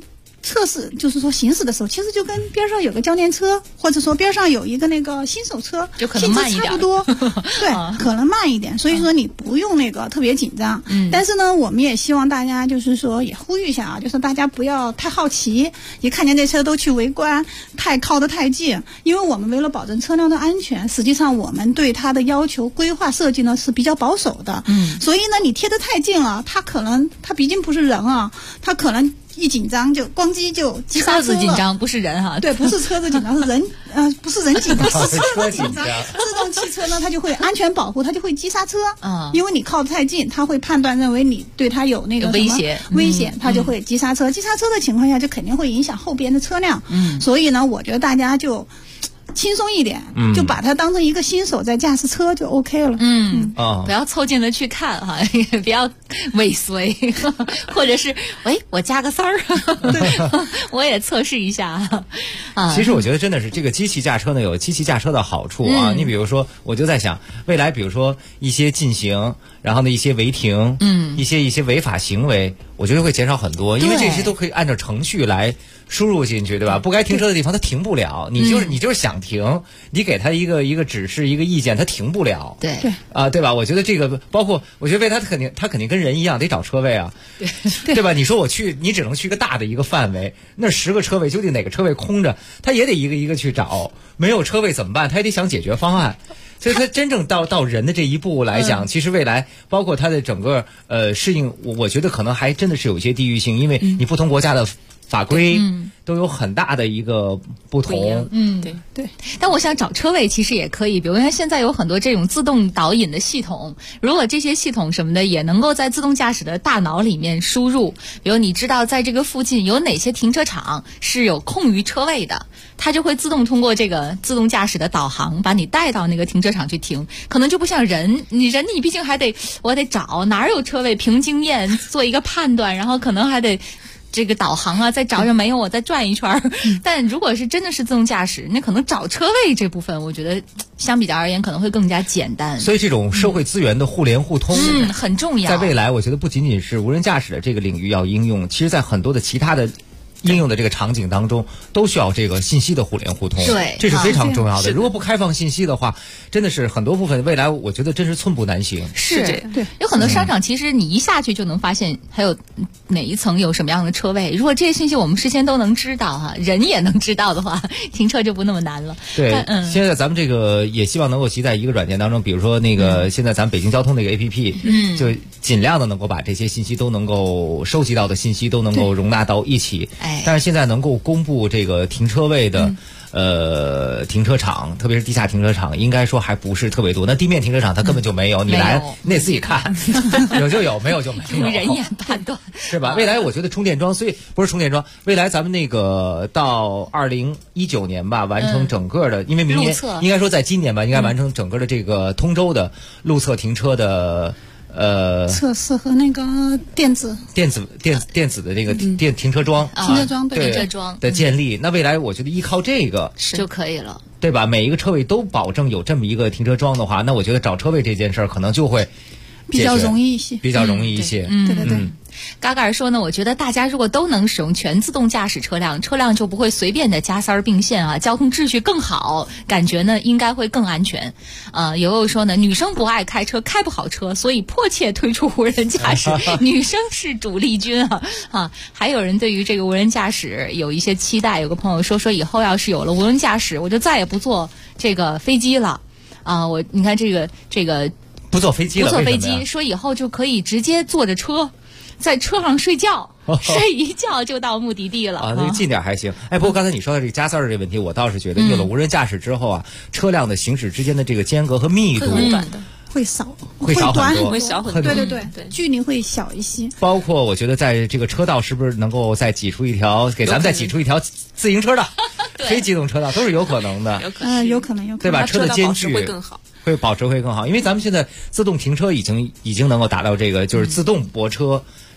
[SPEAKER 19] 测试，就是说行驶的时候，其实就跟边上有个教练车，或者说边上有一个那个新手车，
[SPEAKER 4] 就可能慢一点，
[SPEAKER 19] 差不多，对，可能慢一点。所以说你不用那个特别紧张。但是呢，我们也希望大家就是说也呼吁一下啊，就是大家不要太好奇，一看见这车都去围观，太靠得太近。因为我们为了保证车辆的安全，实际上我们对它的要求规划设计呢是比较保守的。所以呢，你贴得太近了，它毕竟不是人啊，它可能一紧张就咣叽就急刹车了。
[SPEAKER 4] 车子紧张不是人哈，
[SPEAKER 19] 对，不是车子紧张，是人不是人紧张，是车子紧张。自动汽车呢，它就会安全保护，它就会急刹车。因为你靠得太近，它会判断认为你对它有那个
[SPEAKER 4] 危险，
[SPEAKER 19] 它就会急刹车。急刹车的情况下，就肯定会影响后边的车辆。所以呢，我觉得大家就轻松一点，就把它当成一个新手在驾驶车就 OK 了。
[SPEAKER 4] 不要凑近了去看哈，也不要尾随，或者是我加个丝儿，我也测试一下啊。
[SPEAKER 9] 其实我觉得真的是这个机器驾车呢有机器驾车的好处啊。你比如说，我就在想，未来比如说一些禁行，然后呢一些违停，一些违法行为，我觉得会减少很多，因为这些都可以按照程序来输入进去，对吧？不该停车的地方它停不了，你就是想停，你给他一个指示一个意见，他停不了。
[SPEAKER 4] 对
[SPEAKER 9] 对吧？我觉得这个包括，我觉得为他肯定跟人一样得找车位啊，对吧？你说你只能去一个大的一个范围，那10个车位究竟哪个车位空着，他也得一个一个去找，没有车位怎么办？他也得想解决方案。所以他真正到人的这一步来讲，其实未来包括他的整个适应，我觉得可能还真的是有一些地域性，因为你不同国家的法规都有很大的一个不同。
[SPEAKER 4] 对。但我想找车位其实也可以，比如说现在有很多这种自动导引的系统，如果这些系统什么的也能够在自动驾驶的大脑里面输入，比如你知道在这个附近有哪些停车场是有空余车位的，它就会自动通过这个自动驾驶的导航把你带到那个停车场去停。可能就不像人你毕竟我得找哪儿有车位，凭经验做一个判断，然后可能还得这个导航啊，再找着没有我再转一圈。但如果是真的是自动驾驶，那可能找车位这部分我觉得相比较而言可能会更加简单。
[SPEAKER 9] 所以这种社会资源的互联互通
[SPEAKER 4] 很重要。
[SPEAKER 9] 在未来我觉得不仅仅是无人驾驶的这个领域要应用，其实在很多的其他的应用的这个场景当中都需要这个信息的互联互通。
[SPEAKER 4] 对，
[SPEAKER 9] 这是非常重要的。如果不开放信息的话，真的是很多部分未来我觉得真是寸步难行。
[SPEAKER 4] 是这样。对，有很多商场其实你一下去就能发现还有哪一层有什么样的车位，如果这些信息我们事先都能知道哈，人也能知道的话，停车就不那么难了。
[SPEAKER 9] 对，现在咱们这个也希望能够集在一个软件当中，比如说那个现在咱们北京交通那个 APP，就尽量的能够把这些信息都能够收集到的信息都能够容纳到一起。但是现在能够公布这个停车位的停车场，特别是地下停车场，应该说还不是特别多。那地面停车场它根本就没有，你来你得自己看，有就有，没有就没有，
[SPEAKER 4] 用人眼判断，
[SPEAKER 9] 是吧？未来我觉得充电桩，所以不是充电桩，未来咱们那个到2019年吧，完成整个的，因为明年应该说在今年吧，应该完成整个的这个通州的路侧停车的。
[SPEAKER 19] 测试和那个电子
[SPEAKER 9] 的这个停车桩，
[SPEAKER 19] 停车
[SPEAKER 4] 桩
[SPEAKER 9] 的建立。那未来我觉得依靠这个
[SPEAKER 4] 就可以了，
[SPEAKER 9] 对吧？每一个车位都保证有这么一个停车桩的话，那我觉得找车位这件事儿可能就会
[SPEAKER 19] 比较容易一些，
[SPEAKER 4] 对。嘎嘎尔说呢，我觉得大家如果都能使用全自动驾驶车辆就不会随便的加塞儿并线啊，交通秩序更好，感觉呢应该会更安全。有说呢，女生不爱开车，开不好车，所以迫切推出无人驾驶，女生是主力军啊。还有人对于这个无人驾驶有一些期待，有个朋友说以后要是有了无人驾驶，我就再也不坐这个飞机了啊。你看这个
[SPEAKER 9] 不坐飞机了，
[SPEAKER 4] 说以后就可以直接坐着车。在车上睡觉，睡一觉就到目的地了
[SPEAKER 9] 啊！那个近点还行。不过刚才你说的这个加塞儿这个问题，我倒是觉得有了无人驾驶之后啊，车辆的行驶之间的这个间隔和密度
[SPEAKER 19] 会少
[SPEAKER 9] 很多，
[SPEAKER 20] 会小很多。
[SPEAKER 19] 对，距离会小一些。
[SPEAKER 9] 包括我觉得在这个车道是不是能够再挤出一条，给咱们再挤出一条自行车道、非机动车道，都是有可能的。
[SPEAKER 19] 有可能，
[SPEAKER 9] 对吧？车的间距
[SPEAKER 20] 会更好。
[SPEAKER 9] 会保持会更好，因为咱们现在自动停车已经能够达到这个就是自动泊车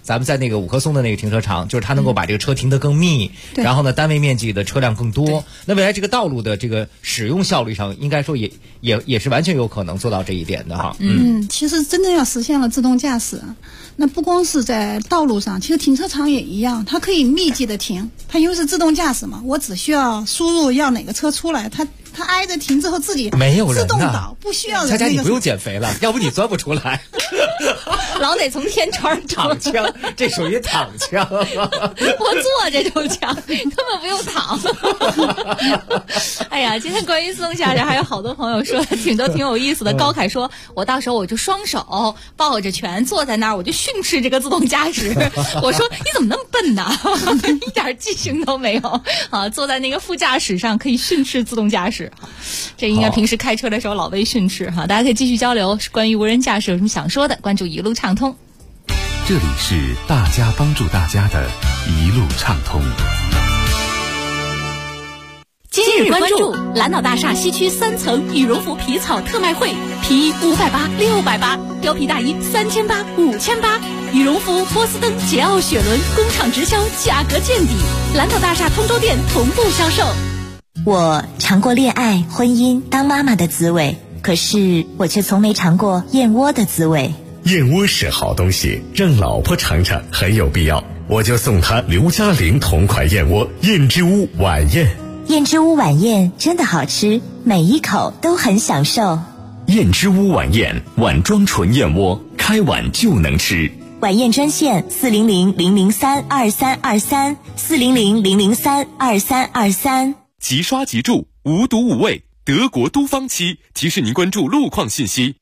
[SPEAKER 9] 咱们在那个五棵松的那个停车场，就是它能够把这个车停得更密，然后呢单位面积的车辆更多。那未来这个道路的这个使用效率上，应该说也是完全有可能做到这一点的哈。
[SPEAKER 19] 其实真正要实现了自动驾驶，那不光是在道路上，其实停车场也一样，它可以密集的停，它因为是自动驾驶嘛，我只需要输入要哪个车出来，它挨着停之后自己
[SPEAKER 9] 没有人
[SPEAKER 19] 自动导，不需要人。
[SPEAKER 9] 佳佳，你不用减肥了，要不你钻不出来。
[SPEAKER 4] 老得从天窗
[SPEAKER 9] 躺枪，这属于躺枪。
[SPEAKER 4] 我坐着就强，根本不用躺。哎呀，今天关于自动驾驶还有好多朋友说挺有意思的。高凯说，我到时候我就双手抱着拳坐在那儿，我就训斥这个自动驾驶。我说你怎么那么笨呢？一点记性都没有啊！坐在那个副驾驶上可以训斥自动驾驶，这应该平时开车的时候老被训斥哈。大家可以继续交流，关于无人驾驶有什么想说的，关注一路畅通。
[SPEAKER 21] 这里是大家帮助大家的一路畅通。
[SPEAKER 2] 今日关注蓝岛大厦西区3层羽绒服皮草特卖会，皮衣580、680，貂皮大衣3800、5800，羽绒服、波司登、捷奥、雪伦工厂直销，价格见底。蓝岛大厦通州店同步销售。
[SPEAKER 1] 我尝过恋爱、婚姻、当妈妈的滋味，可是我却从没尝过燕窝的滋味。
[SPEAKER 17] 燕窝是好东西，让老婆尝尝很有必要。我就送她刘嘉玲同款燕窝燕之屋晚宴。
[SPEAKER 1] 燕之屋晚宴真的好吃，每一口都很享受。
[SPEAKER 17] 燕之屋晚宴碗装纯燕窝，开碗就能吃。
[SPEAKER 1] 晚宴专线400-003-2323，400-003-2323。
[SPEAKER 13] 即刷即住，无毒无味，德国都芳漆提示您关注路况信息。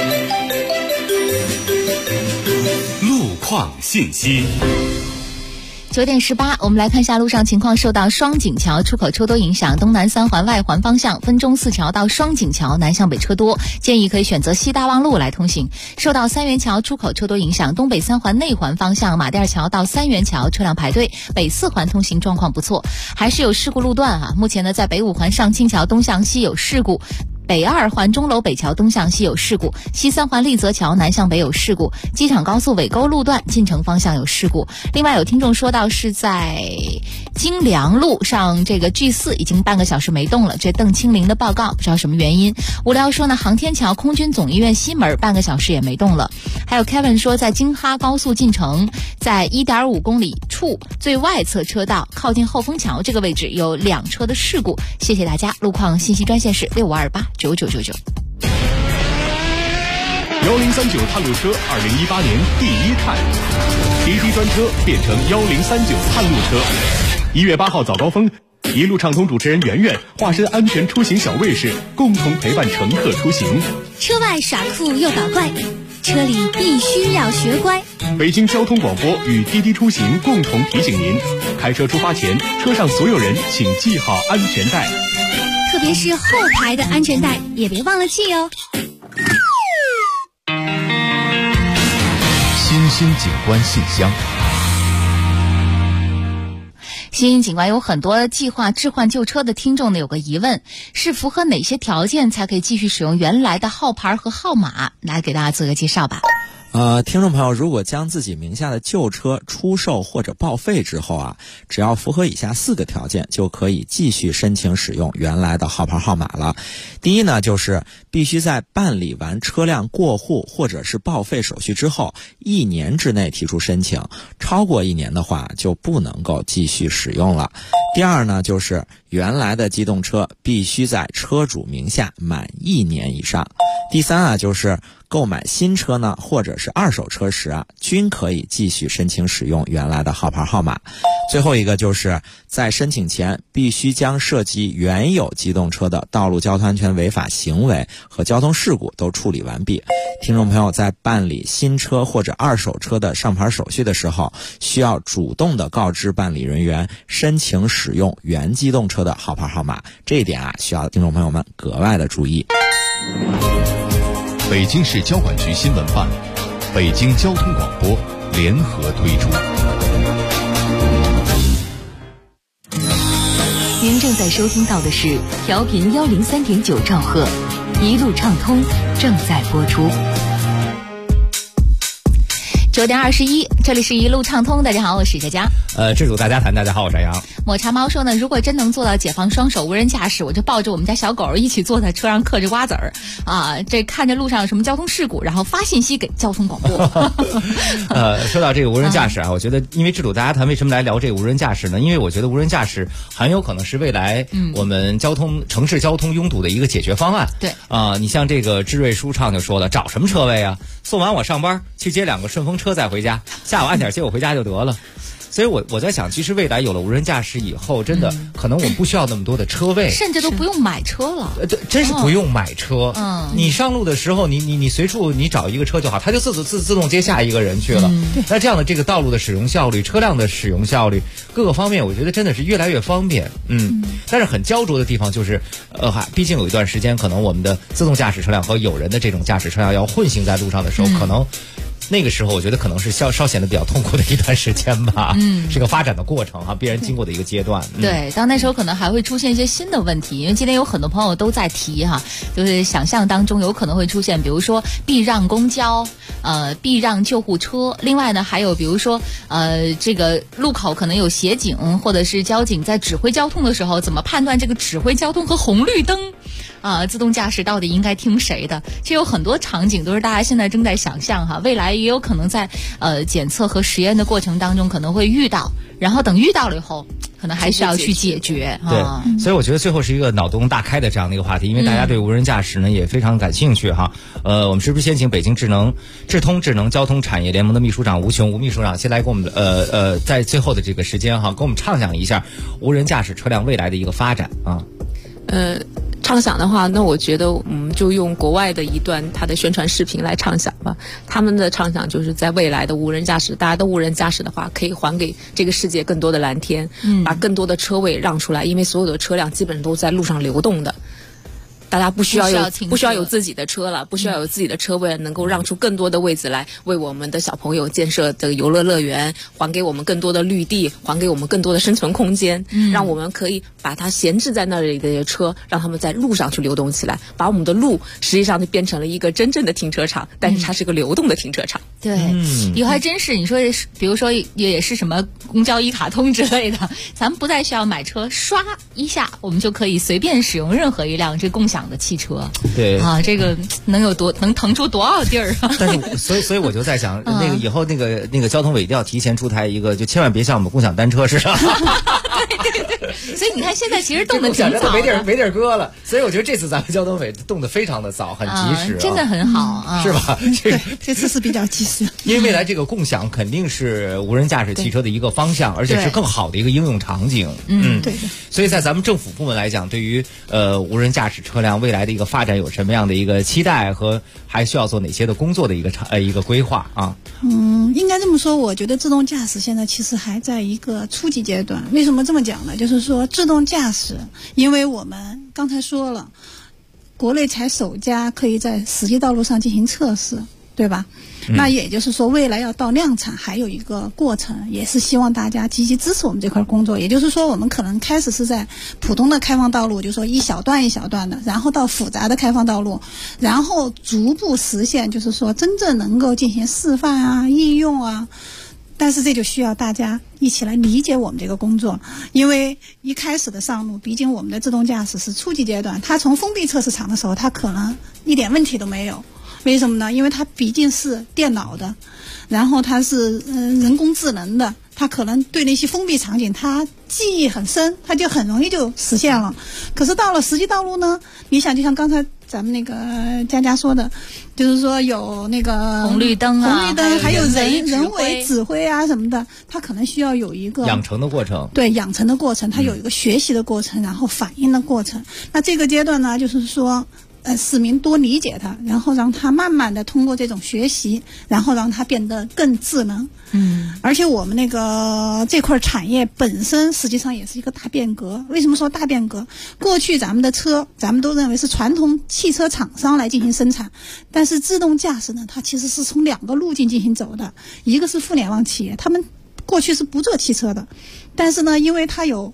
[SPEAKER 21] 路况信息。
[SPEAKER 4] 9点18，我们来看一下路上情况。受到双井桥出口车多影响，东南3环外环方向分钟4桥到双井桥南向北车多，建议可以选择西大望路来通行。受到三元桥出口车多影响，东北3环内环方向马甸桥到三元桥车辆排队，北4环通行状况不错。还是有事故路段啊，目前呢在北5环上清桥东向西有事故，北2环钟楼北桥东向西有事故，西3环丽泽桥南向北有事故，机场高速尾沟路段进城方向有事故。另外有听众说到是在京良路上这个 G4 已经半个小时没动了，这邓清林的报告不知道什么原因。无聊说呢，航天桥空军总医院西门半个小时也没动了。还有 Kevin 说在京哈高速进城，在 1.5 公里处最外侧车道靠近后枫桥这个位置有2车的事故。谢谢大家。路况信息专线是65289999。
[SPEAKER 13] 1039探路车2018年第1探，滴滴专车变成1039探路车。1月8号早高峰，一路畅通主持人圆圆化身安全出行小卫士，共同陪伴乘客出行。
[SPEAKER 18] 车外耍酷又搞怪，车里必须要学乖。
[SPEAKER 13] 北京交通广播与滴滴出行共同提醒您：开车出发前，车上所有人请系好安全带，
[SPEAKER 18] 特别是后排的安全带也别忘了系哦。
[SPEAKER 21] 新兴景观信箱。
[SPEAKER 4] 新兴景观有很多计划置换旧车的听众呢，有个疑问，是符合哪些条件才可以继续使用原来的号牌和号码？来给大家做个介绍吧。
[SPEAKER 6] 听众朋友，如果将自己名下的旧车出售或者报废之后啊，只要符合以下4个条件，就可以继续申请使用原来的号牌号码了。第一呢，就是必须在办理完车辆过户或者是报废手续之后1年之内提出申请，超过1年的话就不能够继续使用了。第二呢，就是原来的机动车必须在车主名下满1年以上。第三啊，就是购买新车呢，或者是二手车时啊，均可以继续申请使用原来的号牌号码。最后一个就是在申请前必须将涉及原有机动车的道路交通安全违法行为和交通事故都处理完毕。听众朋友在办理新车或者二手车的上牌手续的时候，需要主动的告知办理人员申请使用原机动车的号牌号码，这一点啊，需要听众朋友们格外的注意。
[SPEAKER 21] 北京市交管局新闻办、北京交通广播联合推出。
[SPEAKER 3] 您正在收听到的是调频103.9兆赫，一路畅通正在播出。
[SPEAKER 4] 9点21， 这里是一路畅通，大家好，我是佳佳。
[SPEAKER 9] 制度大家谈，大家好，我是杨。
[SPEAKER 4] 抹茶猫说呢，如果真能做到解放双手无人驾驶，我就抱着我们家小狗一起坐在车上嗑着瓜子儿啊，这看着路上有什么交通事故，然后发信息给交通广播。
[SPEAKER 9] 说到这个无人驾驶啊，我觉得因为制度大家谈，为什么来聊这个无人驾驶呢？因为我觉得无人驾驶很有可能是未来我们城市交通拥堵的一个解决方案。
[SPEAKER 4] 对
[SPEAKER 9] 啊，你像这个知瑞舒畅就说了，找什么车位啊？送完我上班去接2个顺风车再回家，下午按点接我回家就得了。所以我在想，其实未来有了无人驾驶以后，真的可能我不需要那么多的车位，
[SPEAKER 4] 甚至都不用买车了。
[SPEAKER 9] 对，真是不用买车。你上路的时候，你随处你找一个车就好，它就自动接下一个人去了。那这样的这个道路的使用效率、车辆的使用效率各个方面，我觉得真的是越来越方便。但是很焦灼的地方就是，毕竟有一段时间，可能我们的自动驾驶车辆和有人的这种驾驶车辆要混行在路上的时候，可能。那个时候我觉得可能是稍显得比较痛苦的一段时间吧，是个发展的过程哈，必然经过的一个阶段。
[SPEAKER 4] 对，到那时候可能还会出现一些新的问题，因为今天有很多朋友都在提哈，就是想象当中有可能会出现，比如说避让公交，避让救护车，另外呢还有比如说这个路口可能有协警或者是交警在指挥交通的时候，怎么判断这个指挥交通和红绿灯？自动驾驶到底应该听谁的？其实有很多场景都是大家现在正在想象哈，未来也有可能在检测和实验的过程当中可能会遇到，然后等遇到了以后，可能还需要去解决。
[SPEAKER 9] 对，所以我觉得最后是一个脑洞大开的这样的一个话题，因为大家对无人驾驶呢也非常感兴趣哈。我们是不是先请北京智通智能交通产业联盟的秘书长吴秘书长先来给我们在最后的这个时间哈，给我们畅想一下无人驾驶车辆未来的一个发展啊。
[SPEAKER 20] 畅想的话，那我觉得我们就用国外的一段它的宣传视频来畅想吧。他们的畅想就是在未来的无人驾驶，大家都无人驾驶的话，可以还给这个世界更多的蓝天，把更多的车位让出来，因为所有的车辆基本上都在路上流动的。大家不需要有自己的车了，不需要有自己的车位，能够让出更多的位置来为我们的小朋友建设的游乐乐园，还给我们更多的绿地，还给我们更多的生存空间，让我们可以把它闲置在那里的车，让他们在路上去流动起来，把我们的路实际上就变成了一个真正的停车场，但是它是个流动的停车场。
[SPEAKER 4] 对，以后还真是，你说比如说也是什么公交一卡通之类的，咱们不再需要买车，刷一下我们就可以随便使用任何一辆这共享的汽车。
[SPEAKER 9] 对
[SPEAKER 4] 啊，这个能腾出多少地儿啊？
[SPEAKER 9] 但是所以我就在想，那个以后那个交通委一定要提前出台一个，就千万别像我们共享单车似的。
[SPEAKER 4] 对，所以你看现在其实动得挺早的，
[SPEAKER 9] 没地儿搁了。所以我觉得这次咱们交通委动得非常的早，很及时，
[SPEAKER 4] 真的很好啊，
[SPEAKER 9] 是吧？
[SPEAKER 19] 这次是比较及时。
[SPEAKER 9] 因为未来这个共享肯定是无人驾驶汽车的一个方向，而且是更好的一个应用场景。
[SPEAKER 19] 对。
[SPEAKER 9] 所以在咱们政府部门来讲，对于无人驾驶车辆未来的一个发展有什么样的一个期待和还需要做哪些的工作的一个规划啊？
[SPEAKER 19] 应该这么说，我觉得自动驾驶现在其实还在一个初级阶段。为什么这么讲呢？就是说自动驾驶，因为我们刚才说了，国内才首家可以在实际道路上进行测试，对吧？那也就是说，未来要到量产还有一个过程，也是希望大家积极支持我们这块工作。也就是说，我们可能开始是在普通的开放道路，就是说一小段一小段的，然后到复杂的开放道路，然后逐步实现，就是说真正能够进行示范啊、应用啊。但是这就需要大家一起来理解我们这个工作，因为一开始的上路，毕竟我们的自动驾驶是初级阶段，它从封闭测试场的时候，它可能一点问题都没有。为什么呢？因为它毕竟是电脑的，然后它是人工智能的，它可能对那些封闭场景它记忆很深，它就很容易就实现了。可是到了实际道路呢，你想就像刚才咱们那个佳佳说的，就是说有那个
[SPEAKER 4] 红绿灯
[SPEAKER 19] 还有人为指挥啊什么的，它可能需要有一个
[SPEAKER 9] 养成的过程。
[SPEAKER 19] 对，养成的过程，它有一个学习的过程，然后反应的过程。那这个阶段呢，就是说市民多理解它，然后让它慢慢的通过这种学习，然后让它变得更智能。而且我们那个这块产业本身实际上也是一个大变革。为什么说大变革？过去咱们的车，咱们都认为是传统汽车厂商来进行生产，但是自动驾驶呢，它其实是从2个路径进行走的。一个是互联网企业，他们过去是不做汽车的，但是呢，因为它有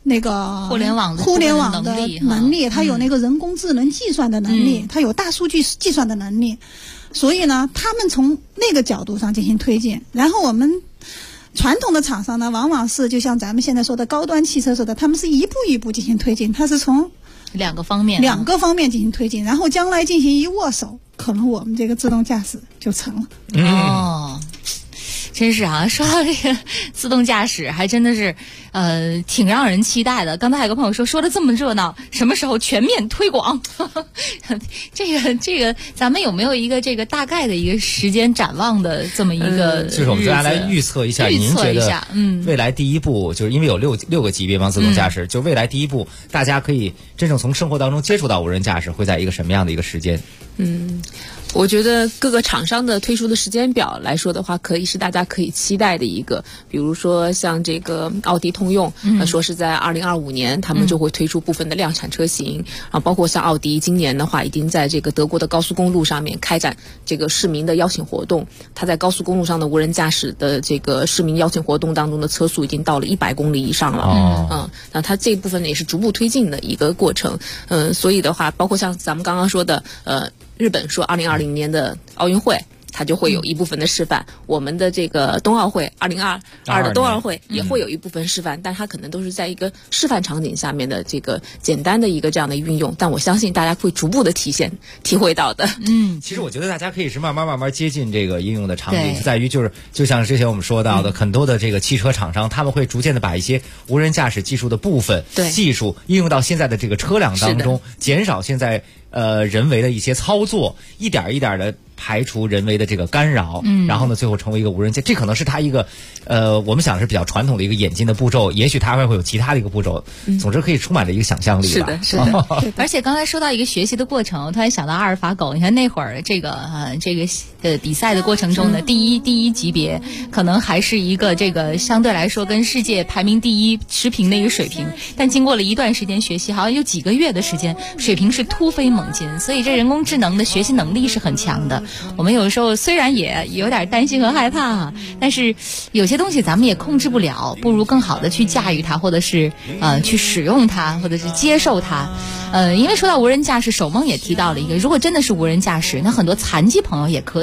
[SPEAKER 19] 那个
[SPEAKER 4] 互联网的
[SPEAKER 19] 能力，它有那个人工智能计算的能力，它有大数据计算的能力，所以呢，他们从那个角度上进行推进。然后我们传统的厂商呢，往往是就像咱们现在说的高端汽车似的，他们是一步一步进行推进，它是从
[SPEAKER 4] 两个方面进
[SPEAKER 19] 行推进，然后将来进行一握手，可能我们这个自动驾驶就成了。
[SPEAKER 4] 哦。真是啊，说到这个自动驾驶，还真的是，挺让人期待的。刚才还有个朋友说的这么热闹，什么时候全面推广？这个，咱们有没有一个这个大概的一个时间展望的这么一个？
[SPEAKER 9] 就是我们大家来预测一下，您觉得未来第一步，就是因为有六个级别嘛，自动驾驶，就未来第一步，大家可以真正从生活当中接触到无人驾驶，会在一个什么样的一个时间？
[SPEAKER 20] 我觉得各个厂商的推出的时间表来说的话，可以是大家可以期待的一个，比如说像这个奥迪通用，说是在2025年他们就会推出部分的量产车型，啊，包括像奥迪今年的话，已经在这个德国的高速公路上面开展这个市民的邀请活动，它在高速公路上的无人驾驶的这个市民邀请活动当中的车速已经到了100公里以上了，那它这部分也是逐步推进的一个过程，所以的话，包括像咱们刚刚说的，日本说2020年的奥运会，它就会有一部分的示范。我们的这个冬奥会2022的冬奥会也会有一部分示范，但它可能都是在一个示范场景下面的这个简单的一个这样的运用，但我相信大家会逐步的体会到的。
[SPEAKER 9] 其实我觉得大家可以是慢慢接近这个应用的场景，就在于就像之前我们说到的，很多的这个汽车厂商，他们会逐渐的把一些无人驾驶技术的部分技术应用到现在的这个车辆当中，减少现在人为的一些操作，一点一点的排除人为的这个干扰，然后呢，最后成为一个无人驾驶。这可能是它一个我们想是比较传统的一个演进的步骤，也许它还会有其他的一个步骤。总之，可以充满了一个想象力吧。
[SPEAKER 4] 是的。而且刚才说到一个学习的过程，我突然想到阿尔法狗。你看那会儿这个比赛的过程中的第一级别，可能还是一个这个相对来说跟世界排名第一持平的一个水平，但经过了一段时间学习，好像有几个月的时间，水平是突飞猛进。所以这人工智能的学习能力是很强的。我们有时候虽然也有点担心和害怕，但是有些东西咱们也控制不了，不如更好的去驾驭它，或者是去使用它，或者是接受它。因为说到无人驾驶，守梦也提到了一个，如果真的是无人驾驶，那很多残疾朋友也可以